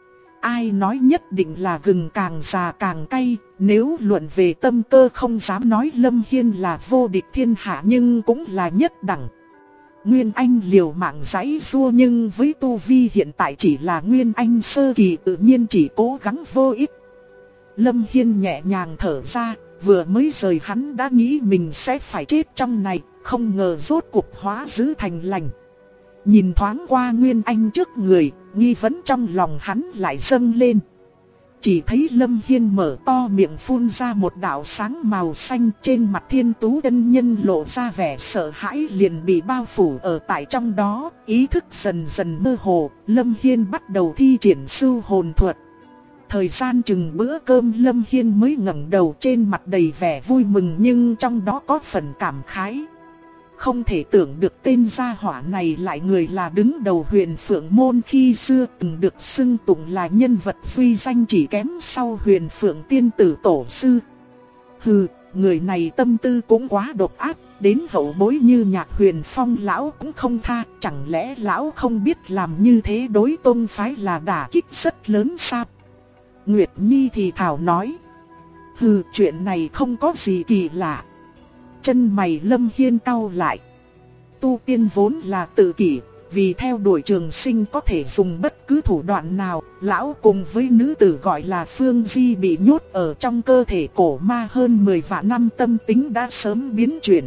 Ai nói nhất định là gừng càng già càng cay, nếu luận về tâm cơ không dám nói Lâm Hiên là vô địch thiên hạ nhưng cũng là nhất đẳng. Nguyên Anh liều mạng giãy giụa nhưng với tu vi hiện tại chỉ là Nguyên Anh sơ kỳ, tự nhiên chỉ cố gắng vô ích. Lâm Hiên nhẹ nhàng thở ra, vừa mới rời hắn đã nghĩ mình sẽ phải chết trong này, không ngờ rốt cuộc hóa dữ thành lành. Nhìn thoáng qua Nguyên Anh trước người, nghi vấn trong lòng hắn lại dâng lên. Chỉ thấy Lâm Hiên mở to miệng phun ra một đạo sáng màu xanh, trên mặt Thiên Tú chân nhân lộ ra vẻ sợ hãi liền bị bao phủ ở tại trong đó, ý thức dần dần mơ hồ, Lâm Hiên bắt đầu thi triển sưu hồn thuật. Thời gian chừng bữa cơm Lâm Hiên mới ngẩng đầu, trên mặt đầy vẻ vui mừng nhưng trong đó có phần cảm khái. Không thể tưởng được tên gia hỏa này lại người là đứng đầu Huyền Phượng môn khi xưa, từng được xưng tụng là nhân vật duy danh chỉ kém sau Huyền Phượng tiên tử tổ sư. Hừ, người này tâm tư cũng quá độc ác, đến hậu bối như Nhạc Huyền Phong lão cũng không tha, chẳng lẽ lão không biết làm như thế đối tông phái là đả kích rất lớn sao? Nguyệt Nhi thì thảo nói. Hừ, chuyện này không có gì kỳ lạ. Chân mày Lâm Hiên cau lại. Tu tiên vốn là tự kỷ, vì theo đuổi trường sinh có thể dùng bất cứ thủ đoạn nào, lão cùng với nữ tử gọi là Phương Di bị nhốt ở trong cơ thể cổ ma hơn 10 vạn năm, tâm tính đã sớm biến chuyển.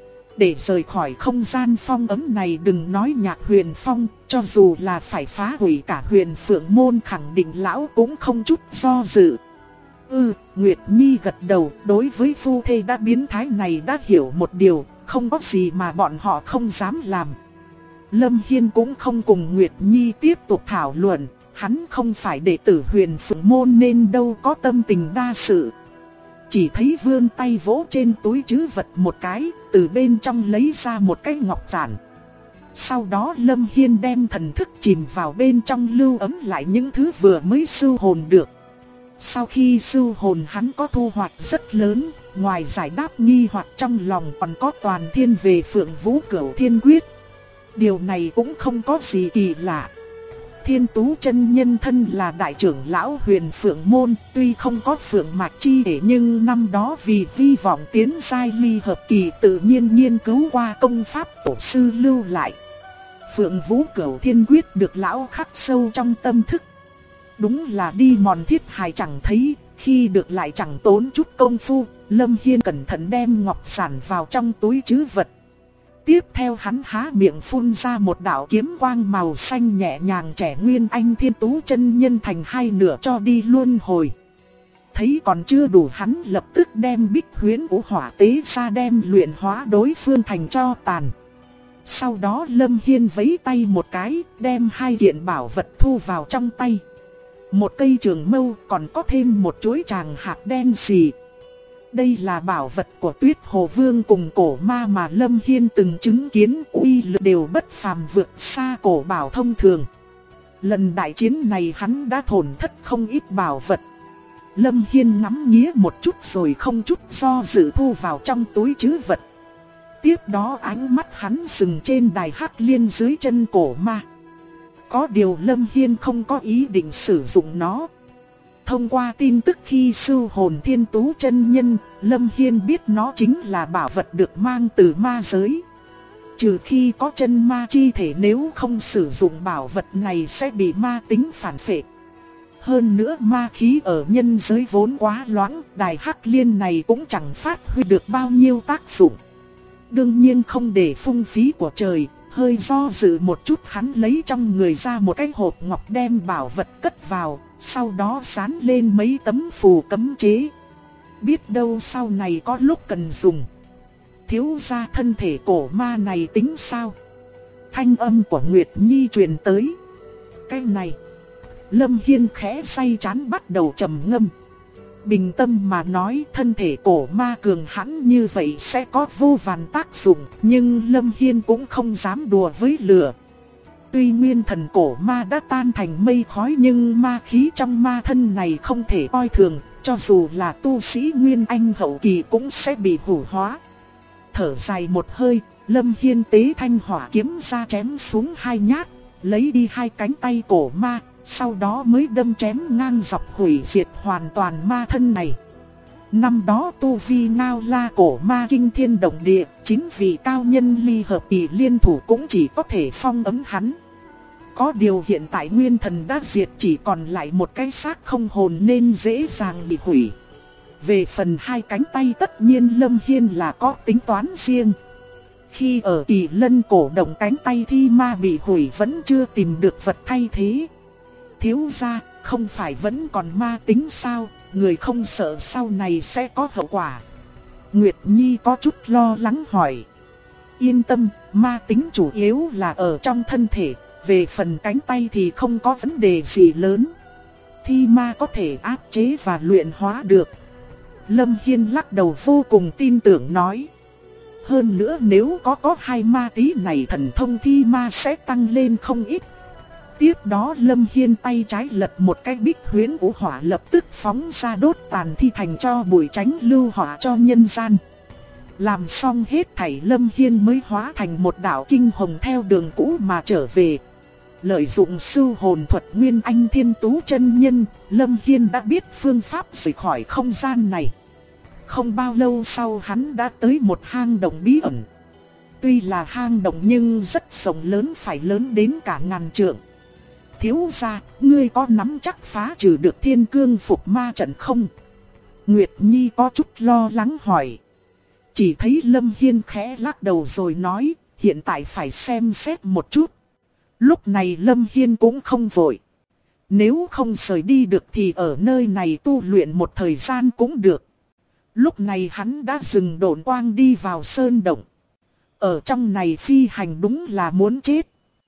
Để rời khỏi không gian phong ấm này, đừng nói Nhạc Huyền Phong, cho dù là phải phá hủy cả Huyền Phượng Môn, khẳng định lão cũng không chút do dự. Nguyệt Nhi gật đầu, đối với phu thê đã biến thái này đã hiểu một điều, không có gì mà bọn họ không dám làm. Lâm Hiên cũng không cùng Nguyệt Nhi tiếp tục thảo luận, hắn không phải đệ tử Huyền Phượng Môn nên đâu có tâm tình đa sự. Chỉ thấy vươn tay vỗ trên túi trữ vật một cái, từ bên trong lấy ra một cái ngọc giản. Sau đó Lâm Hiên đem thần thức chìm vào bên trong, lưu ấm lại những thứ vừa mới sưu hồn được. Sau khi sưu hồn, hắn có thu hoạch rất lớn, ngoài giải đáp nghi hoặc trong lòng còn có toàn thiên về Phượng Vũ Cửu Thiên Quyết. Điều này cũng không có gì kỳ lạ. Thiên Tú chân nhân thân là đại trưởng lão Huyền Phượng Môn, tuy không có phượng mạch chi thể nhưng năm đó vì hy vọng tiến giai ly hợp kỳ tự nhiên nghiên cứu qua công pháp tổ sư lưu lại. Phượng Vũ Cửu Thiên Quyết được lão khắc sâu trong tâm thức. Đúng là đi mòn thiết hài chẳng thấy, khi được lại chẳng tốn chút công phu. Lâm Hiên cẩn thận đem ngọc giản vào trong túi trữ vật. Tiếp theo hắn há miệng phun ra một đạo kiếm quang màu xanh nhẹ nhàng trẻ Nguyên Anh Thiên Tú chân nhân thành hai nửa cho đi luân hồi. Thấy còn chưa đủ, hắn lập tức đem Bích Huyễn Vũ Hỏa tế ra, đem luyện hóa đối phương thành tro tàn. Sau đó Lâm Hiên vẫy tay một cái, đem hai kiện bảo vật thu vào trong tay. Một cây trường mâu, còn có thêm một chuỗi tràng hạt đen xì. Đây là bảo vật của Tuyết Hồ Vương cùng cổ ma mà Lâm Hiên từng chứng kiến, uy lực đều bất phàm, vượt xa cổ bảo thông thường. Lần đại chiến này hắn đã tổn thất không ít bảo vật. Lâm Hiên ngắm nghía một chút rồi không chút do dự thu vào trong túi trữ vật. Tiếp đó ánh mắt hắn dừng trên đài Hắc Liên dưới chân cổ ma. Có điều Lâm Hiên không có ý định sử dụng nó. Thông qua tin tức khi sưu hồn Thiên Tú chân nhân, Lâm Hiên biết nó chính là bảo vật được mang từ ma giới. Trừ khi có chân ma chi thể, nếu không sử dụng bảo vật này sẽ bị ma tính phản phệ. Hơn nữa ma khí ở nhân giới vốn quá loãng, đài Hắc Liên này cũng chẳng phát huy được bao nhiêu tác dụng. Đương nhiên không để phung phí của trời, hơi do dự một chút, hắn lấy trong người ra một cái hộp ngọc đem bảo vật cất vào, sau đó dán lên mấy tấm phù cấm chế. Biết đâu sau này có lúc cần dùng. Thiếu gia, thân thể cổ ma này tính sao? Thanh âm của Nguyệt Nhi truyền tới. Cái này, Lâm Hiên khẽ say chán bắt đầu trầm ngâm. Bình tâm mà nói, thân thể cổ ma cường hãn như vậy sẽ có vô vàn tác dụng, nhưng Lâm Hiên cũng không dám đùa với lửa. Tuy nguyên thần cổ ma đã tan thành mây khói nhưng ma khí trong ma thân này không thể coi thường, cho dù là tu sĩ Nguyên Anh hậu kỳ cũng sẽ bị hủ hóa. Thở dài một hơi, Lâm Hiên tế thanh hỏa kiếm ra chém xuống hai nhát, lấy đi hai cánh tay cổ ma, sau đó mới đâm chém ngang dọc hủy diệt hoàn toàn ma thân này. Năm đó tu vi ngao la cổ ma kinh thiên động địa, chính vì cao nhân ly hợp kỳ liên thủ cũng chỉ có thể phong ấm hắn. Có điều hiện tại nguyên thần đã diệt, chỉ còn lại một cái xác không hồn nên dễ dàng bị hủy. Về phần hai cánh tay, tất nhiên Lâm Hiên là có tính toán riêng. Khi ở Kỳ Lân cổ động cánh tay thi ma bị hủy vẫn chưa tìm được vật thay thế. Thiếu gia, không phải vẫn còn ma tính sao, người không sợ sau này sẽ có hậu quả? Nguyệt Nhi có chút lo lắng hỏi. Yên tâm, ma tính chủ yếu là ở trong thân thể, về phần cánh tay thì không có vấn đề gì lớn. Thi ma có thể áp chế và luyện hóa được. Lâm Hiên lắc đầu vô cùng tin tưởng nói. Hơn nữa nếu có hai ma tí này, thần thông thi ma sẽ tăng lên không ít. Tiếp đó Lâm Hiên tay trái lật một cái Bích Huyễn Vũ Hỏa, lập tức phóng ra đốt tàn thi thành cho bụi, tránh lưu hỏa cho nhân gian. Làm xong hết thảy, Lâm Hiên mới hóa thành một đạo kinh hồng theo đường cũ mà trở về. Lợi dụng sưu hồn thuật Nguyên Anh Thiên Tú chân nhân, Lâm Hiên đã biết phương pháp rời khỏi không gian này. Không bao lâu sau hắn đã tới một hang động bí ẩn. tuy là hang động nhưng rất rộng lớn, phải lớn đến cả ngàn trượng. Thiếu gia, ngươi có nắm chắc phá trừ được Thiên Cương Phục Ma trận không? Nguyệt Nhi có chút lo lắng hỏi. Chỉ thấy Lâm Hiên khẽ lắc đầu rồi nói, hiện tại phải xem xét một chút. Lúc này Lâm Hiên cũng không vội. Nếu không rời đi được thì ở nơi này tu luyện một thời gian cũng được. Lúc này hắn đã dừng độn quang đi vào sơn động. Ở trong này phi hành đúng là muốn chết.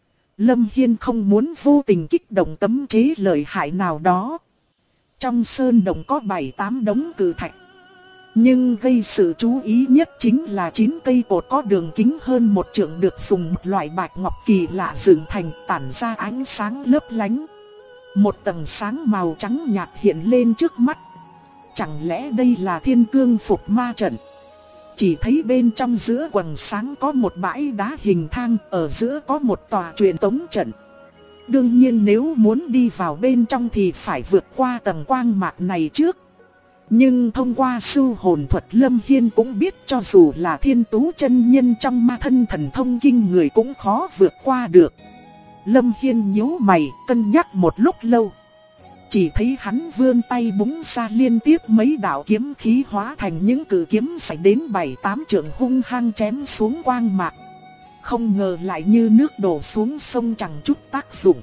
Lâm Hiên không muốn vô tình kích động cấm chế lợi hại nào đó. Trong sơn động có 7-8 đống cự thạch. Nhưng gây sự chú ý nhất chính là 9 cây cột có đường kính hơn 1 trượng được dùng một loại bạch ngọc kỳ lạ dựng thành, tản ra ánh sáng lấp lánh. Một tầng sáng màu trắng nhạt hiện lên trước mắt. Chẳng lẽ đây là Thiên Cương Phục Ma trận? Chỉ thấy bên trong giữa quầng sáng có một bãi đá hình thang, ở giữa có một tòa truyền tống trận. Đương nhiên nếu muốn đi vào bên trong thì phải vượt qua tầng quang mạc này trước. Nhưng thông qua sư hồn thuật, Lâm Hiên cũng biết cho dù là Thiên Tú chân nhân trong ma thân thần thông kinh người cũng khó vượt qua được. Lâm Hiên nhíu mày, cân nhắc một lúc lâu. Chỉ thấy hắn vươn tay búng ra liên tiếp mấy đạo kiếm khí hóa thành những cự kiếm dài đến 7-8 trượng hung hăng chém xuống quang mạc. Không ngờ lại như nước đổ xuống sông chẳng chút tác dụng.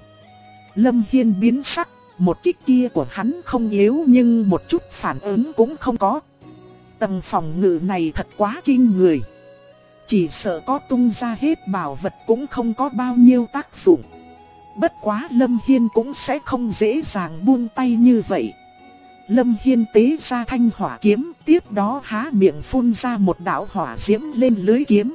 Lâm Hiên biến sắc, một kích kia của hắn không yếu nhưng một chút phản ứng cũng không có. Tầng phòng ngự này thật quá kinh người. Chỉ sợ có tung ra hết bảo vật cũng không có bao nhiêu tác dụng. Bất quá Lâm Hiên cũng sẽ không dễ dàng buông tay như vậy. Lâm Hiên tế ra thanh hỏa kiếm, tiếp đó há miệng phun ra một đạo hỏa diễm lên lưới kiếm.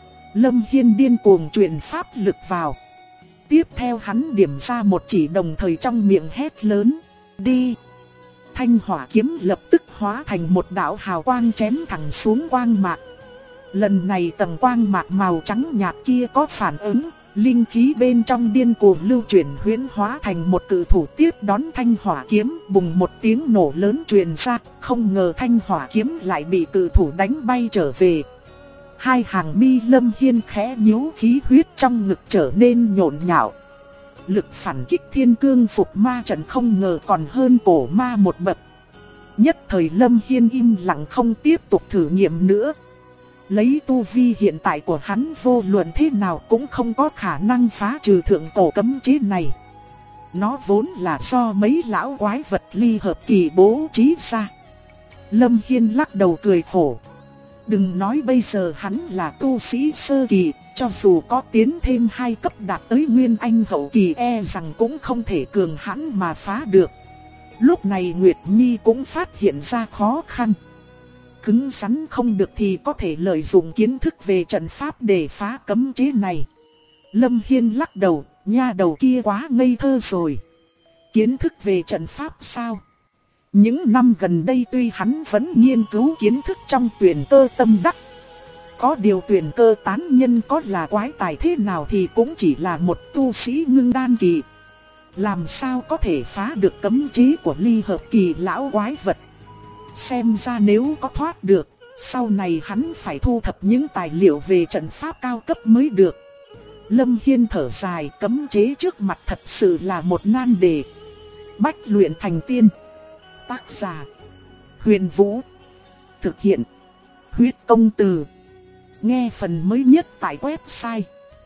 Lâm Hiên điên cuồng truyền pháp lực vào. Tiếp theo hắn điểm ra một chỉ, đồng thời trong miệng hét lớn, đi. Thanh hỏa kiếm lập tức hóa thành một đạo hào quang chém thẳng xuống quang mạc. Lần này tầng quang mạc màu trắng nhạt kia có phản ứng, linh khí bên trong điên cuồng lưu chuyển huyễn hóa thành một cự thủ tiếp đón thanh hỏa kiếm. Bùng một tiếng nổ lớn truyền ra, không ngờ thanh hỏa kiếm lại bị cự thủ đánh bay trở về. Hai hàng mi Lâm Hiên khẽ nhíu, khí huyết trong ngực trở nên nhộn nhạo. Lực phản kích Thiên Cương Phục Ma trận không ngờ còn hơn cổ ma một bậc. Nhất thời Lâm Hiên im lặng không tiếp tục thử nghiệm nữa. Lấy tu vi hiện tại của hắn, vô luận thế nào cũng không có khả năng phá trừ thượng cổ cấm chế này. Nó vốn là do mấy lão quái vật ly hợp kỳ bố trí ra. Lâm Hiên lắc đầu cười khổ. Đừng nói bây giờ hắn là tu sĩ sơ kỳ, cho dù có tiến thêm 2 cấp đạt tới Nguyên Anh hậu kỳ e rằng cũng không thể cường hãn mà phá được. Lúc này Nguyệt Nhi cũng phát hiện ra khó khăn. Cứng rắn không được thì có thể lợi dụng kiến thức về trận pháp để phá cấm chế này. Lâm Hiên lắc đầu, nha đầu kia quá ngây thơ rồi. Kiến thức về trận pháp sao? Những năm gần đây tuy hắn vẫn nghiên cứu kiến thức trong Tuyển Cơ Tâm Đắc. Có điều Tuyển Cơ tán nhân có là quái tài thế nào thì cũng chỉ là một tu sĩ ngưng đan kỳ. Làm sao có thể phá được cấm chế của ly hợp kỳ lão quái vật. Xem ra nếu có thoát được, sau này hắn phải thu thập những tài liệu về trận pháp cao cấp mới được. Lâm Hiên thở dài, cấm chế trước mặt thật sự là một nan đề. Bách luyện thành tiên. Tác giả: Huyền Vũ. Thực hiện: Huyết Công Từ. Nghe phần mới nhất tại website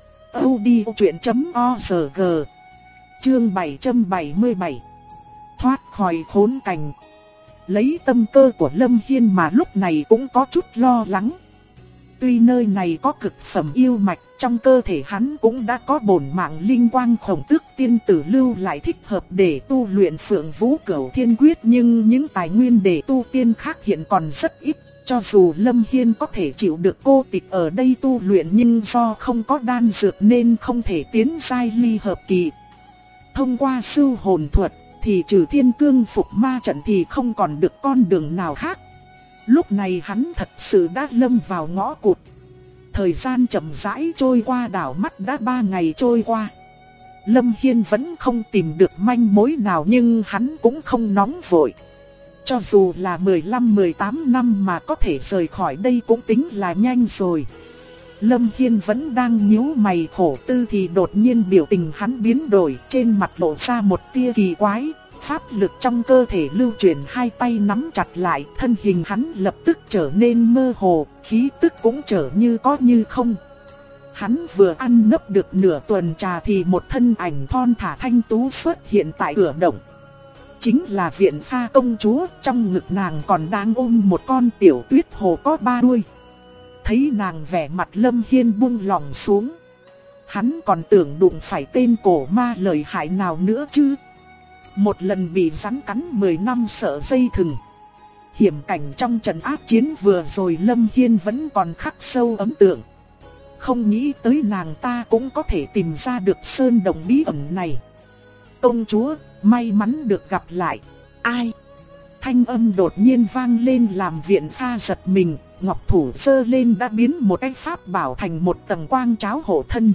audiochuyện.org. Chương 777. Thoát khỏi khốn cảnh. Lấy tâm cơ của Lâm Hiên mà lúc này cũng có chút lo lắng. Tuy nơi này có cực phẩm yêu mạch, trong cơ thể hắn cũng đã có bổn mạng linh quang Khổng Tước tiên tử lưu lại thích hợp để tu luyện Phượng Vũ Cửu Thiên Quyết, nhưng những tài nguyên để tu tiên khác hiện còn rất ít. Cho dù Lâm Hiên có thể chịu được cô tịch ở đây tu luyện, nhưng do không có đan dược nên không thể tiến giai ly hợp kỳ. Thông qua sư hồn thuật thì trừ Thiên Cương Phục Ma trận thì không còn được con đường nào khác. Lúc này hắn thật sự đã lâm vào ngõ cụt. Thời gian chậm rãi trôi qua, đảo mắt đã 3 ngày trôi qua. Lâm Hiên vẫn không tìm được manh mối nào, nhưng hắn cũng không nóng vội. Cho dù là 15-18 năm mà có thể rời khỏi đây cũng tính là nhanh rồi. Lâm Hiên vẫn đang nhíu mày khổ tư thì đột nhiên biểu tình hắn biến đổi, trên mặt lộ ra một tia kỳ quái. Pháp lực trong cơ thể lưu chuyển, hai tay nắm chặt lại, thân hình hắn lập tức trở nên mơ hồ, khí tức cũng trở như có như không. Hắn vừa ăn nấp được nửa tuần trà thì một thân ảnh thon thả thanh tú xuất hiện tại cửa động. Chính là Viện Pha công chúa, trong ngực nàng còn đang ôm một con tiểu tuyết hồ có 3 đuôi. Thấy nàng vẻ mặt Lâm Hiên buông lòng xuống. Hắn còn tưởng đụng phải tên cổ ma lợi hại nào nữa chứ. Một lần bị rắn cắn 10 năm sợ dây thừng. Hiểm cảnh trong trận ác chiến vừa rồi Lâm Hiên vẫn còn khắc sâu ấn tượng. Không nghĩ tới nàng ta cũng có thể tìm ra được sơn động bí ẩn này. Công chúa, may mắn được gặp lại. Ai? Thanh âm đột nhiên vang lên làm Viện Pha giật mình. Ngọc thủ giơ lên đã biến một cái pháp bảo thành một tầng quang cháo hộ thân.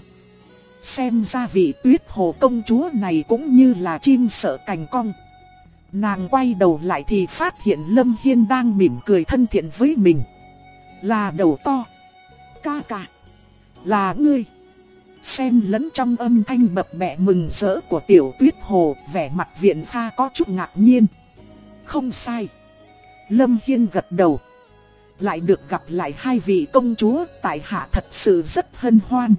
Xem ra vị Tuyết Hồ công chúa này cũng như là chim sợ cành cong. Nàng quay đầu lại thì phát hiện Lâm Hiên đang mỉm cười thân thiện với mình. Là đầu to. Ca ca. Là ngươi. Xem lẫn trong âm thanh bập bẹ mừng rỡ của tiểu Tuyết Hồ, vẻ mặt Viện Pha có chút ngạc nhiên. Không sai. Lâm Hiên gật đầu. Lại được gặp lại hai vị công chúa, tại hạ thật sự rất hân hoan.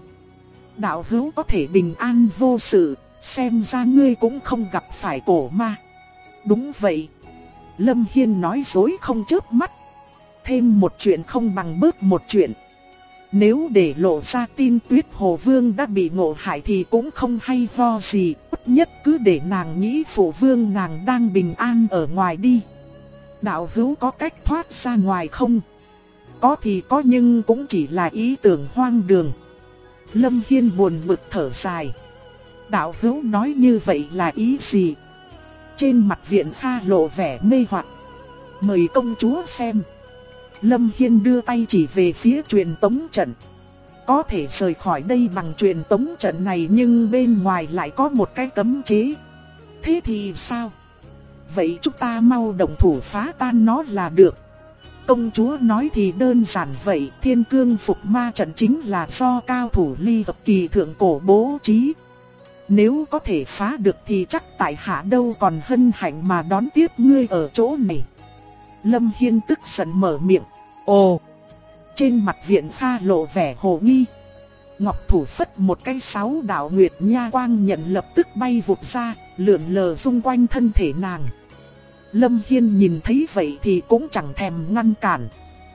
Đạo hữu có thể bình an vô sự, xem ra ngươi cũng không gặp phải cổ ma. Đúng vậy. Lâm Hiên nói dối không chớp mắt. Thêm một chuyện không bằng bớt một chuyện. Nếu để lộ ra tin Tuyết Hồ Vương đã bị ngộ hại thì cũng không hay ho gì. Tốt nhất cứ để nàng nghĩ phụ vương nàng đang bình an ở ngoài đi. Đạo hữu có cách thoát ra ngoài không? Có thì có nhưng cũng chỉ là ý tưởng hoang đường. Lâm Hiên buồn bực thở dài. Đạo hữu nói như vậy là ý gì? Trên mặt Viện Pha lộ vẻ mê hoặc. Mời công chúa xem. Lâm Hiên đưa tay chỉ về phía truyền tống trận. Có thể rời khỏi đây bằng truyền tống trận này nhưng bên ngoài lại có một cái cấm chế. Thế thì sao? Vậy chúng ta mau động thủ phá tan nó là được. Công chúa nói thì đơn giản vậy, Thiên Cương Phục Ma trận chính là do cao thủ ly hợp kỳ thượng cổ bố trí. Nếu có thể phá được thì chắc tại hạ đâu còn hân hạnh mà đón tiếp ngươi ở chỗ này. Lâm Hiên tức giận mở miệng. Ồ! Trên mặt Viện Pha lộ vẻ hồ nghi. Ngọc thủ phất một cái 6 đạo nguyệt nha quang nhận lập tức bay vụt ra, lượn lờ xung quanh thân thể nàng. Lâm Hiên nhìn thấy vậy thì cũng chẳng thèm ngăn cản.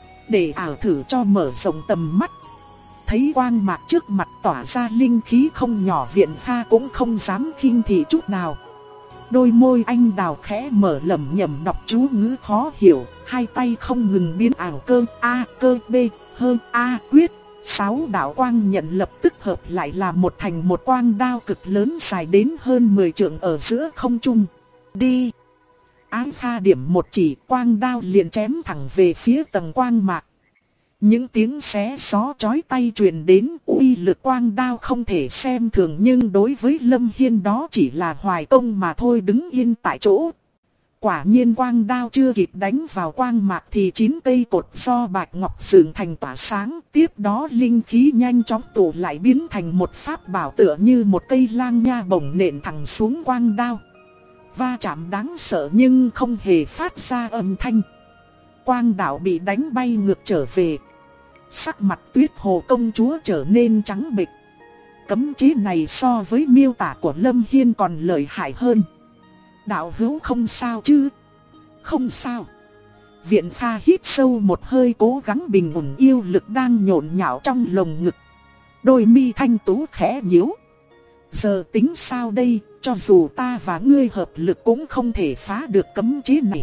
Để ảo thử cho mở rộng tầm mắt. Thấy quang mạc trước mặt tỏa ra linh khí không nhỏ, Viện Pha cũng không dám khinh thị chút nào. Đôi môi anh đào khẽ mở lẩm nhẩm đọc chú ngữ khó hiểu, hai tay không ngừng biến ảo cơ A, cơ B, hơn A quyết. 6 đạo quang nhận lập tức hợp lại làm một thành một quang đao cực lớn dài đến hơn 10 trượng ở giữa không trung. Đi! Ái Pha điểm một chỉ, quang đao liền chém thẳng về phía tầng quang mạc. Những tiếng xé gió chói tai truyền đến, uy lực quang đao không thể xem thường nhưng đối với Lâm Hiên đó chỉ là hoài công mà thôi, đứng yên tại chỗ. Quả nhiên quang đao chưa kịp đánh vào quang mạc thì 9 cây cột do bạch ngọc dựng thành tỏa sáng, tiếp đó linh khí nhanh chóng tụ lại biến thành một pháp bảo tựa như một cây lang nha bổng nện thẳng xuống quang đao. Va chạm đáng sợ nhưng không hề phát ra âm thanh. Quang đạo bị đánh bay ngược trở về. Sắc mặt Tuyết Hồ công chúa trở nên trắng bệch. Cấm chế này so với miêu tả của Lâm Hiên còn lợi hại hơn. Đạo hữu không sao chứ? Không sao. Viện Pha hít sâu một hơi cố gắng bình ổn yêu lực đang nhộn nhạo trong lồng ngực. Đôi mi thanh tú khẽ nhíu. Giờ tính sao đây, cho dù ta và ngươi hợp lực cũng không thể phá được cấm chế này.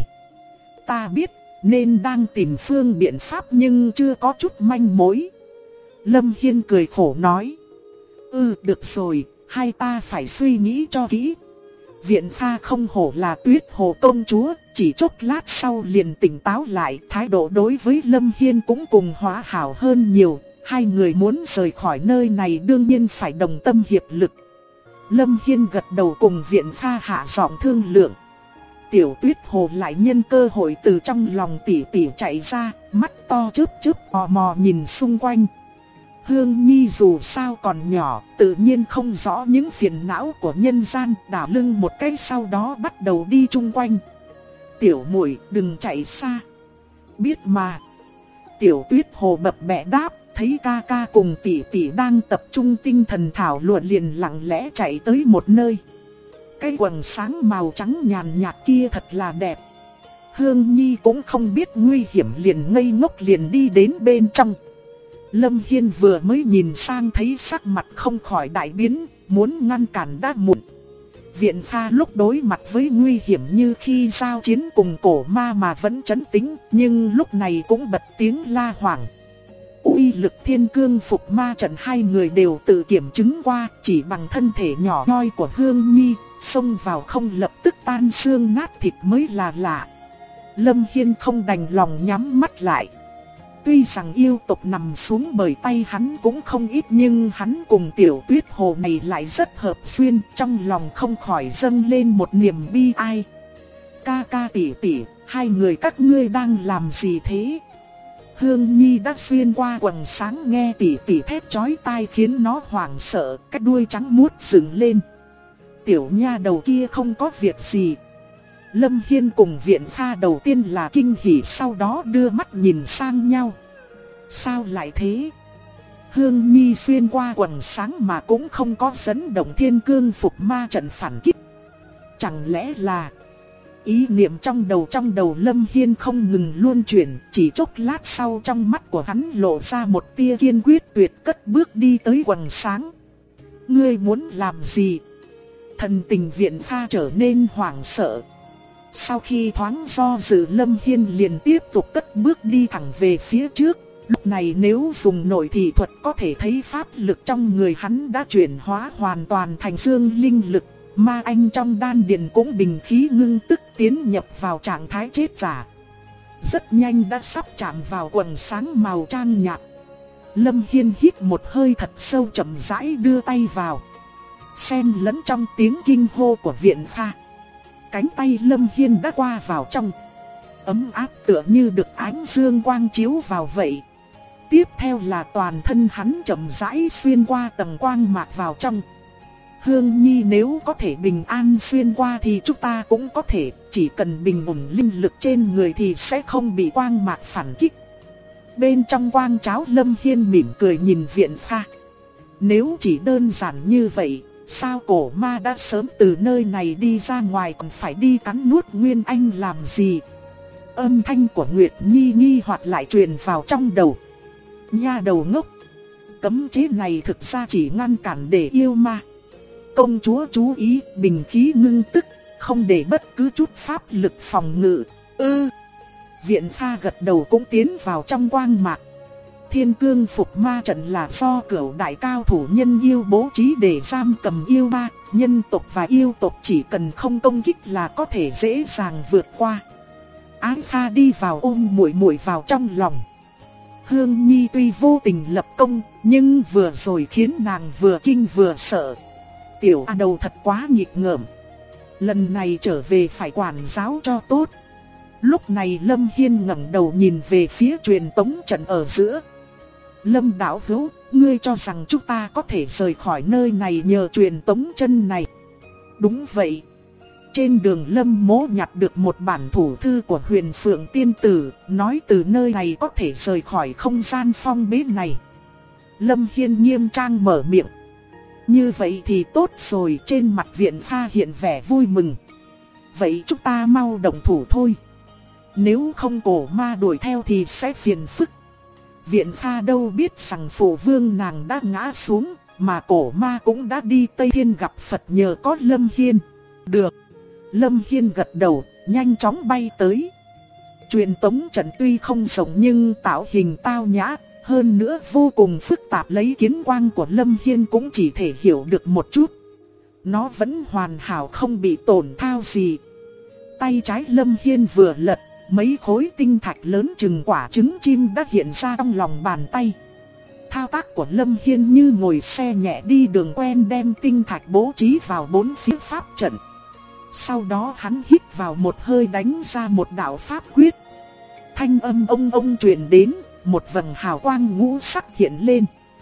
Ta biết nên đang tìm phương biện pháp nhưng chưa có chút manh mối. Lâm Hiên cười khổ nói. Được rồi, hai ta phải suy nghĩ cho kỹ. Viện Pha không hổ là Tuyết Hồ công chúa, chỉ chốc lát sau liền tỉnh táo lại, thái độ đối với Lâm Hiên cũng cùng hóa hảo hơn nhiều. Hai người muốn rời khỏi nơi này đương nhiên phải đồng tâm hiệp lực. Lâm Hiên gật đầu cùng Viện Pha hạ giọng thương lượng. Tiểu Tuyết Hồ lại nhân cơ hội từ trong lòng tỉ tỉ chạy ra, mắt to chớp chớp tò mò nhìn xung quanh. Hương Nhi dù sao còn nhỏ, tự nhiên không rõ những phiền não của nhân gian, đảo lưng một cái sau đó bắt đầu đi chung quanh. Tiểu muội đừng chạy xa. Biết mà. Tiểu Tuyết Hồ bập bẹ đáp, thấy ca ca cùng tỷ tỷ đang tập trung tinh thần thảo luận liền lặng lẽ chạy tới một nơi. Cái quần sáng màu trắng nhàn nhạt kia thật là đẹp. Hương Nhi cũng không biết nguy hiểm liền ngây ngốc liền đi đến bên trong. Lâm Hiên vừa mới nhìn sang thấy sắc mặt không khỏi đại biến, muốn ngăn cản đã muộn. Viện Pha lúc đối mặt với nguy hiểm như khi giao chiến cùng cổ ma mà vẫn trấn tĩnh, nhưng lúc này cũng bật tiếng la hoảng. Uy lực Thiên Cương Phục Ma trận hai người đều tự kiểm chứng qua, chỉ bằng thân thể nhỏ nhoi của Hương Nhi, xông vào không lập tức tan xương nát thịt mới là lạ. Lâm Hiên không đành lòng nhắm mắt lại. Tuy rằng yêu tộc nằm xuống bởi tay hắn cũng không ít, nhưng hắn cùng Tiểu Tuyết Hồ này lại rất hợp duyên, trong lòng không khỏi dâng lên một niềm bi ai. Ca ca tỷ tỷ, hai người các ngươi đang làm gì thế? Hương Nhi đã xuyên qua quần sáng nghe tỷ tỷ thét chói tai khiến nó hoảng sợ, cái đuôi trắng muốt dựng lên. Tiểu nha đầu kia không có việc gì. Lâm Hiên cùng Viện Pha đầu tiên là kinh hỉ, sau đó đưa mắt nhìn sang nhau. Sao lại thế? Hương Nhi xuyên qua quần sáng mà cũng không có dẫn động Thiên Cương Phục Ma trận phản kích. Chẳng lẽ là... Ý niệm trong đầu Lâm Hiên không ngừng luân chuyển, chỉ chốc lát sau trong mắt của hắn lộ ra một tia kiên quyết tuyệt, cất bước đi tới quần sáng. Ngươi muốn làm gì? Thần tình Viện Pha trở nên hoảng sợ. Sau khi thoáng do dự, Lâm Hiên liền tiếp tục cất bước đi thẳng về phía trước. Lúc này nếu dùng nội thị thuật có thể thấy pháp lực trong người hắn đã chuyển hóa hoàn toàn thành dương linh lực. Ma anh trong đan điền cũng bình khí ngưng tức tiến nhập vào trạng thái chết giả. Rất nhanh đã sắp chạm vào quần sáng màu trang nhạt. Lâm Hiên hít một hơi thật sâu, chậm rãi đưa tay vào. Xen lẫn trong tiếng kinh hô của Viện Pha, cánh tay Lâm Hiên đã qua vào trong. Ấm áp tựa như được ánh dương quang chiếu vào vậy. Tiếp theo là toàn thân hắn chậm rãi xuyên qua tầng quang mạc vào trong. Hương Nhi nếu có thể bình an xuyên qua thì chúng ta cũng có thể, chỉ cần bình ổn linh lực trên người thì sẽ không bị quang mạc phản kích. Bên trong quang cháo Lâm Hiên mỉm cười nhìn Viện Pha. Nếu chỉ đơn giản như vậy, sao cổ ma đã sớm từ nơi này đi ra ngoài còn phải đi cắn nuốt Nguyên Anh làm gì? Âm thanh của Nguyệt Nhi nghi hoặc lại truyền vào trong đầu. Nha đầu ngốc, cấm chế này thực ra chỉ ngăn cản để yêu ma. Công chúa chú ý, bình khí ngưng tức, không để bất cứ chút pháp lực phòng ngự. Viện Pha gật đầu cũng tiến vào trong quang mạc. Thiên Cương Phục Ma trận là do cửu đại cao thủ nhân yêu bố trí để giam cầm yêu ma. Nhân tộc và yêu tộc chỉ cần không công kích là có thể dễ dàng vượt qua. Ái Pha đi vào ôm muội muội vào trong lòng. Hương Nhi tuy vô tình lập công, nhưng vừa rồi khiến nàng vừa kinh vừa sợ. Tiểu đầu thật quá nghịch ngợm. Lần này trở về phải quản giáo cho tốt. Lúc này Lâm Hiên ngẩng đầu nhìn về phía truyền tống trận ở giữa. Lâm đạo hữu, ngươi cho rằng chúng ta có thể rời khỏi nơi này nhờ truyền tống chân này? Đúng vậy. Trên đường Lâm Mỗ nhặt được một bản thủ thư của Huyền Phượng Tiên Tử, nói từ nơi này có thể rời khỏi không gian phong bế này. Lâm Hiên nghiêm trang mở miệng. Như vậy thì tốt rồi, trên mặt Viện Pha hiện vẻ vui mừng. Vậy chúng ta mau động thủ thôi. Nếu không cổ ma đuổi theo thì sẽ phiền phức. Viện Pha đâu biết rằng phụ vương nàng đã ngã xuống, mà cổ ma cũng đã đi Tây Thiên gặp Phật nhờ có Lâm Hiên. Được. Lâm Hiên gật đầu, nhanh chóng bay tới. Truyền tống trận tuy không rộng nhưng tạo hình tao nhã, hơn nữa vô cùng phức tạp, lấy kiến quang của Lâm Hiên cũng chỉ thể hiểu được một chút. Nó vẫn hoàn hảo không bị tổn thao gì. Tay trái Lâm Hiên vừa lật, mấy khối tinh thạch lớn chừng quả trứng chim đã hiện ra trong lòng bàn tay. Thao tác của Lâm Hiên như ngồi xe nhẹ đi đường quen, đem tinh thạch bố trí vào bốn phía pháp trận. Sau đó hắn hít vào một hơi đánh ra một đạo pháp quyết. Thanh âm ông truyền đến, một vầng hào quang ngũ sắc hiện lên.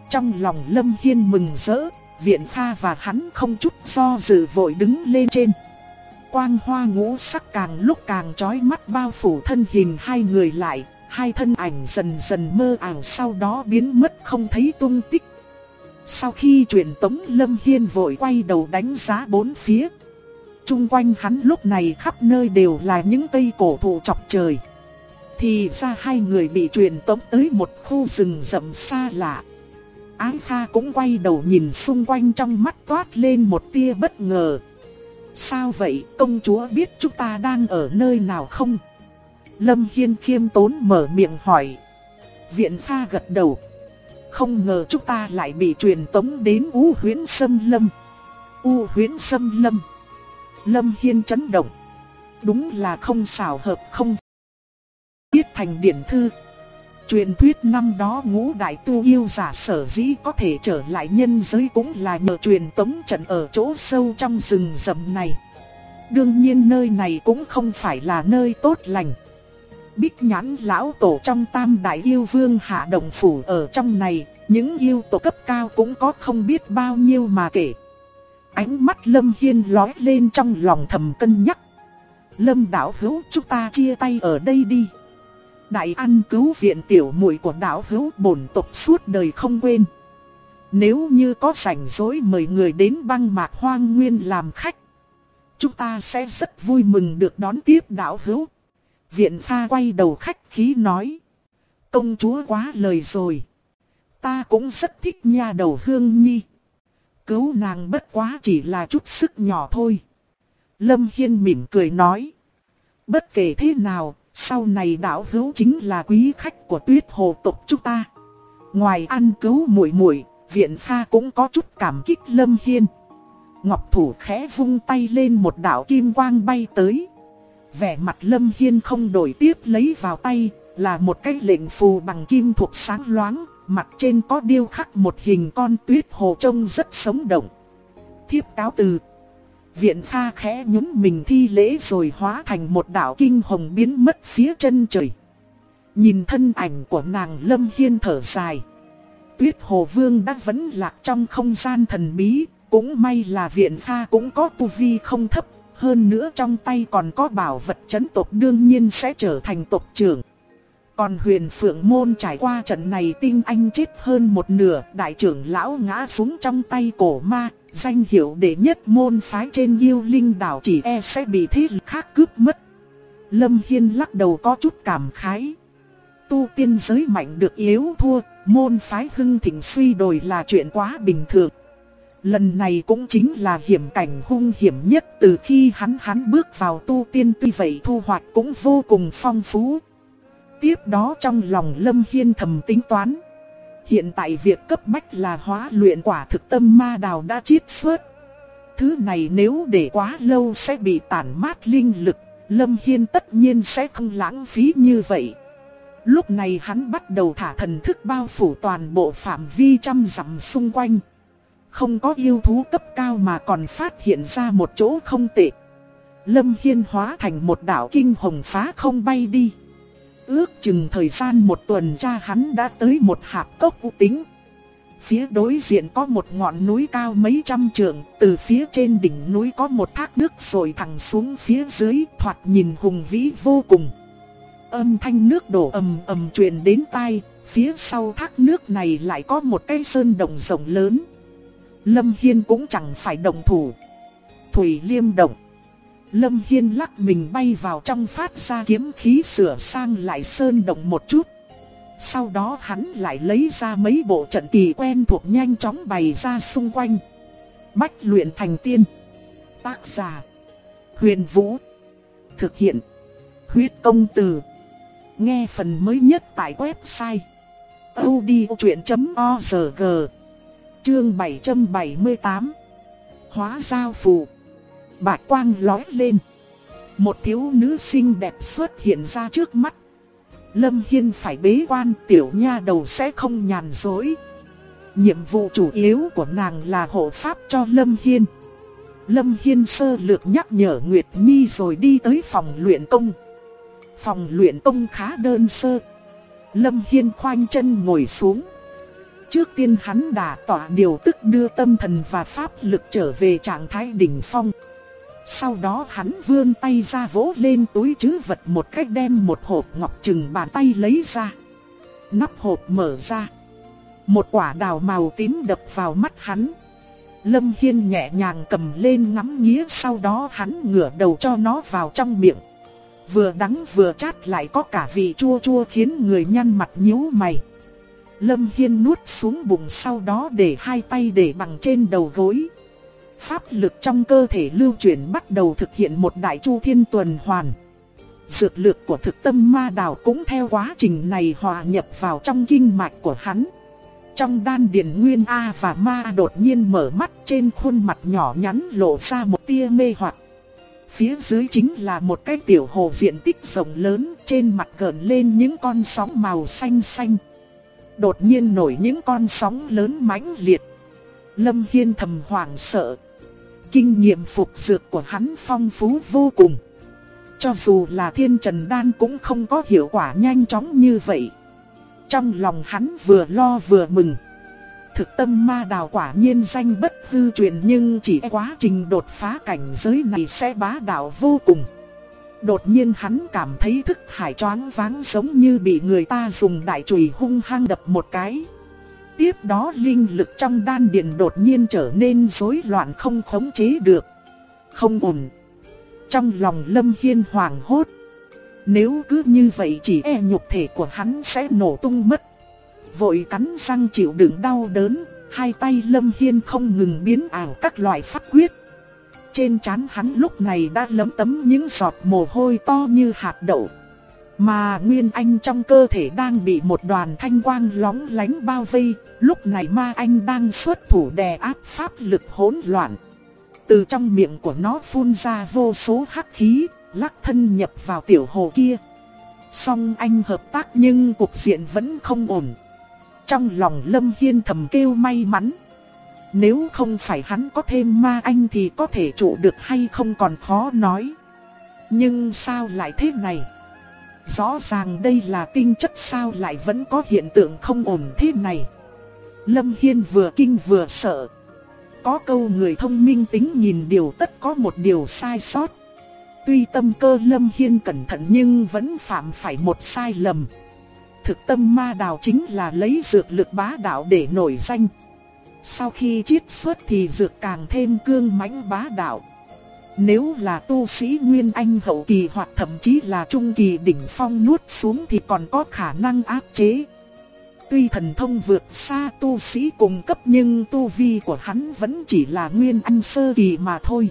Trong lòng Lâm Hiên mừng rỡ, Viện Pha và hắn không chút do dự vội đứng lên trên. Quang hoa ngũ sắc càng lúc càng chói mắt bao phủ thân hình hai người lại, hai thân ảnh dần dần mơ ảo sau đó biến mất không thấy tung tích. Sau khi truyền tống, Lâm Hiên vội quay đầu đánh giá bốn phía. Chung quanh hắn lúc này khắp nơi đều là những cây cổ thụ chọc trời. Thì ra hai người bị truyền tống tới một khu rừng rậm xa lạ. Ái Pha cũng quay đầu nhìn xung quanh, trong mắt toát lên một tia bất ngờ. Sao vậy, công chúa biết chúng ta đang ở nơi nào không? Lâm Hiên khiêm tốn mở miệng hỏi. Viện Pha gật đầu. Không ngờ chúng ta lại bị truyền tống đến U Huyễn Sâm Lâm. U Huyễn Sâm Lâm. Lâm Hiên chấn động. Đúng là không xảo hợp không. Viết thành điển thư. Truyền thuyết năm đó ngũ đại tu yêu giả sở dĩ có thể trở lại nhân giới cũng là nhờ truyền tống trận ở chỗ sâu trong rừng rậm này. Đương nhiên nơi này cũng không phải là nơi tốt lành. Bích Nhãn lão tổ trong Tam Đại Yêu Vương hạ động phủ ở trong này, những yêu tổ cấp cao cũng có không biết bao nhiêu mà kể. Ánh mắt Lâm Hiên lóe lên, trong lòng thầm cân nhắc. Lâm đạo hữu, chúng ta chia tay ở đây đi. Đại ăn cứu viện tiểu muội của đạo hữu bổn tộc suốt đời không quên. Nếu như có rảnh rỗi mời người đến băng mạc hoang nguyên làm khách, chúng ta sẽ rất vui mừng được đón tiếp đạo hữu. Viện Pha quay đầu khách khí nói. Công chúa quá lời rồi. Ta cũng rất thích nha đầu Hương Nhi. Cứu nàng bất quá chỉ là chút sức nhỏ thôi. Lâm Hiên mỉm cười nói. Bất kể thế nào, sau này đạo hữu chính là quý khách của Tuyết Hồ tộc chúng ta. Ngoài ăn cứu muội muội, Viện Pha cũng có chút cảm kích Lâm Hiên. Ngọc thủ khẽ vung tay lên, một đạo kim quang bay tới. Vẻ mặt Lâm Hiên không đổi, tiếp lấy vào tay, là một cái lệnh phù bằng kim thuộc sáng loáng, mặt trên có điêu khắc một hình con tuyết hồ trông rất sống động. Thiếp cáo từ. Viện Pha khẽ nhún mình thi lễ rồi hóa thành một đạo kinh hồng biến mất phía chân trời. Nhìn thân ảnh của nàng, Lâm Hiên thở dài. Tuyết Hồ Vương đã vẫn lạc trong không gian thần bí, cũng may là Viện Pha cũng có tu vi không thấp. Hơn nữa trong tay còn có bảo vật trấn tộc, đương nhiên sẽ trở thành tộc trưởng. Còn Huyền Phượng Môn trải qua trận này tinh anh chết hơn một nửa, đại trưởng lão ngã xuống trong tay cổ ma, danh hiệu đệ nhất môn phái trên Yêu Linh đảo chỉ e sẽ bị thế lực khác cướp mất. Lâm Hiên lắc đầu có chút cảm khái. Tu tiên giới mạnh được yếu thua, môn phái hưng thịnh suy đồi là chuyện quá bình thường. Lần này cũng chính là hiểm cảnh hung hiểm nhất từ khi hắn bước vào tu tiên, tuy vậy thu hoạch cũng vô cùng phong phú. Tiếp đó trong lòng Lâm Hiên thầm tính toán. Hiện tại việc cấp bách là hóa luyện quả thực tâm ma đào đã chiết xuất. Thứ này nếu để quá lâu sẽ bị tản mát linh lực, Lâm Hiên tất nhiên sẽ không lãng phí như vậy. Lúc này hắn bắt đầu thả thần thức bao phủ toàn bộ phạm vi trăm dặm xung quanh. Không có yêu thú cấp cao mà còn phát hiện ra một chỗ không tệ. Lâm Hiên hóa thành một đạo kinh hồng phá không bay đi. Ước chừng thời gian một tuần tra, hắn đã tới một hạp cốc u tính. Phía đối diện có một ngọn núi cao mấy trăm trượng, từ phía trên đỉnh núi có một thác nước rồi thẳng xuống phía dưới, thoạt nhìn hùng vĩ vô cùng. Âm thanh nước đổ ầm ầm truyền đến tai, phía sau thác nước này lại có một cái sơn động rộng lớn. Lâm Hiên cũng chẳng phải động thủ. Thủy Liêm Động. Lâm Hiên lắc mình bay vào trong, phát ra kiếm khí sửa sang lại sơn động một chút. Sau đó hắn lại lấy ra mấy bộ trận kỳ quen thuộc nhanh chóng bày ra xung quanh. Bách luyện thành tiên. Tác giả Huyền Vũ. Thực hiện Huyết Công Từ. Nghe phần mới nhất tại website audiochuyện.org. Chương 778. Hóa giao phù. Bạch quang lóe lên. Một thiếu nữ xinh đẹp xuất hiện ra trước mắt. Lâm Hiên phải bế quan, tiểu nha đầu sẽ không nhàn dối. Nhiệm vụ chủ yếu của nàng là hộ pháp cho Lâm Hiên. Lâm Hiên sơ lược nhắc nhở Nguyệt Nhi rồi đi tới phòng luyện công. Phòng luyện công khá đơn sơ. Lâm Hiên khoanh chân ngồi xuống. Trước tiên hắn đã tỏa điều tức đưa tâm thần và pháp lực trở về trạng thái đỉnh phong. Sau đó hắn vươn tay ra vỗ lên túi trữ vật một cách đem một hộp ngọc chừng bàn tay lấy ra. Nắp hộp mở ra. Một quả đào màu tím đập vào mắt hắn. Lâm Hiên nhẹ nhàng cầm lên ngắm nghía, sau đó hắn ngửa đầu cho nó vào trong miệng. Vừa đắng vừa chát lại có cả vị chua chua khiến người nhăn mặt nhíu mày. Lâm Hiên nuốt xuống bụng, sau đó để hai tay để bằng trên đầu gối. Pháp lực trong cơ thể lưu chuyển bắt đầu thực hiện một đại chu thiên tuần hoàn. Dược lực của thực tâm ma đào cũng theo quá trình này hòa nhập vào trong kinh mạch của hắn. Trong đan điền Nguyên A và Ma đột nhiên mở mắt, trên khuôn mặt nhỏ nhắn lộ ra một tia mê hoặc. Phía dưới chính là một cái tiểu hồ diện tích rộng lớn, trên mặt gợn lên những con sóng màu xanh xanh. Đột nhiên nổi những con sóng lớn mãnh liệt. Lâm Hiên thầm hoảng sợ. Kinh nghiệm phục dược của hắn phong phú vô cùng. Cho dù là thiên trần đan cũng không có hiệu quả nhanh chóng như vậy. Trong lòng hắn vừa lo vừa mừng. Thực tâm ma đào quả nhiên danh bất hư truyền, nhưng chỉ quá trình đột phá cảnh giới này sẽ bá đạo vô cùng. Đột nhiên hắn cảm thấy thức hải choáng váng, giống như bị người ta dùng đại chùy hung hăng đập một cái. Tiếp đó linh lực trong đan điền đột nhiên trở nên rối loạn không khống chế được. Không ổn. Trong lòng Lâm Hiên hoảng hốt. Nếu cứ như vậy chỉ e nhục thể của hắn sẽ nổ tung mất. Vội cắn răng chịu đựng đau đớn, hai tay Lâm Hiên không ngừng biến ảo các loại pháp quyết. Trên trán hắn lúc này đã lấm tấm những giọt mồ hôi to như hạt đậu. Mà Nguyên Anh trong cơ thể đang bị một đoàn thanh quang lóng lánh bao vây. Lúc này Ma Anh đang xuất thủ đè áp pháp lực hỗn loạn. Từ trong miệng của nó phun ra vô số hắc khí, lắc thân nhập vào tiểu hồ kia. Song anh hợp tác nhưng cục diện vẫn không ổn. Trong lòng Lâm Hiên thầm kêu may mắn. Nếu không phải hắn có thêm Ma Anh thì có thể trụ được hay không còn khó nói. Nhưng sao lại thế này? Rõ ràng đây là tinh chất, sao lại vẫn có hiện tượng không ổn thế này? Lâm Hiên vừa kinh vừa sợ. Có câu người thông minh tính nhìn điều tất có một điều sai sót. Tuy tâm cơ Lâm Hiên cẩn thận nhưng vẫn phạm phải một sai lầm. Thực tâm ma đào chính là lấy dược lực bá đạo để nổi danh. Sau khi chiết xuất thì dược càng thêm cương mãnh bá đạo. Nếu là tu sĩ Nguyên Anh hậu kỳ hoặc thậm chí là trung kỳ đỉnh phong nuốt xuống thì còn có khả năng áp chế. Tuy thần thông vượt xa tu sĩ cùng cấp nhưng tu vi của hắn vẫn chỉ là Nguyên Anh sơ kỳ mà thôi.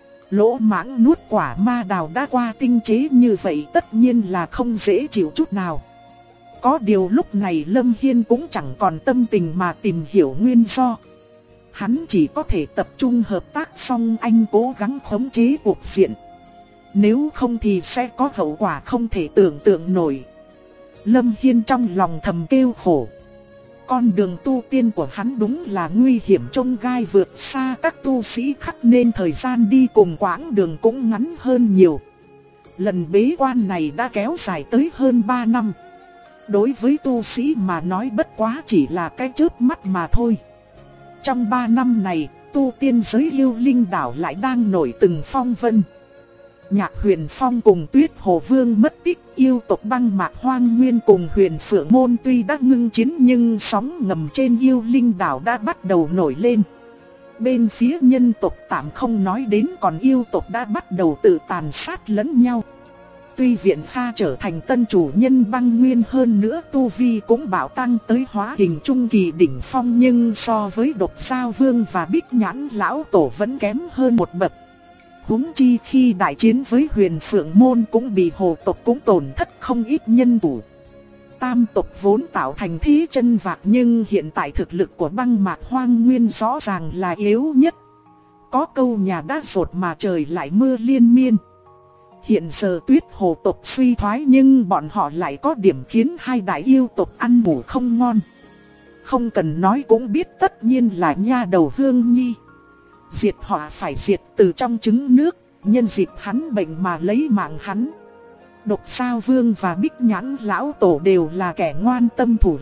Lỗ mãng nuốt quả ma đào đã qua tinh chế như vậy tất nhiên là không dễ chịu chút nào. Có điều lúc này Lâm Hiên cũng chẳng còn tâm tình mà tìm hiểu nguyên do. Hắn chỉ có thể tập trung hợp tác, song anh cố gắng khống chế cuộc diện. Nếu không thì sẽ có hậu quả không thể tưởng tượng nổi. Lâm Hiên trong lòng thầm kêu khổ. Con đường tu tiên của hắn đúng là nguy hiểm chông gai vượt xa các tu sĩ khác, nên thời gian đi cùng quãng đường cũng ngắn hơn nhiều. Lần bế quan này đã kéo dài tới hơn 3 năm. Đối với tu sĩ mà nói bất quá chỉ là cái chớp mắt mà thôi. Trong 3 năm này, tu tiên giới yêu linh đảo lại đang nổi từng phong vân. Nhạc Huyền Phong cùng Tuyết Hồ Vương mất tích, yêu tộc Băng Mạc Hoang Nguyên cùng Huyền Phượng Môn tuy đã ngưng chiến nhưng sóng ngầm trên yêu linh đảo đã bắt đầu nổi lên. Bên phía nhân tộc tạm không nói đến, còn yêu tộc đã bắt đầu tự tàn sát lẫn nhau. Tuy Viện Kha trở thành tân chủ nhân băng nguyên, hơn nữa tu vi cũng bạo tăng tới hóa hình trung kỳ đỉnh phong, nhưng so với Độc Sao Vương và Bích Nhãn Lão Tổ vẫn kém hơn một bậc. Huống chi khi đại chiến với Huyền Phượng Môn cũng bị hồ tộc cũng tổn thất không ít nhân thủ. Tam tộc vốn tạo thành thế chân vạc, nhưng hiện tại thực lực của Băng Mạc Hoang Nguyên rõ ràng là yếu nhất. Có câu nhà đã rột mà trời lại mưa liên miên. Hiện giờ Tuyết Hồ tộc suy thoái nhưng bọn họ lại có điểm khiến hai đại yêu tộc ăn ngủ không ngon. Không cần nói cũng biết tất nhiên là nha đầu Hương Nhi. Diệt họ phải diệt từ trong trứng nước, nhân dịp hắn bệnh mà lấy mạng hắn. Độc Sao Vương và Bích Nhãn Lão Tổ đều là kẻ ngoan tâm thủ lạc,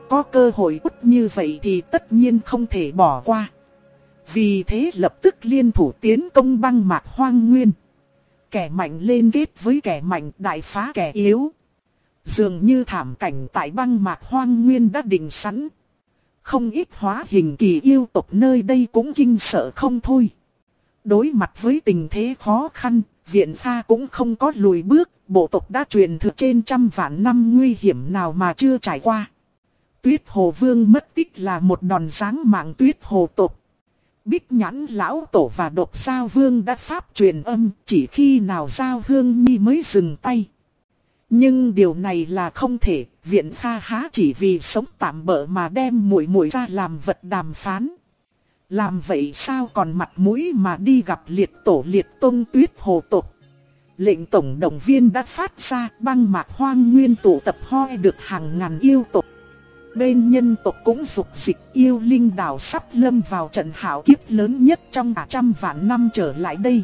có cơ hội tốt như vậy thì tất nhiên không thể bỏ qua. Vì thế lập tức liên thủ tiến công băng mạc hoang nguyên. Kẻ mạnh lên kết với kẻ mạnh, đại phá kẻ yếu. Dường như thảm cảnh tại băng mạc hoang nguyên đã định sẵn. Không ít hóa hình kỳ yêu tộc nơi đây cũng kinh sợ không thôi. Đối mặt với tình thế khó khăn, Viện Pha cũng không có lùi bước. Bộ tộc đã truyền thừa trên trăm vạn năm, nguy hiểm nào mà chưa trải qua. Tuyết Hồ Vương mất tích là một đòn giáng mạng Tuyết Hồ tộc. Bích Nhãn Lão Tổ và Độc Giao Vương đã pháp truyền âm, chỉ khi nào Giao Hương Nhi mới dừng tay. Nhưng điều này là không thể, Viện Pha há chỉ vì sống tạm bợ mà đem muội muội ra làm vật đàm phán. Làm vậy sao còn mặt mũi mà đi gặp liệt tổ liệt tông Tuyết Hồ tộc. Lệnh tổng động viên đã phát ra, băng mạc hoang nguyên tụ tập hoi được hàng ngàn yêu tộc. Bên nhân tộc cũng dục dịch, yêu linh đảo sắp lâm vào trận hạo kiếp lớn nhất trong cả trăm vạn năm trở lại đây.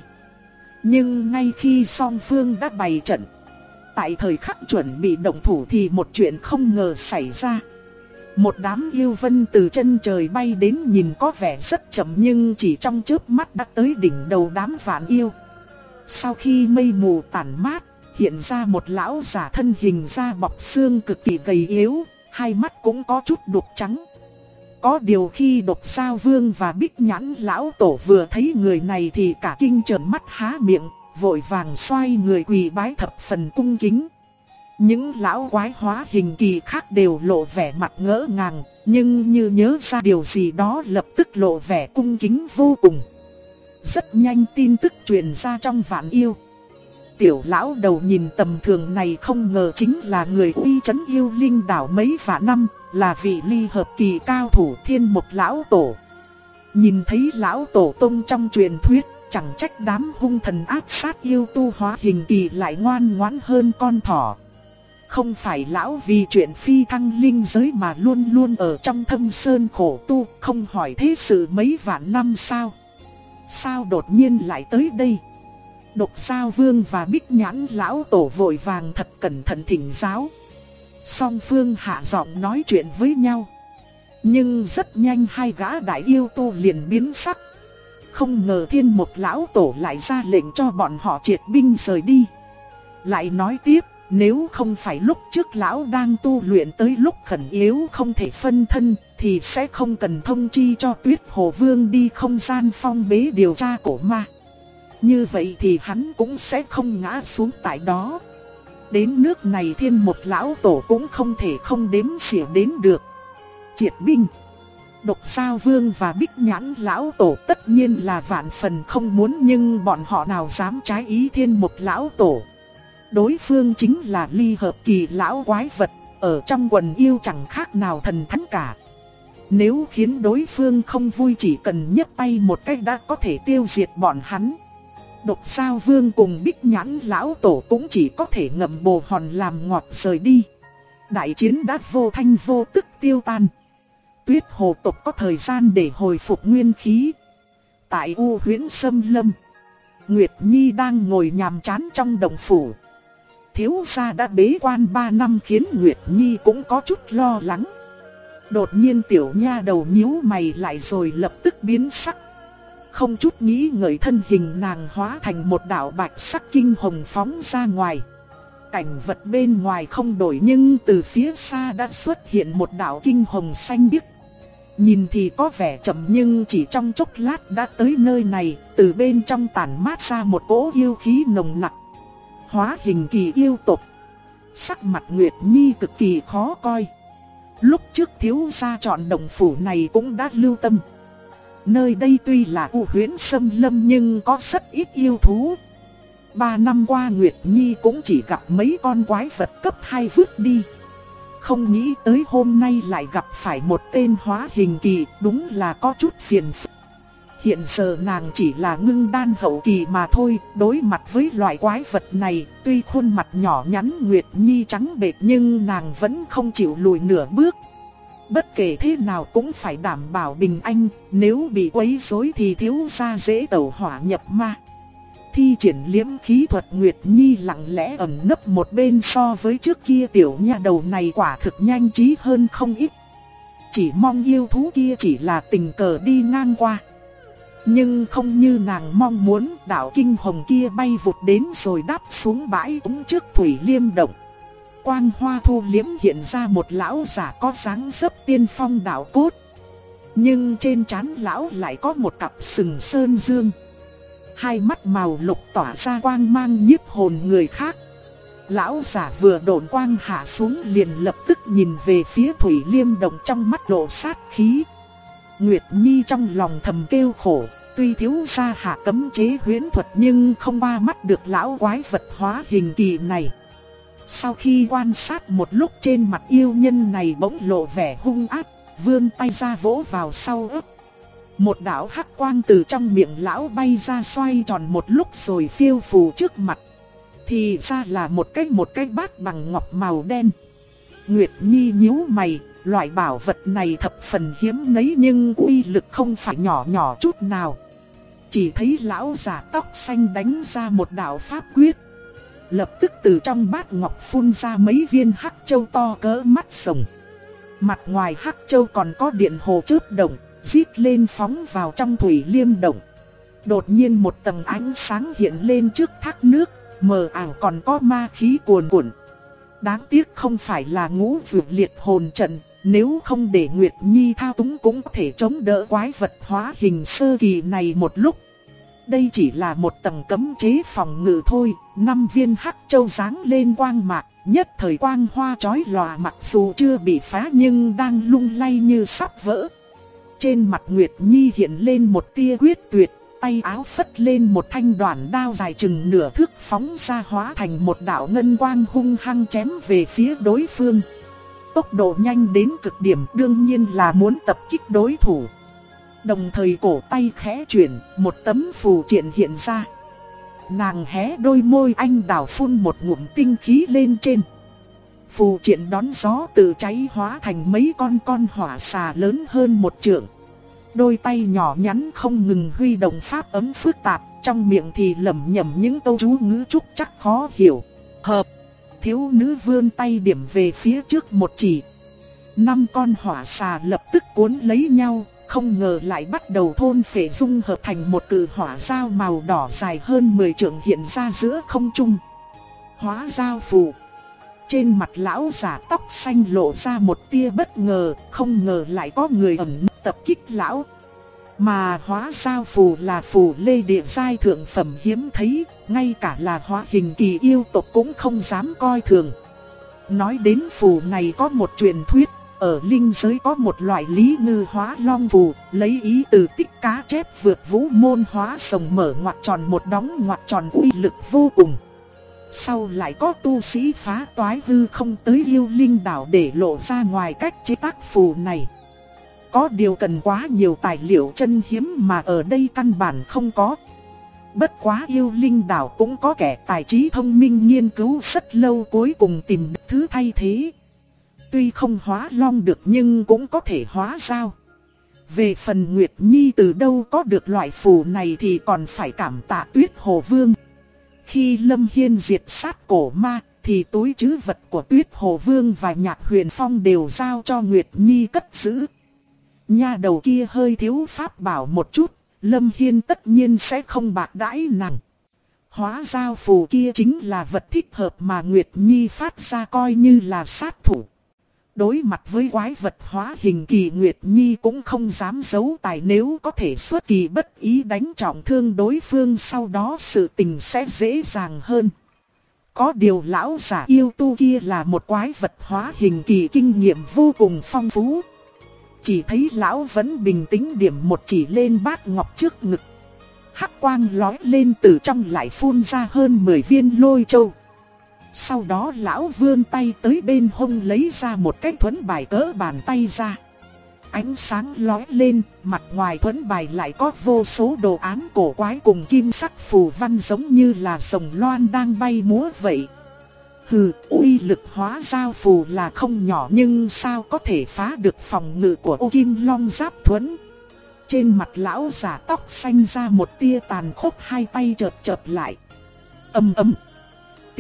Nhưng ngay khi song phương đã bày trận, tại thời khắc chuẩn bị động thủ thì một chuyện không ngờ xảy ra. Một đám yêu vân từ chân trời bay đến, nhìn có vẻ rất chậm nhưng chỉ trong chớp mắt đã tới đỉnh đầu đám vạn yêu. Sau khi mây mù tản mát, hiện ra một lão giả thân hình da bọc xương cực kỳ gầy yếu, hai mắt cũng có chút đục trắng. Có điều khi Độc Giao Vương và Bích Nhãn Lão Tổ vừa thấy người này thì cả kinh trợn mắt há miệng, vội vàng xoay người quỳ bái thập phần cung kính. Những lão quái hóa hình kỳ khác đều lộ vẻ mặt ngỡ ngàng, nhưng như nhớ ra điều gì đó lập tức lộ vẻ cung kính vô cùng. Rất nhanh tin tức truyền ra trong vạn yêu. Tiểu lão đầu nhìn tầm thường này không ngờ chính là người uy chấn yêu linh đảo mấy vạn năm, là vị ly hợp kỳ cao thủ Thiên Mộc Lão Tổ. Nhìn thấy lão tổ tông trong truyền thuyết, chẳng trách đám hung thần ác sát yêu tu hóa hình kỳ lại ngoan ngoãn hơn con thỏ. Không phải lão vì chuyện phi thăng linh giới mà luôn luôn ở trong thâm sơn khổ tu, không hỏi thế sự mấy vạn năm sao? Sao đột nhiên lại tới đây? Độc Giao Vương và Bích Nhãn Lão Tổ vội vàng thật cẩn thận thỉnh giáo. Song phương hạ giọng nói chuyện với nhau. Nhưng rất nhanh hai gã đại yêu tu liền biến sắc. Không ngờ Thiên Mộc Lão Tổ lại ra lệnh cho bọn họ triệt binh rời đi. Lại nói tiếp, nếu không phải lúc trước lão đang tu luyện tới lúc khẩn yếu không thể phân thân, thì sẽ không cần thông chi cho Tuyết Hồ Vương đi không gian phong bế điều tra cổ ma. Như vậy thì hắn cũng sẽ không ngã xuống tại đó. Đến nước này Thiên Mộc Lão Tổ cũng không thể không đếm xỉa đến được. Triệt binh. Độc Giao Vương và Bích Nhãn Lão Tổ tất nhiên là vạn phần không muốn, nhưng bọn họ nào dám trái ý Thiên Mộc Lão Tổ. Đối phương chính là ly hợp kỳ lão quái vật, ở trong quần yêu chẳng khác nào thần thánh cả. Nếu khiến đối phương không vui chỉ cần nhấc tay một cách đã có thể tiêu diệt bọn hắn. Độc Giao Vương cùng Bích Nhãn Lão Tổ cũng chỉ có thể ngậm bồ hòn làm ngọt rời đi. Đại chiến đã vô thanh vô tức tiêu tan. Tuyết Hồ tộc có thời gian để hồi phục nguyên khí. Tại U Huyễn Sâm Lâm, Nguyệt Nhi đang ngồi nhàm chán trong động phủ. Thiếu gia đã bế quan 3 năm khiến Nguyệt Nhi cũng có chút lo lắng. Đột nhiên tiểu nha đầu nhíu mày lại rồi lập tức biến sắc. Không chút nghĩ ngợi thân hình nàng hóa thành một đạo bạch sắc kinh hồng phóng ra ngoài. Cảnh vật bên ngoài không đổi nhưng từ phía xa đã xuất hiện một đạo kinh hồng xanh biếc. Nhìn thì có vẻ chậm nhưng chỉ trong chốc lát đã tới nơi này, từ bên trong tản mát ra một cỗ yêu khí nồng nặc. Hóa hình kỳ yêu tộc. Sắc mặt Nguyệt Nhi cực kỳ khó coi. Lúc trước thiếu gia chọn động phủ này cũng đã lưu tâm. Nơi đây tuy là U Huyễn Sâm Lâm nhưng có rất ít yêu thú. 3 năm qua Nguyệt Nhi cũng chỉ gặp mấy con quái vật cấp 2 vứt đi. Không nghĩ tới hôm nay lại gặp phải một tên hóa hình kỳ, đúng là có chút phiền phức. Hiện giờ nàng chỉ là ngưng đan hậu kỳ mà thôi, đối mặt với loại quái vật này, tuy khuôn mặt nhỏ nhắn Nguyệt Nhi trắng bệch nhưng nàng vẫn không chịu lùi nửa bước. Bất kể thế nào cũng phải đảm bảo bình an, nếu bị quấy rối thì thiếu gia dễ tẩu hỏa nhập ma. Thi triển liễm khí thuật, Nguyệt Nhi lặng lẽ ẩn nấp một bên, so với trước kia tiểu nha đầu này quả thực nhanh trí hơn không ít. chỉ mong yêu thú kia chỉ là tình cờ đi ngang qua. Nhưng không như nàng mong muốn, đạo kinh hồng kia bay vụt đến rồi đáp xuống bãi túng trước Thủy Liêm Động. Quang hoa thu liễm hiện ra một lão giả có dáng dấp tiên phong đạo cốt. Nhưng trên trán lão lại có một cặp sừng sơn dương. Hai mắt màu lục tỏa ra quang mang nhiếp hồn người khác. Lão giả vừa độn quang hạ xuống liền lập tức nhìn về phía Thủy Liêm Động, trong mắt lộ sát khí. Nguyệt Nhi trong lòng thầm kêu khổ, tuy thiếu gia hạ cấm chế huyễn thuật nhưng không qua mắt được lão quái vật hóa hình kỳ này. Sau khi quan sát một lúc, trên mặt yêu nhân này bỗng lộ vẻ hung ác, vươn tay ra vỗ vào sau ấp. Một đạo hắc quang từ trong miệng lão bay ra, xoay tròn một lúc rồi phiêu phù trước mặt. Thì ra là một cái bát bằng ngọc màu đen. Nguyệt Nhi nhíu mày, loại bảo vật này thập phần hiếm nấy nhưng uy lực không phải nhỏ nhỏ chút nào. Chỉ thấy lão già tóc xanh đánh ra một đạo pháp quyết. Lập tức từ trong bát ngọc phun ra mấy viên hắc châu to cỡ mắt rồng. Mặt ngoài hắc châu còn có điện hồ chớp động, rít lên phóng vào trong Thủy Liêm Động. Đột nhiên một tầng ánh sáng hiện lên trước thác nước, mờ ảo còn có ma khí cuồn cuộn. Đáng tiếc không phải là ngũ dược liệt hồn trận, nếu không để Nguyệt Nhi thao túng cũng có thể chống đỡ quái vật hóa hình sơ kỳ này một lúc. Đây chỉ là một tầng cấm chế phòng ngự thôi. 5 viên hắc châu giáng lên quang mạc, nhất thời quang hoa chói lòa, mặc dù chưa bị phá nhưng đang lung lay như sắp vỡ. Trên mặt Nguyệt Nhi hiện lên một tia quyết tuyệt, tay áo phất lên một thanh đoản đao dài chừng nửa thước phóng ra, hóa thành một đạo ngân quang hung hăng chém về phía đối phương. Tốc độ nhanh đến cực điểm, đương nhiên là muốn tập kích đối thủ. Đồng thời cổ tay khẽ chuyển, một tấm phù triện hiện ra. Nàng hé đôi môi anh đào phun một ngụm tinh khí lên trên. Phù triện đón gió tự cháy hóa thành mấy con hỏa xà lớn hơn một trượng. Đôi tay nhỏ nhắn không ngừng huy động pháp ấm phức tạp, trong miệng thì lẩm nhẩm những câu chú ngữ trúc chắc khó hiểu. Hợp, thiếu nữ vươn tay điểm về phía trước một chỉ. 5 con hỏa xà lập tức cuốn lấy nhau, không ngờ lại bắt đầu thôn phệ dung hợp thành một cự hỏa dao màu đỏ dài hơn 10 trượng hiện ra giữa không trung. Hóa dao phù. Trên mặt lão giả tóc xanh lộ ra một tia bất ngờ, không ngờ lại có người ẩn tập kích lão. Mà hóa dao phù là phù lê địa giai thượng phẩm hiếm thấy, ngay cả là hóa hình kỳ yêu tộc cũng không dám coi thường. Nói đến phù này có một truyền thuyết, ở linh giới có một loại lý ngư hóa long phù, lấy ý từ tích cá chép vượt vũ môn hóa rồng mở ngoặc tròn một đóng ngoặc tròn uy lực vô cùng. Sau lại có tu sĩ phá toái hư không tới yêu linh đảo để lộ ra ngoài cách chế tác phù này. Có điều cần quá nhiều tài liệu chân hiếm mà ở đây căn bản không có. Bất quá yêu linh đảo cũng có kẻ tài trí thông minh nghiên cứu rất lâu, cuối cùng tìm được thứ thay thế. Tuy không hóa long được nhưng cũng có thể hóa dao. Về phần Nguyệt Nhi từ đâu có được loại phù này thì còn phải cảm tạ Tuyết Hồ Vương. Khi Lâm Hiên diệt sát cổ ma thì túi trữ vật của Tuyết Hồ Vương và Nhạc Huyền Phong đều giao cho Nguyệt Nhi cất giữ. Nha đầu kia hơi thiếu pháp bảo một chút, Lâm Hiên tất nhiên sẽ không bạc đãi nàng. Hóa dao phù kia chính là vật thích hợp mà Nguyệt Nhi phát ra coi như là sát thủ. Đối mặt với quái vật hóa hình kỳ, Nguyệt Nhi cũng không dám giấu tài, nếu có thể xuất kỳ bất ý đánh trọng thương đối phương, sau đó sự tình sẽ dễ dàng hơn. Có điều lão giả yêu tu kia là một quái vật hóa hình kỳ kinh nghiệm vô cùng phong phú. Chỉ thấy lão vẫn bình tĩnh điểm một chỉ lên bát ngọc trước ngực. Hắc quang lói lên, từ trong lại phun ra hơn 10 viên lôi châu. Sau đó lão vươn tay tới bên hông lấy ra một cái thuẫn bài cỡ bàn tay ra. Ánh sáng lói lên, mặt ngoài thuẫn bài lại có vô số đồ án cổ quái cùng kim sắc phù văn giống như là rồng loan đang bay múa vậy. Hừ, uy lực hóa dao phù là không nhỏ nhưng sao có thể phá được phòng ngự của ô kim long giáp thuẫn. Trên mặt lão giả tóc xanh ra một tia tàn khốc, hai tay chợt chợt lại. Ầm ầm.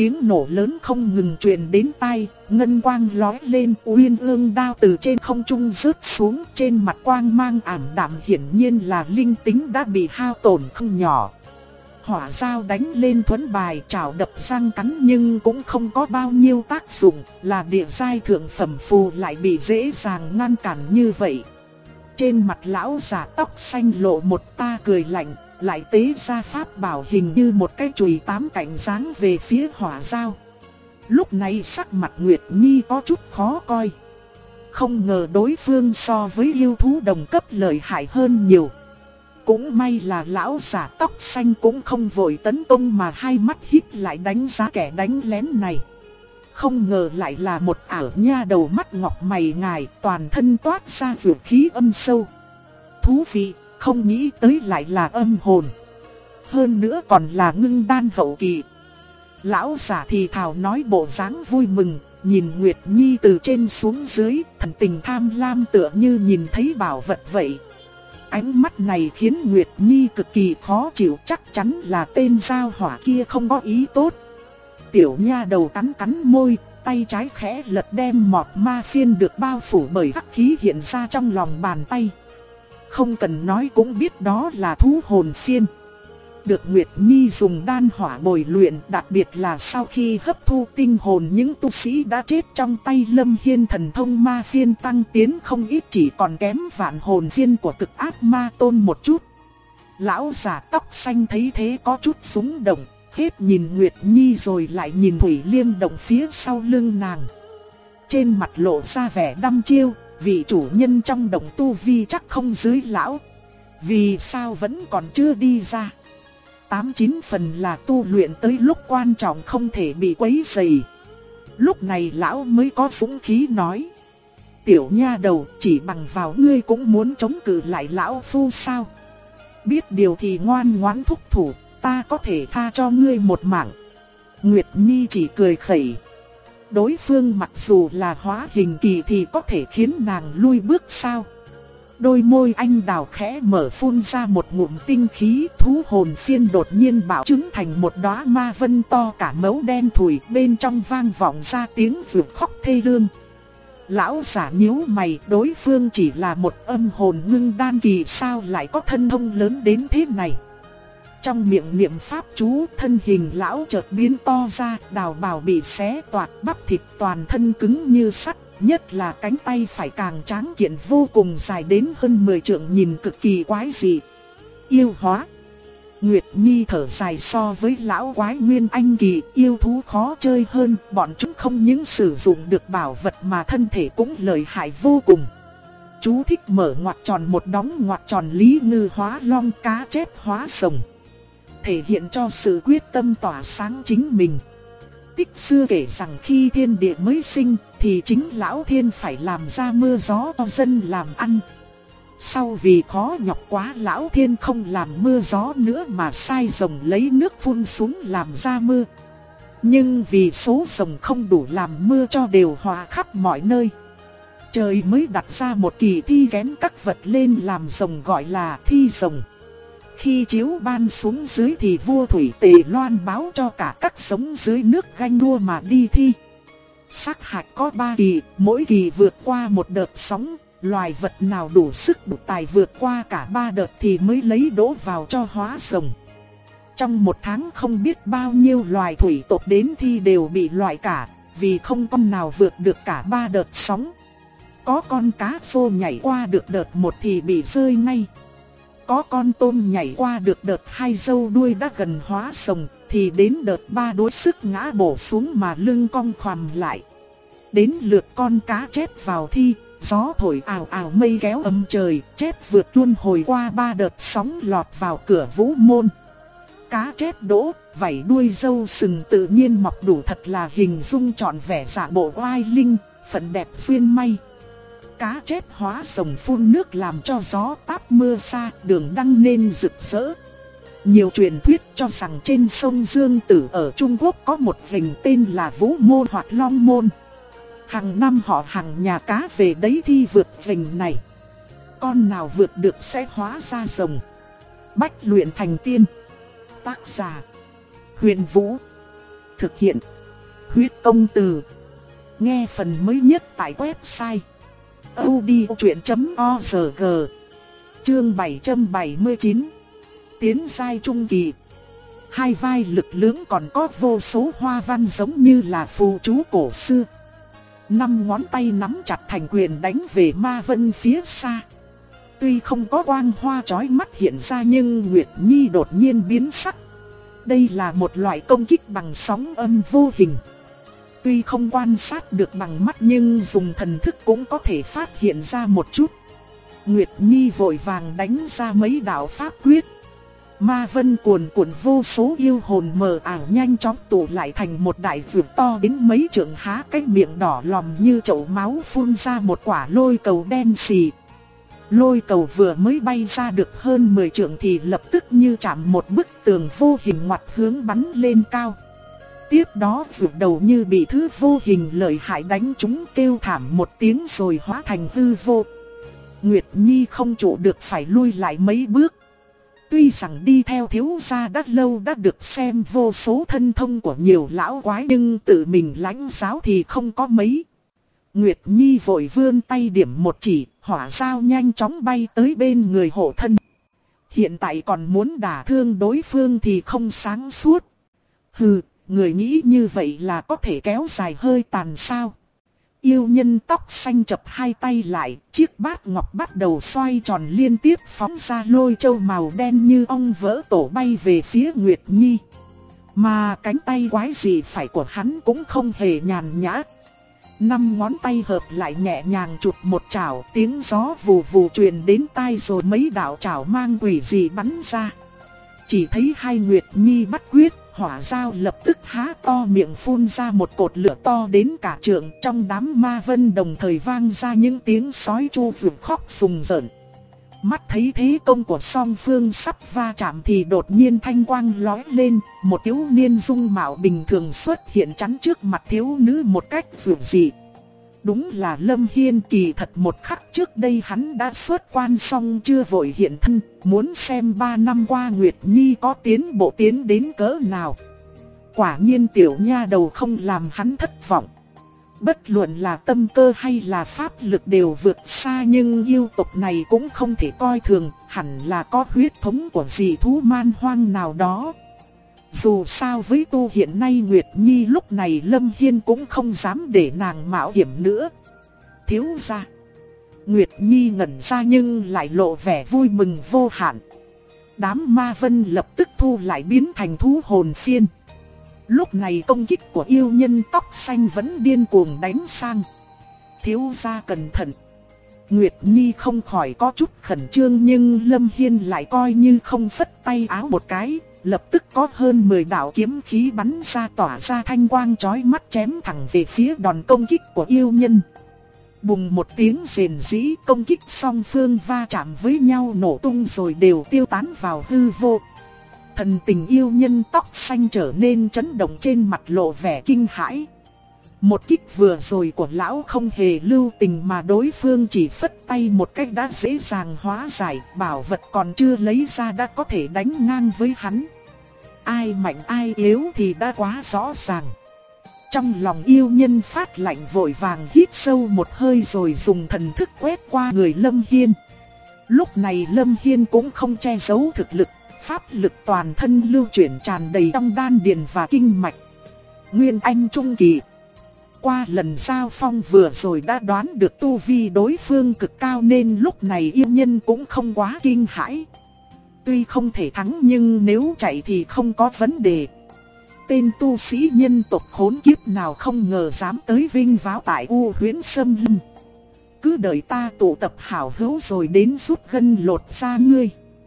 tiếng nổ lớn không ngừng truyền đến tai, ngân quang lóe lên, uyên ương đao từ trên không trung rớt xuống, trên mặt quang mang ảm đạm hiển nhiên là linh tính đã bị hao tổn không nhỏ. Hỏa dao đánh lên thuẫn bài chảo đập răng cắn nhưng cũng không có bao nhiêu tác dụng, là địa giai thượng phẩm phù lại bị dễ dàng ngăn cản như vậy. Trên mặt lão già tóc xanh lộ một tia cười lạnh, lại tế ra pháp bảo hình như một cái chùy 8 cạnh giáng về phía hỏa dao. Lúc này sắc mặt Nguyệt Nhi có chút khó coi. Không ngờ đối phương so với yêu thú đồng cấp lợi hại hơn nhiều. Cũng may là lão già tóc xanh cũng không vội tấn công mà hai mắt híp lại đánh giá kẻ đánh lén này. Không ngờ lại là một ảo nha đầu mắt ngọc mày ngài, toàn thân toát ra dược khí âm sâu. Thú vị, không nghĩ tới lại là âm hồn. Hơn nữa còn là ngưng đan hậu kỳ. Lão giả thì thào nói bộ dáng vui mừng, nhìn Nguyệt Nhi từ trên xuống dưới, thần tình tham lam tựa như nhìn thấy bảo vật vậy. Ánh mắt này khiến Nguyệt Nhi cực kỳ khó chịu, chắc chắn là tên giao hỏa kia không có ý tốt. Tiểu nha đầu cắn cắn môi, tay trái khẽ lật đem mọt ma phiên được bao phủ bởi hắc khí hiện ra trong lòng bàn tay. Không cần nói cũng biết đó là thú hồn phiên. Được Nguyệt Nhi dùng đan hỏa bồi luyện, đặc biệt là sau khi hấp thu tinh hồn những tu sĩ đã chết trong tay Lâm Hiên, thần thông ma phiên tăng tiến không ít, chỉ còn kém vạn hồn phiên của cực ác ma tôn một chút. Lão già tóc xanh thấy thế có chút rung động, hết nhìn Nguyệt Nhi rồi lại nhìn Thủy Liêm Động phía sau lưng nàng. Trên mặt lộ ra vẻ đăm chiêu, vị chủ nhân trong động tu vi chắc không dưới lão. Vì sao vẫn còn chưa đi ra? 8-9 phần là tu luyện tới lúc quan trọng không thể bị quấy rầy. Lúc này lão mới có dũng khí nói: tiểu nha đầu, chỉ bằng vào ngươi cũng muốn chống cự lại lão phu sao? Biết điều thì ngoan ngoãn thúc thủ, ta có thể tha cho ngươi một mạng. Nguyệt Nhi chỉ cười khẩy. Đối phương mặc dù là hóa hình kỳ thì có thể khiến nàng lui bước sao? Đôi môi anh đào khẽ mở phun ra một ngụm tinh khí, thú hồn phiên đột nhiên bạo trứng thành một đóa ma vân to cả mấu đen thùi, bên trong vang vọng ra tiếng rượt khóc thê lương. Lão giả nhíu mày, đối phương chỉ là một âm hồn ngưng đan kỳ sao lại có thân thông lớn đến thế này. Trong miệng niệm pháp chú, thân hình lão chợt biến to ra, đào bào bị xé toạc, bắp thịt toàn thân cứng như sắt. Nhất là cánh tay phải càng tráng kiện vô cùng, dài đến hơn 10 trượng, nhìn cực kỳ quái dị. Yêu hóa. Nguyệt Nhi thở dài, so với lão quái nguyên anh kỳ, yêu thú khó chơi hơn, bọn chúng không những sử dụng được bảo vật mà thân thể cũng lợi hại vô cùng. Chú thích mở ngoặc tròn một đóng ngoặc tròn lý ngư hóa long, cá chép hóa rồng. Thể hiện cho sự quyết tâm tỏa sáng chính mình. Tích xưa kể rằng khi thiên địa mới sinh thì chính lão thiên phải làm ra mưa gió cho dân làm ăn. Sau vì khó nhọc quá, lão thiên không làm mưa gió nữa mà sai rồng lấy nước phun xuống làm ra mưa. Nhưng vì số rồng không đủ làm mưa cho đều hòa khắp mọi nơi, trời mới đặt ra một kỳ thi ghém các vật lên làm rồng, gọi là thi rồng. Khi chiếu ban xuống dưới thì vua Thủy Tề loan báo cho cả các sống dưới nước ganh đua mà đi thi. Sắc hạch có 3 kỳ, mỗi kỳ vượt qua một đợt sóng, loài vật nào đủ sức đủ tài vượt qua cả 3 đợt thì mới lấy đỗ vào cho hóa rồng. Trong một tháng không biết bao nhiêu loài thủy tộc đến thi đều bị loại cả, vì không con nào vượt được cả 3 đợt sóng. Có con cá phô nhảy qua được đợt 1 thì bị rơi ngay. Có con tôm nhảy qua được đợt 2 râu đuôi đã gần hóa rồng, thì đến đợt 3 đuối sức ngã bổ xuống mà lưng cong khoằm lại. Đến lượt con cá chép vào thi, gió thổi ào ào mây kéo âm trời, chép vượt luôn hồi qua 3 đợt sóng lọt vào cửa vũ môn. Cá chép đỗ, vảy đuôi râu sừng tự nhiên mọc đủ, thật là hình dung trọn vẻ dạng bộ oai linh, phận đẹp duyên may. Cá chép hóa rồng phun nước làm cho gió táp mưa xa, đường đăng nên rực rỡ. Nhiều truyền thuyết cho rằng trên sông Dương Tử ở Trung Quốc có một vịnh tên là Vũ Môn hoặc Long Môn. Hàng năm họ hàng nhà cá về đấy thi vượt vịnh này. Con nào vượt được sẽ hóa ra rồng, bách luyện thành tiên. Tác giả: Huyền Vũ. thực hiện. Huyết công từ. Nghe phần mới nhất tại website audiochuyện.org. Chương 779. Tiến giai trung kỳ. Hai vai lực lưỡng còn có vô số hoa văn giống như là phù chú cổ xưa. 5 ngón tay nắm chặt thành quyền đánh về ma vân phía xa. Tuy không có quang hoa chói mắt hiện ra nhưng Nguyệt Nhi đột nhiên biến sắc. Đây là một loại công kích bằng sóng âm vô hình. Tuy không quan sát được bằng mắt nhưng dùng thần thức cũng có thể phát hiện ra một chút. Nguyệt Nhi vội vàng đánh ra mấy đạo pháp quyết. Ma vân cuồn cuộn vô số yêu hồn mờ ảo nhanh chóng tụ lại thành một đại vượt to đến mấy trượng, há cái miệng đỏ lòm như chậu máu phun ra một quả lôi cầu đen xì. Lôi cầu vừa mới bay ra được hơn 10 trượng thì lập tức như chạm một bức tường vô hình ngoặt hướng bắn lên cao. Tiếp đó vượt đầu như bị thứ vô hình lợi hại đánh trúng, kêu thảm một tiếng rồi hóa thành hư vô. Nguyệt Nhi không trụ được phải lui lại mấy bước. Tuy rằng đi theo thiếu gia đã lâu, đã được xem vô số thân thông của nhiều lão quái, nhưng tự mình lãnh giáo thì không có mấy. Nguyệt Nhi vội vươn tay điểm một chỉ, hỏa dao nhanh chóng bay tới bên người hộ thân. Hiện tại còn muốn đả thương đối phương thì không sáng suốt. Hừ, người nghĩ như vậy là có thể kéo dài hơi tàn sao? Yêu nhân tóc xanh chập hai tay lại, chiếc bát ngọc bắt đầu xoay tròn liên tiếp phóng ra lôi châu màu đen như ong vỡ tổ bay về phía Nguyệt Nhi. Mà cánh tay quái dị phải của hắn cũng không hề nhàn nhã. 5 ngón tay hợp lại nhẹ nhàng chụp một chảo, tiếng gió vù vù truyền đến tai rồi mấy đạo chảo mang quỷ dị bắn ra. Chỉ thấy hai Nguyệt Nhi bắt quyết, hỏa dao lập tức há to miệng phun ra một cột lửa to đến cả trượng. Trong đám ma vân đồng thời vang ra những tiếng sói chu vượt khóc rùng rợn. Mắt thấy thế công của song phương sắp va chạm thì đột nhiên thanh quang lóe lên, một thiếu niên dung mạo bình thường xuất hiện chắn trước mặt thiếu nữ một cách dịu dị. Đúng là Lâm Hiên. Kỳ thật một khắc trước đây hắn đã xuất quan xong chưa vội hiện thân, muốn xem 3 năm qua Nguyệt Nhi có tiến bộ tiến đến cỡ nào. Quả nhiên tiểu nha đầu không làm hắn thất vọng. Bất luận là tâm cơ hay là pháp lực đều vượt xa, nhưng yêu tộc này cũng không thể coi thường, hẳn là có huyết thống của dị thú man hoang nào đó. Dù sao với tu hiện nay Nguyệt Nhi lúc này Lâm Hiên cũng không dám để nàng mạo hiểm nữa. Thiếu gia. Nguyệt Nhi ngẩn ra nhưng lại lộ vẻ vui mừng vô hạn. Đám ma vân lập tức thu lại biến thành thú hồn phiên. Lúc này công kích của yêu nhân tóc xanh vẫn điên cuồng đánh sang. Thiếu gia cẩn thận. Nguyệt Nhi không khỏi có chút khẩn trương nhưng Lâm Hiên lại coi như không, phất tay áo một cái. Lập tức có hơn 10 đạo kiếm khí bắn ra tỏa ra thanh quang chói mắt chém thẳng về phía đòn công kích của yêu nhân. Bùng một tiếng rền rĩ, công kích song phương va chạm với nhau nổ tung rồi đều tiêu tán vào hư vô. Thần tình yêu nhân tóc xanh trở nên chấn động, trên mặt lộ vẻ kinh hãi. Một kích vừa rồi của lão không hề lưu tình mà đối phương chỉ phất tay một cách đã dễ dàng hóa giải, bảo vật còn chưa lấy ra đã có thể đánh ngang với hắn. Ai mạnh ai yếu thì đã quá rõ ràng. Trong lòng yêu nhân phát lạnh, vội vàng hít sâu một hơi rồi dùng thần thức quét qua người Lâm Hiên. Lúc này Lâm Hiên cũng không che giấu thực lực, pháp lực toàn thân lưu chuyển tràn đầy trong đan điền và kinh mạch. Nguyên anh trung kỳ. Qua lần giao phong vừa rồi đã đoán được tu vi đối phương cực cao nên lúc này yêu nhân cũng không quá kinh hãi. Tuy không thể thắng nhưng nếu chạy thì không có vấn đề. Tên tu sĩ nhân tộc khốn kiếp nào không ngờ dám tới vinh váo tại U Huyễn Sâm Lâm. Cứ đợi ta tụ tập hảo hữu rồi đến rút gân lột da ngươi.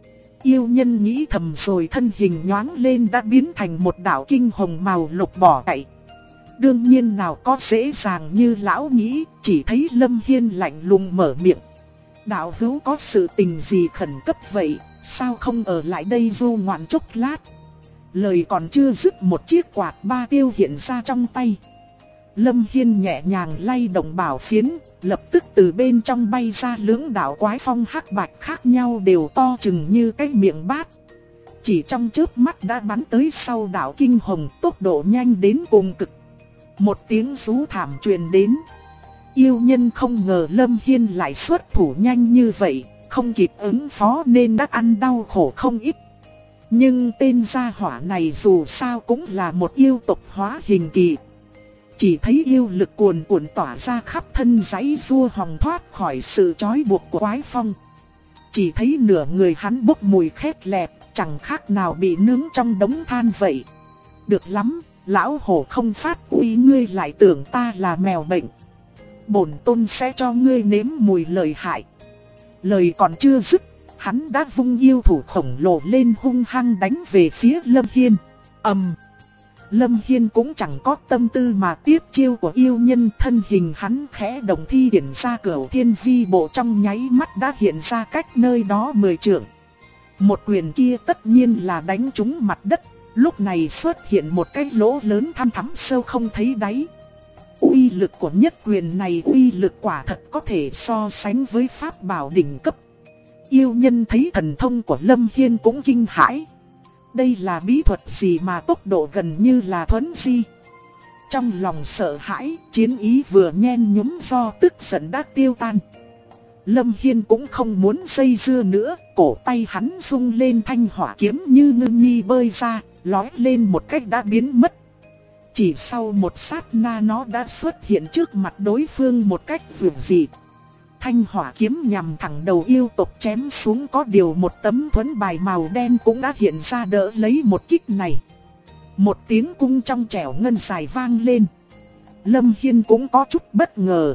Yêu nhân nghĩ thầm rồi thân hình nhoáng lên đã biến thành một đạo kinh hồng màu lục bỏ chạy. Đương nhiên nào có dễ dàng như lão nghĩ, chỉ thấy Lâm Hiên lạnh lùng mở miệng. Đạo hữu có sự tình gì khẩn cấp vậy, sao không ở lại đây du ngoạn chốc lát? Lời còn chưa dứt một chiếc quạt ba tiêu hiện ra trong tay. Lâm Hiên nhẹ nhàng lay động bảo phiến, lập tức từ bên trong bay ra lưỡng đạo quái phong hắc bạch khác nhau đều to chừng như cái miệng bát. chỉ trong chớp mắt đã bắn tới sau đạo kinh hồng, tốc độ nhanh đến cùng cực. Một tiếng rú thảm truyền đến. Yêu nhân không ngờ Lâm Hiên lại xuất thủ nhanh như vậy, không kịp ứng phó nên đã ăn đau khổ không ít. Nhưng tên gia hỏa này dù sao cũng là một yêu tộc hóa hình kỳ. Chỉ thấy yêu lực cuồn cuộn tỏa ra khắp thân, giãy giụa hòng thoát khỏi sự trói buộc của quái phong. Chỉ thấy nửa người hắn bốc mùi khét lẹt, chẳng khác nào bị nướng trong đống than vậy. Được lắm, lão hổ không phát uy, ngươi lại tưởng ta là mèo bệnh. Bổn tôn sẽ cho ngươi nếm mùi lợi hại. Lời còn chưa dứt, hắn đã vung yêu thủ khổng lồ lên hung hăng đánh về phía Lâm Hiên. Lâm Hiên cũng chẳng có tâm tư mà tiếp chiêu của yêu nhân, thân hình hắn khẽ động thi triển ra Cửu Thiên Vi Bộ, trong nháy mắt đã hiện ra cách nơi đó 10 trượng. Một quyền kia tất nhiên là đánh trúng mặt đất, lúc này xuất hiện một cái lỗ lớn thăm thắm sâu không thấy đáy. Uy lực của nhất quyền này, uy lực quả thật có thể so sánh với pháp bảo đỉnh cấp. Yêu nhân thấy thần thông của Lâm Hiên cũng kinh hãi. Đây là bí thuật gì mà tốc độ gần như là thuấn di? Trong lòng sợ hãi, chiến ý vừa nhen nhúm do tức giận đã tiêu tan. Lâm Hiên cũng không muốn dây dưa nữa, cổ tay hắn rung lên, thanh hỏa kiếm như ngư nhi bơi ra, lói lên một cách đã biến mất. Chỉ sau một sát na nó đã xuất hiện trước mặt đối phương một cách dường dị. Thanh hỏa kiếm nhằm thẳng đầu yêu tộc chém xuống, có điều một tấm thuẫn bài màu đen cũng đã hiện ra đỡ lấy một kích này. Một tiếng cung trong trẻo ngân dài vang lên. Lâm Hiên cũng có chút bất ngờ.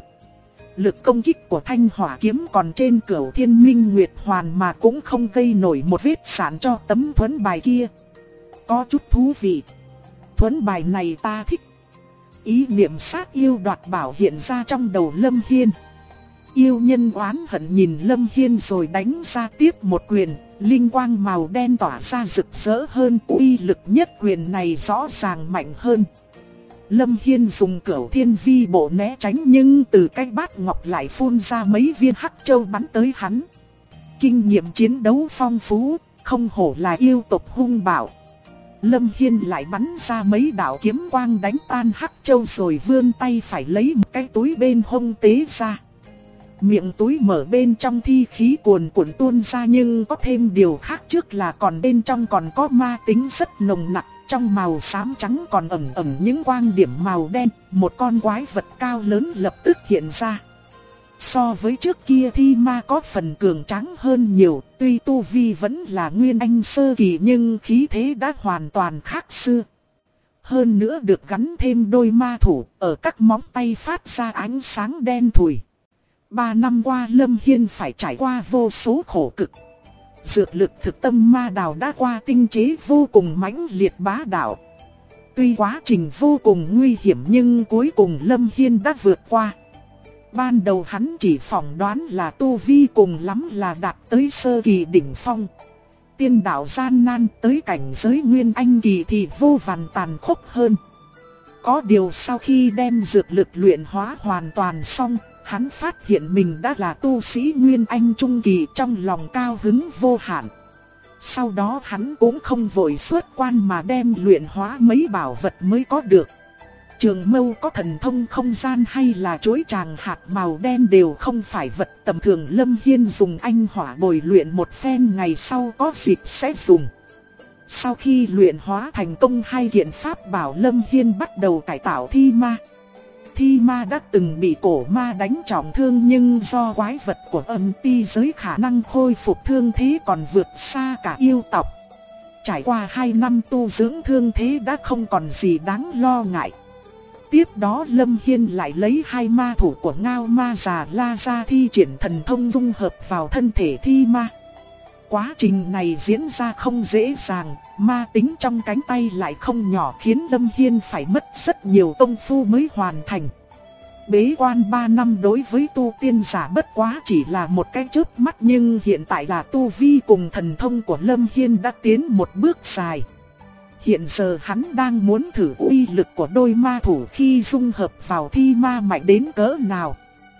Lực công kích của thanh hỏa kiếm còn trên Cửu Thiên Minh Nguyệt Hoàn mà cũng không gây nổi một vết sạn cho tấm thuẫn bài kia. Có chút thú vị. Thuẫn bài này ta thích. Ý niệm sát yêu đoạt bảo hiện ra trong đầu Lâm Hiên. Yêu nhân oán hận nhìn Lâm Hiên rồi đánh ra tiếp một quyền, linh quang màu đen tỏa ra rực rỡ hơn, uy lực nhất quyền này rõ ràng mạnh hơn. Lâm Hiên dùng Cửu Thiên Vi Bộ né tránh, nhưng từ cái bát ngọc lại phun ra mấy viên hắc châu bắn tới hắn. Kinh nghiệm chiến đấu phong phú, không hổ là yêu tộc hung bạo. Lâm Hiên lại bắn ra mấy đạo kiếm quang đánh tan hắc châu rồi vươn tay phải lấy một cái túi bên hông tế ra. Miệng túi mở, bên trong thi khí cuồn cuộn tuôn ra, nhưng có thêm điều khác trước là còn bên trong còn có ma tính rất nồng nặc. Trong màu xám trắng còn ẩn ẩn những quang điểm màu đen, một con quái vật cao lớn lập tức hiện ra. So với trước kia thi ma có phần cường tráng hơn nhiều, tuy tu vi vẫn là nguyên anh sơ kỳ nhưng khí thế đã hoàn toàn khác xưa. Hơn nữa được gắn thêm đôi ma thủ, ở các móng tay phát ra ánh sáng đen thùi. 3 năm qua Lâm Hiên phải trải qua vô số khổ cực. Dược lực thực tâm ma đào đã qua tinh chế vô cùng mãnh liệt bá đạo. Tuy quá trình vô cùng nguy hiểm nhưng cuối cùng Lâm Hiên đã vượt qua. Ban đầu hắn chỉ phỏng đoán là tu vi cùng lắm là đạt tới sơ kỳ đỉnh phong. Tiên đạo gian nan, tới cảnh giới nguyên anh kỳ thì vô vàn tàn khốc hơn. Có điều sau khi đem dược lực luyện hóa hoàn toàn xong, hắn phát hiện mình đã là tu sĩ nguyên anh trung kỳ, trong lòng cao hứng vô hạn. Sau đó hắn cũng không vội xuất quan mà đem luyện hóa mấy bảo vật mới có được. Trường mâu có thần thông không gian hay là chuỗi tràng hạt màu đen đều không phải vật tầm thường. Lâm Hiên dùng anh hỏa bồi luyện một phen, ngày sau có dịp sẽ dùng. Sau khi luyện hóa thành công hai kiện pháp bảo, Lâm Hiên bắt đầu cải tạo thi ma. Thi ma đã từng bị cổ ma đánh trọng thương, nhưng do quái vật của âm ti giới khả năng khôi phục thương thế còn vượt xa cả yêu tộc. Trải qua 2 năm tu dưỡng, thương thế đã không còn gì đáng lo ngại. Tiếp đó Lâm Hiên lại lấy 2 ma thủ của Ngao Ma già La ra thi triển thần thông dung hợp vào thân thể thi ma. Quá trình này diễn ra không dễ dàng, ma tính trong cánh tay lại không nhỏ, khiến Lâm Hiên phải mất rất nhiều công phu mới hoàn thành. Bế quan 3 năm đối với tu tiên giả bất quá chỉ là một cái chớp mắt, nhưng hiện tại là tu vi cùng thần thông của Lâm Hiên đã tiến một bước dài. Hiện giờ hắn đang muốn thử uy lực của đôi ma thủ khi dung hợp vào thi ma mạnh đến cỡ nào.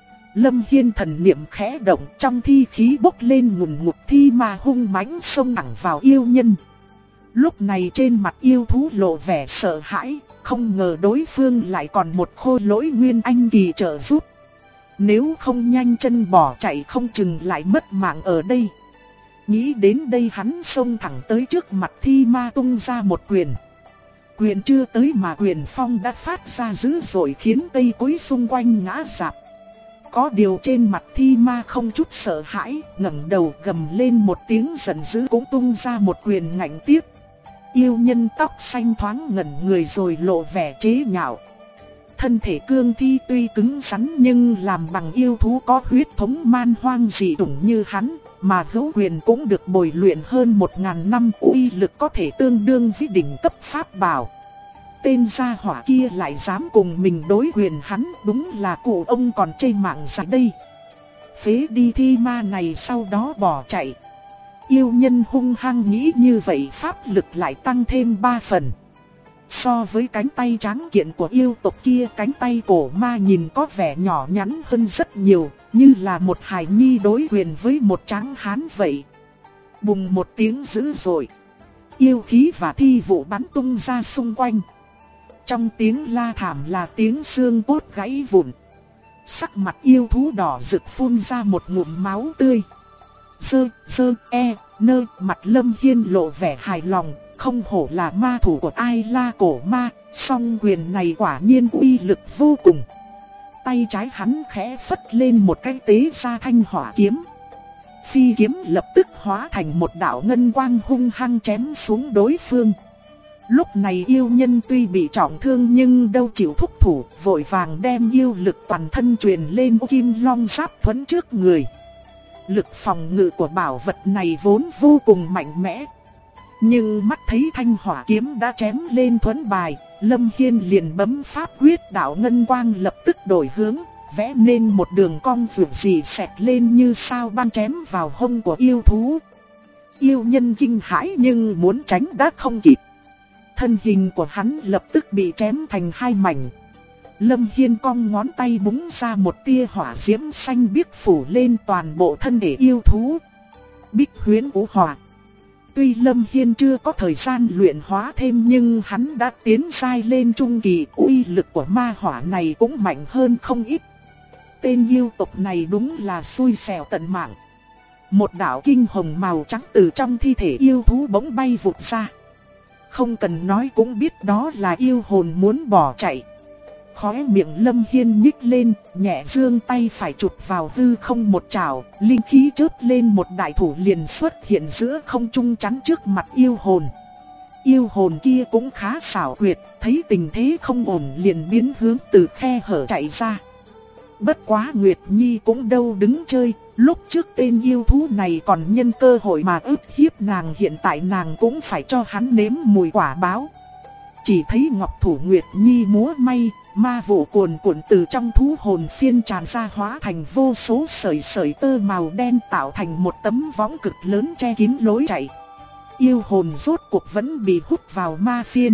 Lâm Hiên thần niệm khẽ động, trong thi khí bốc lên ngùn ngụt, thi ma hung mãnh xông thẳng vào yêu nhân. Lúc này trên mặt yêu thú lộ vẻ sợ hãi, không ngờ đối phương lại còn một khôi lỗi nguyên anh kỳ trợ giúp. Nếu không nhanh chân bỏ chạy không chừng lại mất mạng ở đây. Nghĩ đến đây hắn xông thẳng tới trước mặt Thi Ma tung ra một quyền. Quyền chưa tới mà quyền phong đã phát ra dữ dội khiến cây cối xung quanh ngã rạp. Có điều trên mặt Thi Ma không chút sợ hãi, ngẩng đầu gầm lên một tiếng giận dữ cũng tung ra một quyền ngạnh tiếp. Yêu nhân tóc xanh thoáng ngẩn người rồi lộ vẻ chế nhạo. Thân thể cương thi tuy cứng rắn nhưng làm bằng yêu thú có huyết thống man hoang dị chủng như hắn, mà hữu quyền cũng được bồi luyện hơn 1000 năm, uy lực có thể tương đương với đỉnh cấp pháp bảo. Tên gia hỏa kia lại dám cùng mình đối quyền, hắn đúng là cụ ông còn chê mạng dài đây. Phế đi Thi Ma này sau đó bỏ chạy. Yêu nhân hung hăng nghĩ như vậy pháp lực lại tăng thêm 3 phần. So với cánh tay trắng kiện của yêu tộc kia, cánh tay cổ ma nhìn có vẻ nhỏ nhắn hơn rất nhiều, như là một hài nhi đối quyền với một tráng hán vậy. Bùng một tiếng dữ dội, yêu khí và thi vụ bắn tung ra xung quanh. Trong tiếng la thảm là tiếng xương cốt gãy vụn. Sắc mặt yêu thú đỏ rực phun ra một ngụm máu tươi. Mặt Lâm Hiên lộ vẻ hài lòng, không hổ là ma thủ của Ai La cổ ma, song quyền này quả nhiên uy lực vô cùng. Tay trái hắn khẽ phất lên một cái tế ra thanh hỏa kiếm. Phi kiếm lập tức hóa thành một đạo ngân quang hung hăng chém xuống đối phương. Lúc này yêu nhân tuy bị trọng thương nhưng đâu chịu thúc thủ, vội vàng đem yêu lực toàn thân truyền lên Kim Long Giáp thuẫn trước người. Lực phòng ngự của bảo vật này vốn vô cùng mạnh mẽ. Nhưng mắt thấy thanh hỏa kiếm đã chém lên thuẫn bài, Lâm Hiên liền bấm pháp quyết, đạo ngân quang lập tức đổi hướng, vẽ nên một đường cong dữ dì xẹt lên như sao băng chém vào hông của yêu thú. Yêu nhân kinh hãi nhưng muốn tránh đã không kịp. Thân hình của hắn lập tức bị chém thành hai mảnh. Lâm Hiên cong ngón tay búng ra một tia hỏa diễm xanh biếc phủ lên toàn bộ thân thể yêu thú. Bích Huyễn Vũ Hỏa. Tuy Lâm Hiên chưa có thời gian luyện hóa thêm nhưng hắn đã tiến giai lên trung kỳ, uy lực của ma hỏa này cũng mạnh hơn không ít. Tên yêu tộc này đúng là xui xẻo tận mạng. Một đạo kinh hồng màu trắng từ trong thi thể yêu thú bỗng bay vụt ra. Không cần nói cũng biết đó là yêu hồn muốn bỏ chạy. Khóe miệng Lâm Hiên nhích lên, nhẹ giương tay phải chụp vào hư không một chảo, linh khí chớp lên, một đại thủ liền xuất hiện giữa không trung chắn trước mặt yêu hồn. Yêu hồn kia cũng khá xảo quyệt, thấy tình thế không ổn liền biến hướng từ khe hở chạy ra. Bất quá Nguyệt Nhi cũng đâu đứng chơi, lúc trước tên yêu thú này còn nhân cơ hội mà ức hiếp nàng, hiện tại nàng cũng phải cho hắn nếm mùi quả báo. Chỉ thấy ngọc thủ Nguyệt Nhi múa may, ma vụ cuồn cuộn từ trong thú hồn phiên tràn ra, hóa thành vô số sợi sợi tơ màu đen tạo thành một tấm võng cực lớn che kín lối chạy. Yêu hồn rốt cuộc vẫn bị hút vào ma phiên.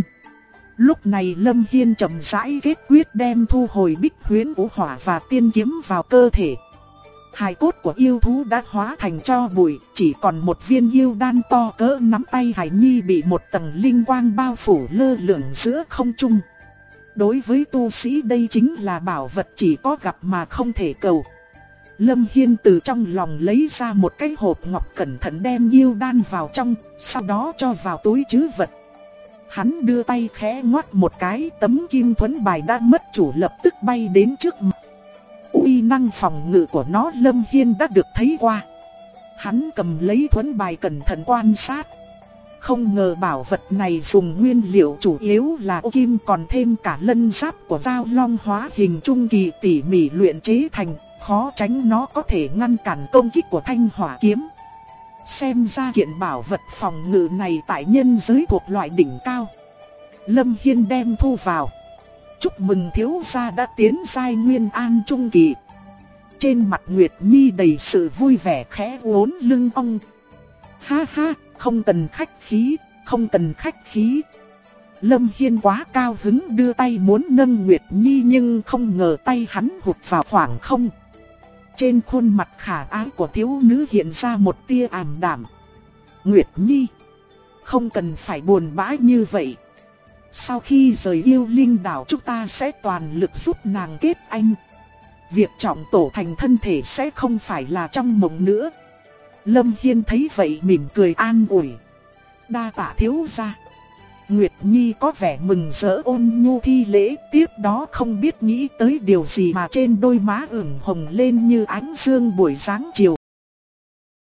Lúc này Lâm Hiên chậm rãi kết quyết đem thu hồi Bích Huyễn Vũ Hỏa và tiên kiếm vào cơ thể. Hài cốt của yêu thú đã hóa thành tro bụi, chỉ còn một viên yêu đan to cỡ nắm tay hài nhi bị một tầng linh quang bao phủ lơ lửng giữa không trung. Đối với tu sĩ đây chính là bảo vật chỉ có gặp mà không thể cầu. Lâm Hiên từ trong lòng lấy ra một cái hộp ngọc, cẩn thận đem yêu đan vào trong, sau đó cho vào túi trữ vật. Hắn đưa tay khẽ ngoắt một cái, tấm kim thuẫn bài đã mất chủ lập tức bay đến trước mặt. Uy năng phòng ngự của nó Lâm Hiên đã được thấy qua. Hắn cầm lấy thuẫn bài cẩn thận quan sát. Không ngờ bảo vật này dùng nguyên liệu chủ yếu là ô kim, còn thêm cả lân giáp của dao long hóa hình trung kỳ tỉ mỉ luyện chế thành, khó tránh nó có thể ngăn cản công kích của thanh hỏa kiếm. Xem ra kiện bảo vật phòng ngự này tại nhân giới thuộc loại đỉnh cao. Lâm Hiên đem thu vào. Chúc mừng thiếu gia đã tiến giai nguyên an trung kỳ. Trên mặt Nguyệt Nhi đầy sự vui vẻ, khẽ uốn lưng ong. Ha ha, không cần khách khí, không cần khách khí. Lâm Hiên quá cao hứng đưa tay muốn nâng Nguyệt Nhi nhưng không ngờ tay hắn hụt vào khoảng không. Trên khuôn mặt khả ái của thiếu nữ hiện ra một tia ảm đạm. Nguyệt Nhi, không cần phải buồn bã như vậy. Sau khi rời yêu linh đảo chúng ta sẽ toàn lực giúp nàng kết anh. Việc trọng tổ thành thân thể sẽ không phải là trong mộng nữa. Lâm Hiên thấy vậy mỉm cười an ủi. Đa tạ thiếu gia. Nguyệt Nhi có vẻ mừng rỡ ôn nhu thi lễ, tiếp đó không biết nghĩ tới điều gì mà trên đôi má ửng hồng lên như ánh dương buổi sáng chiều.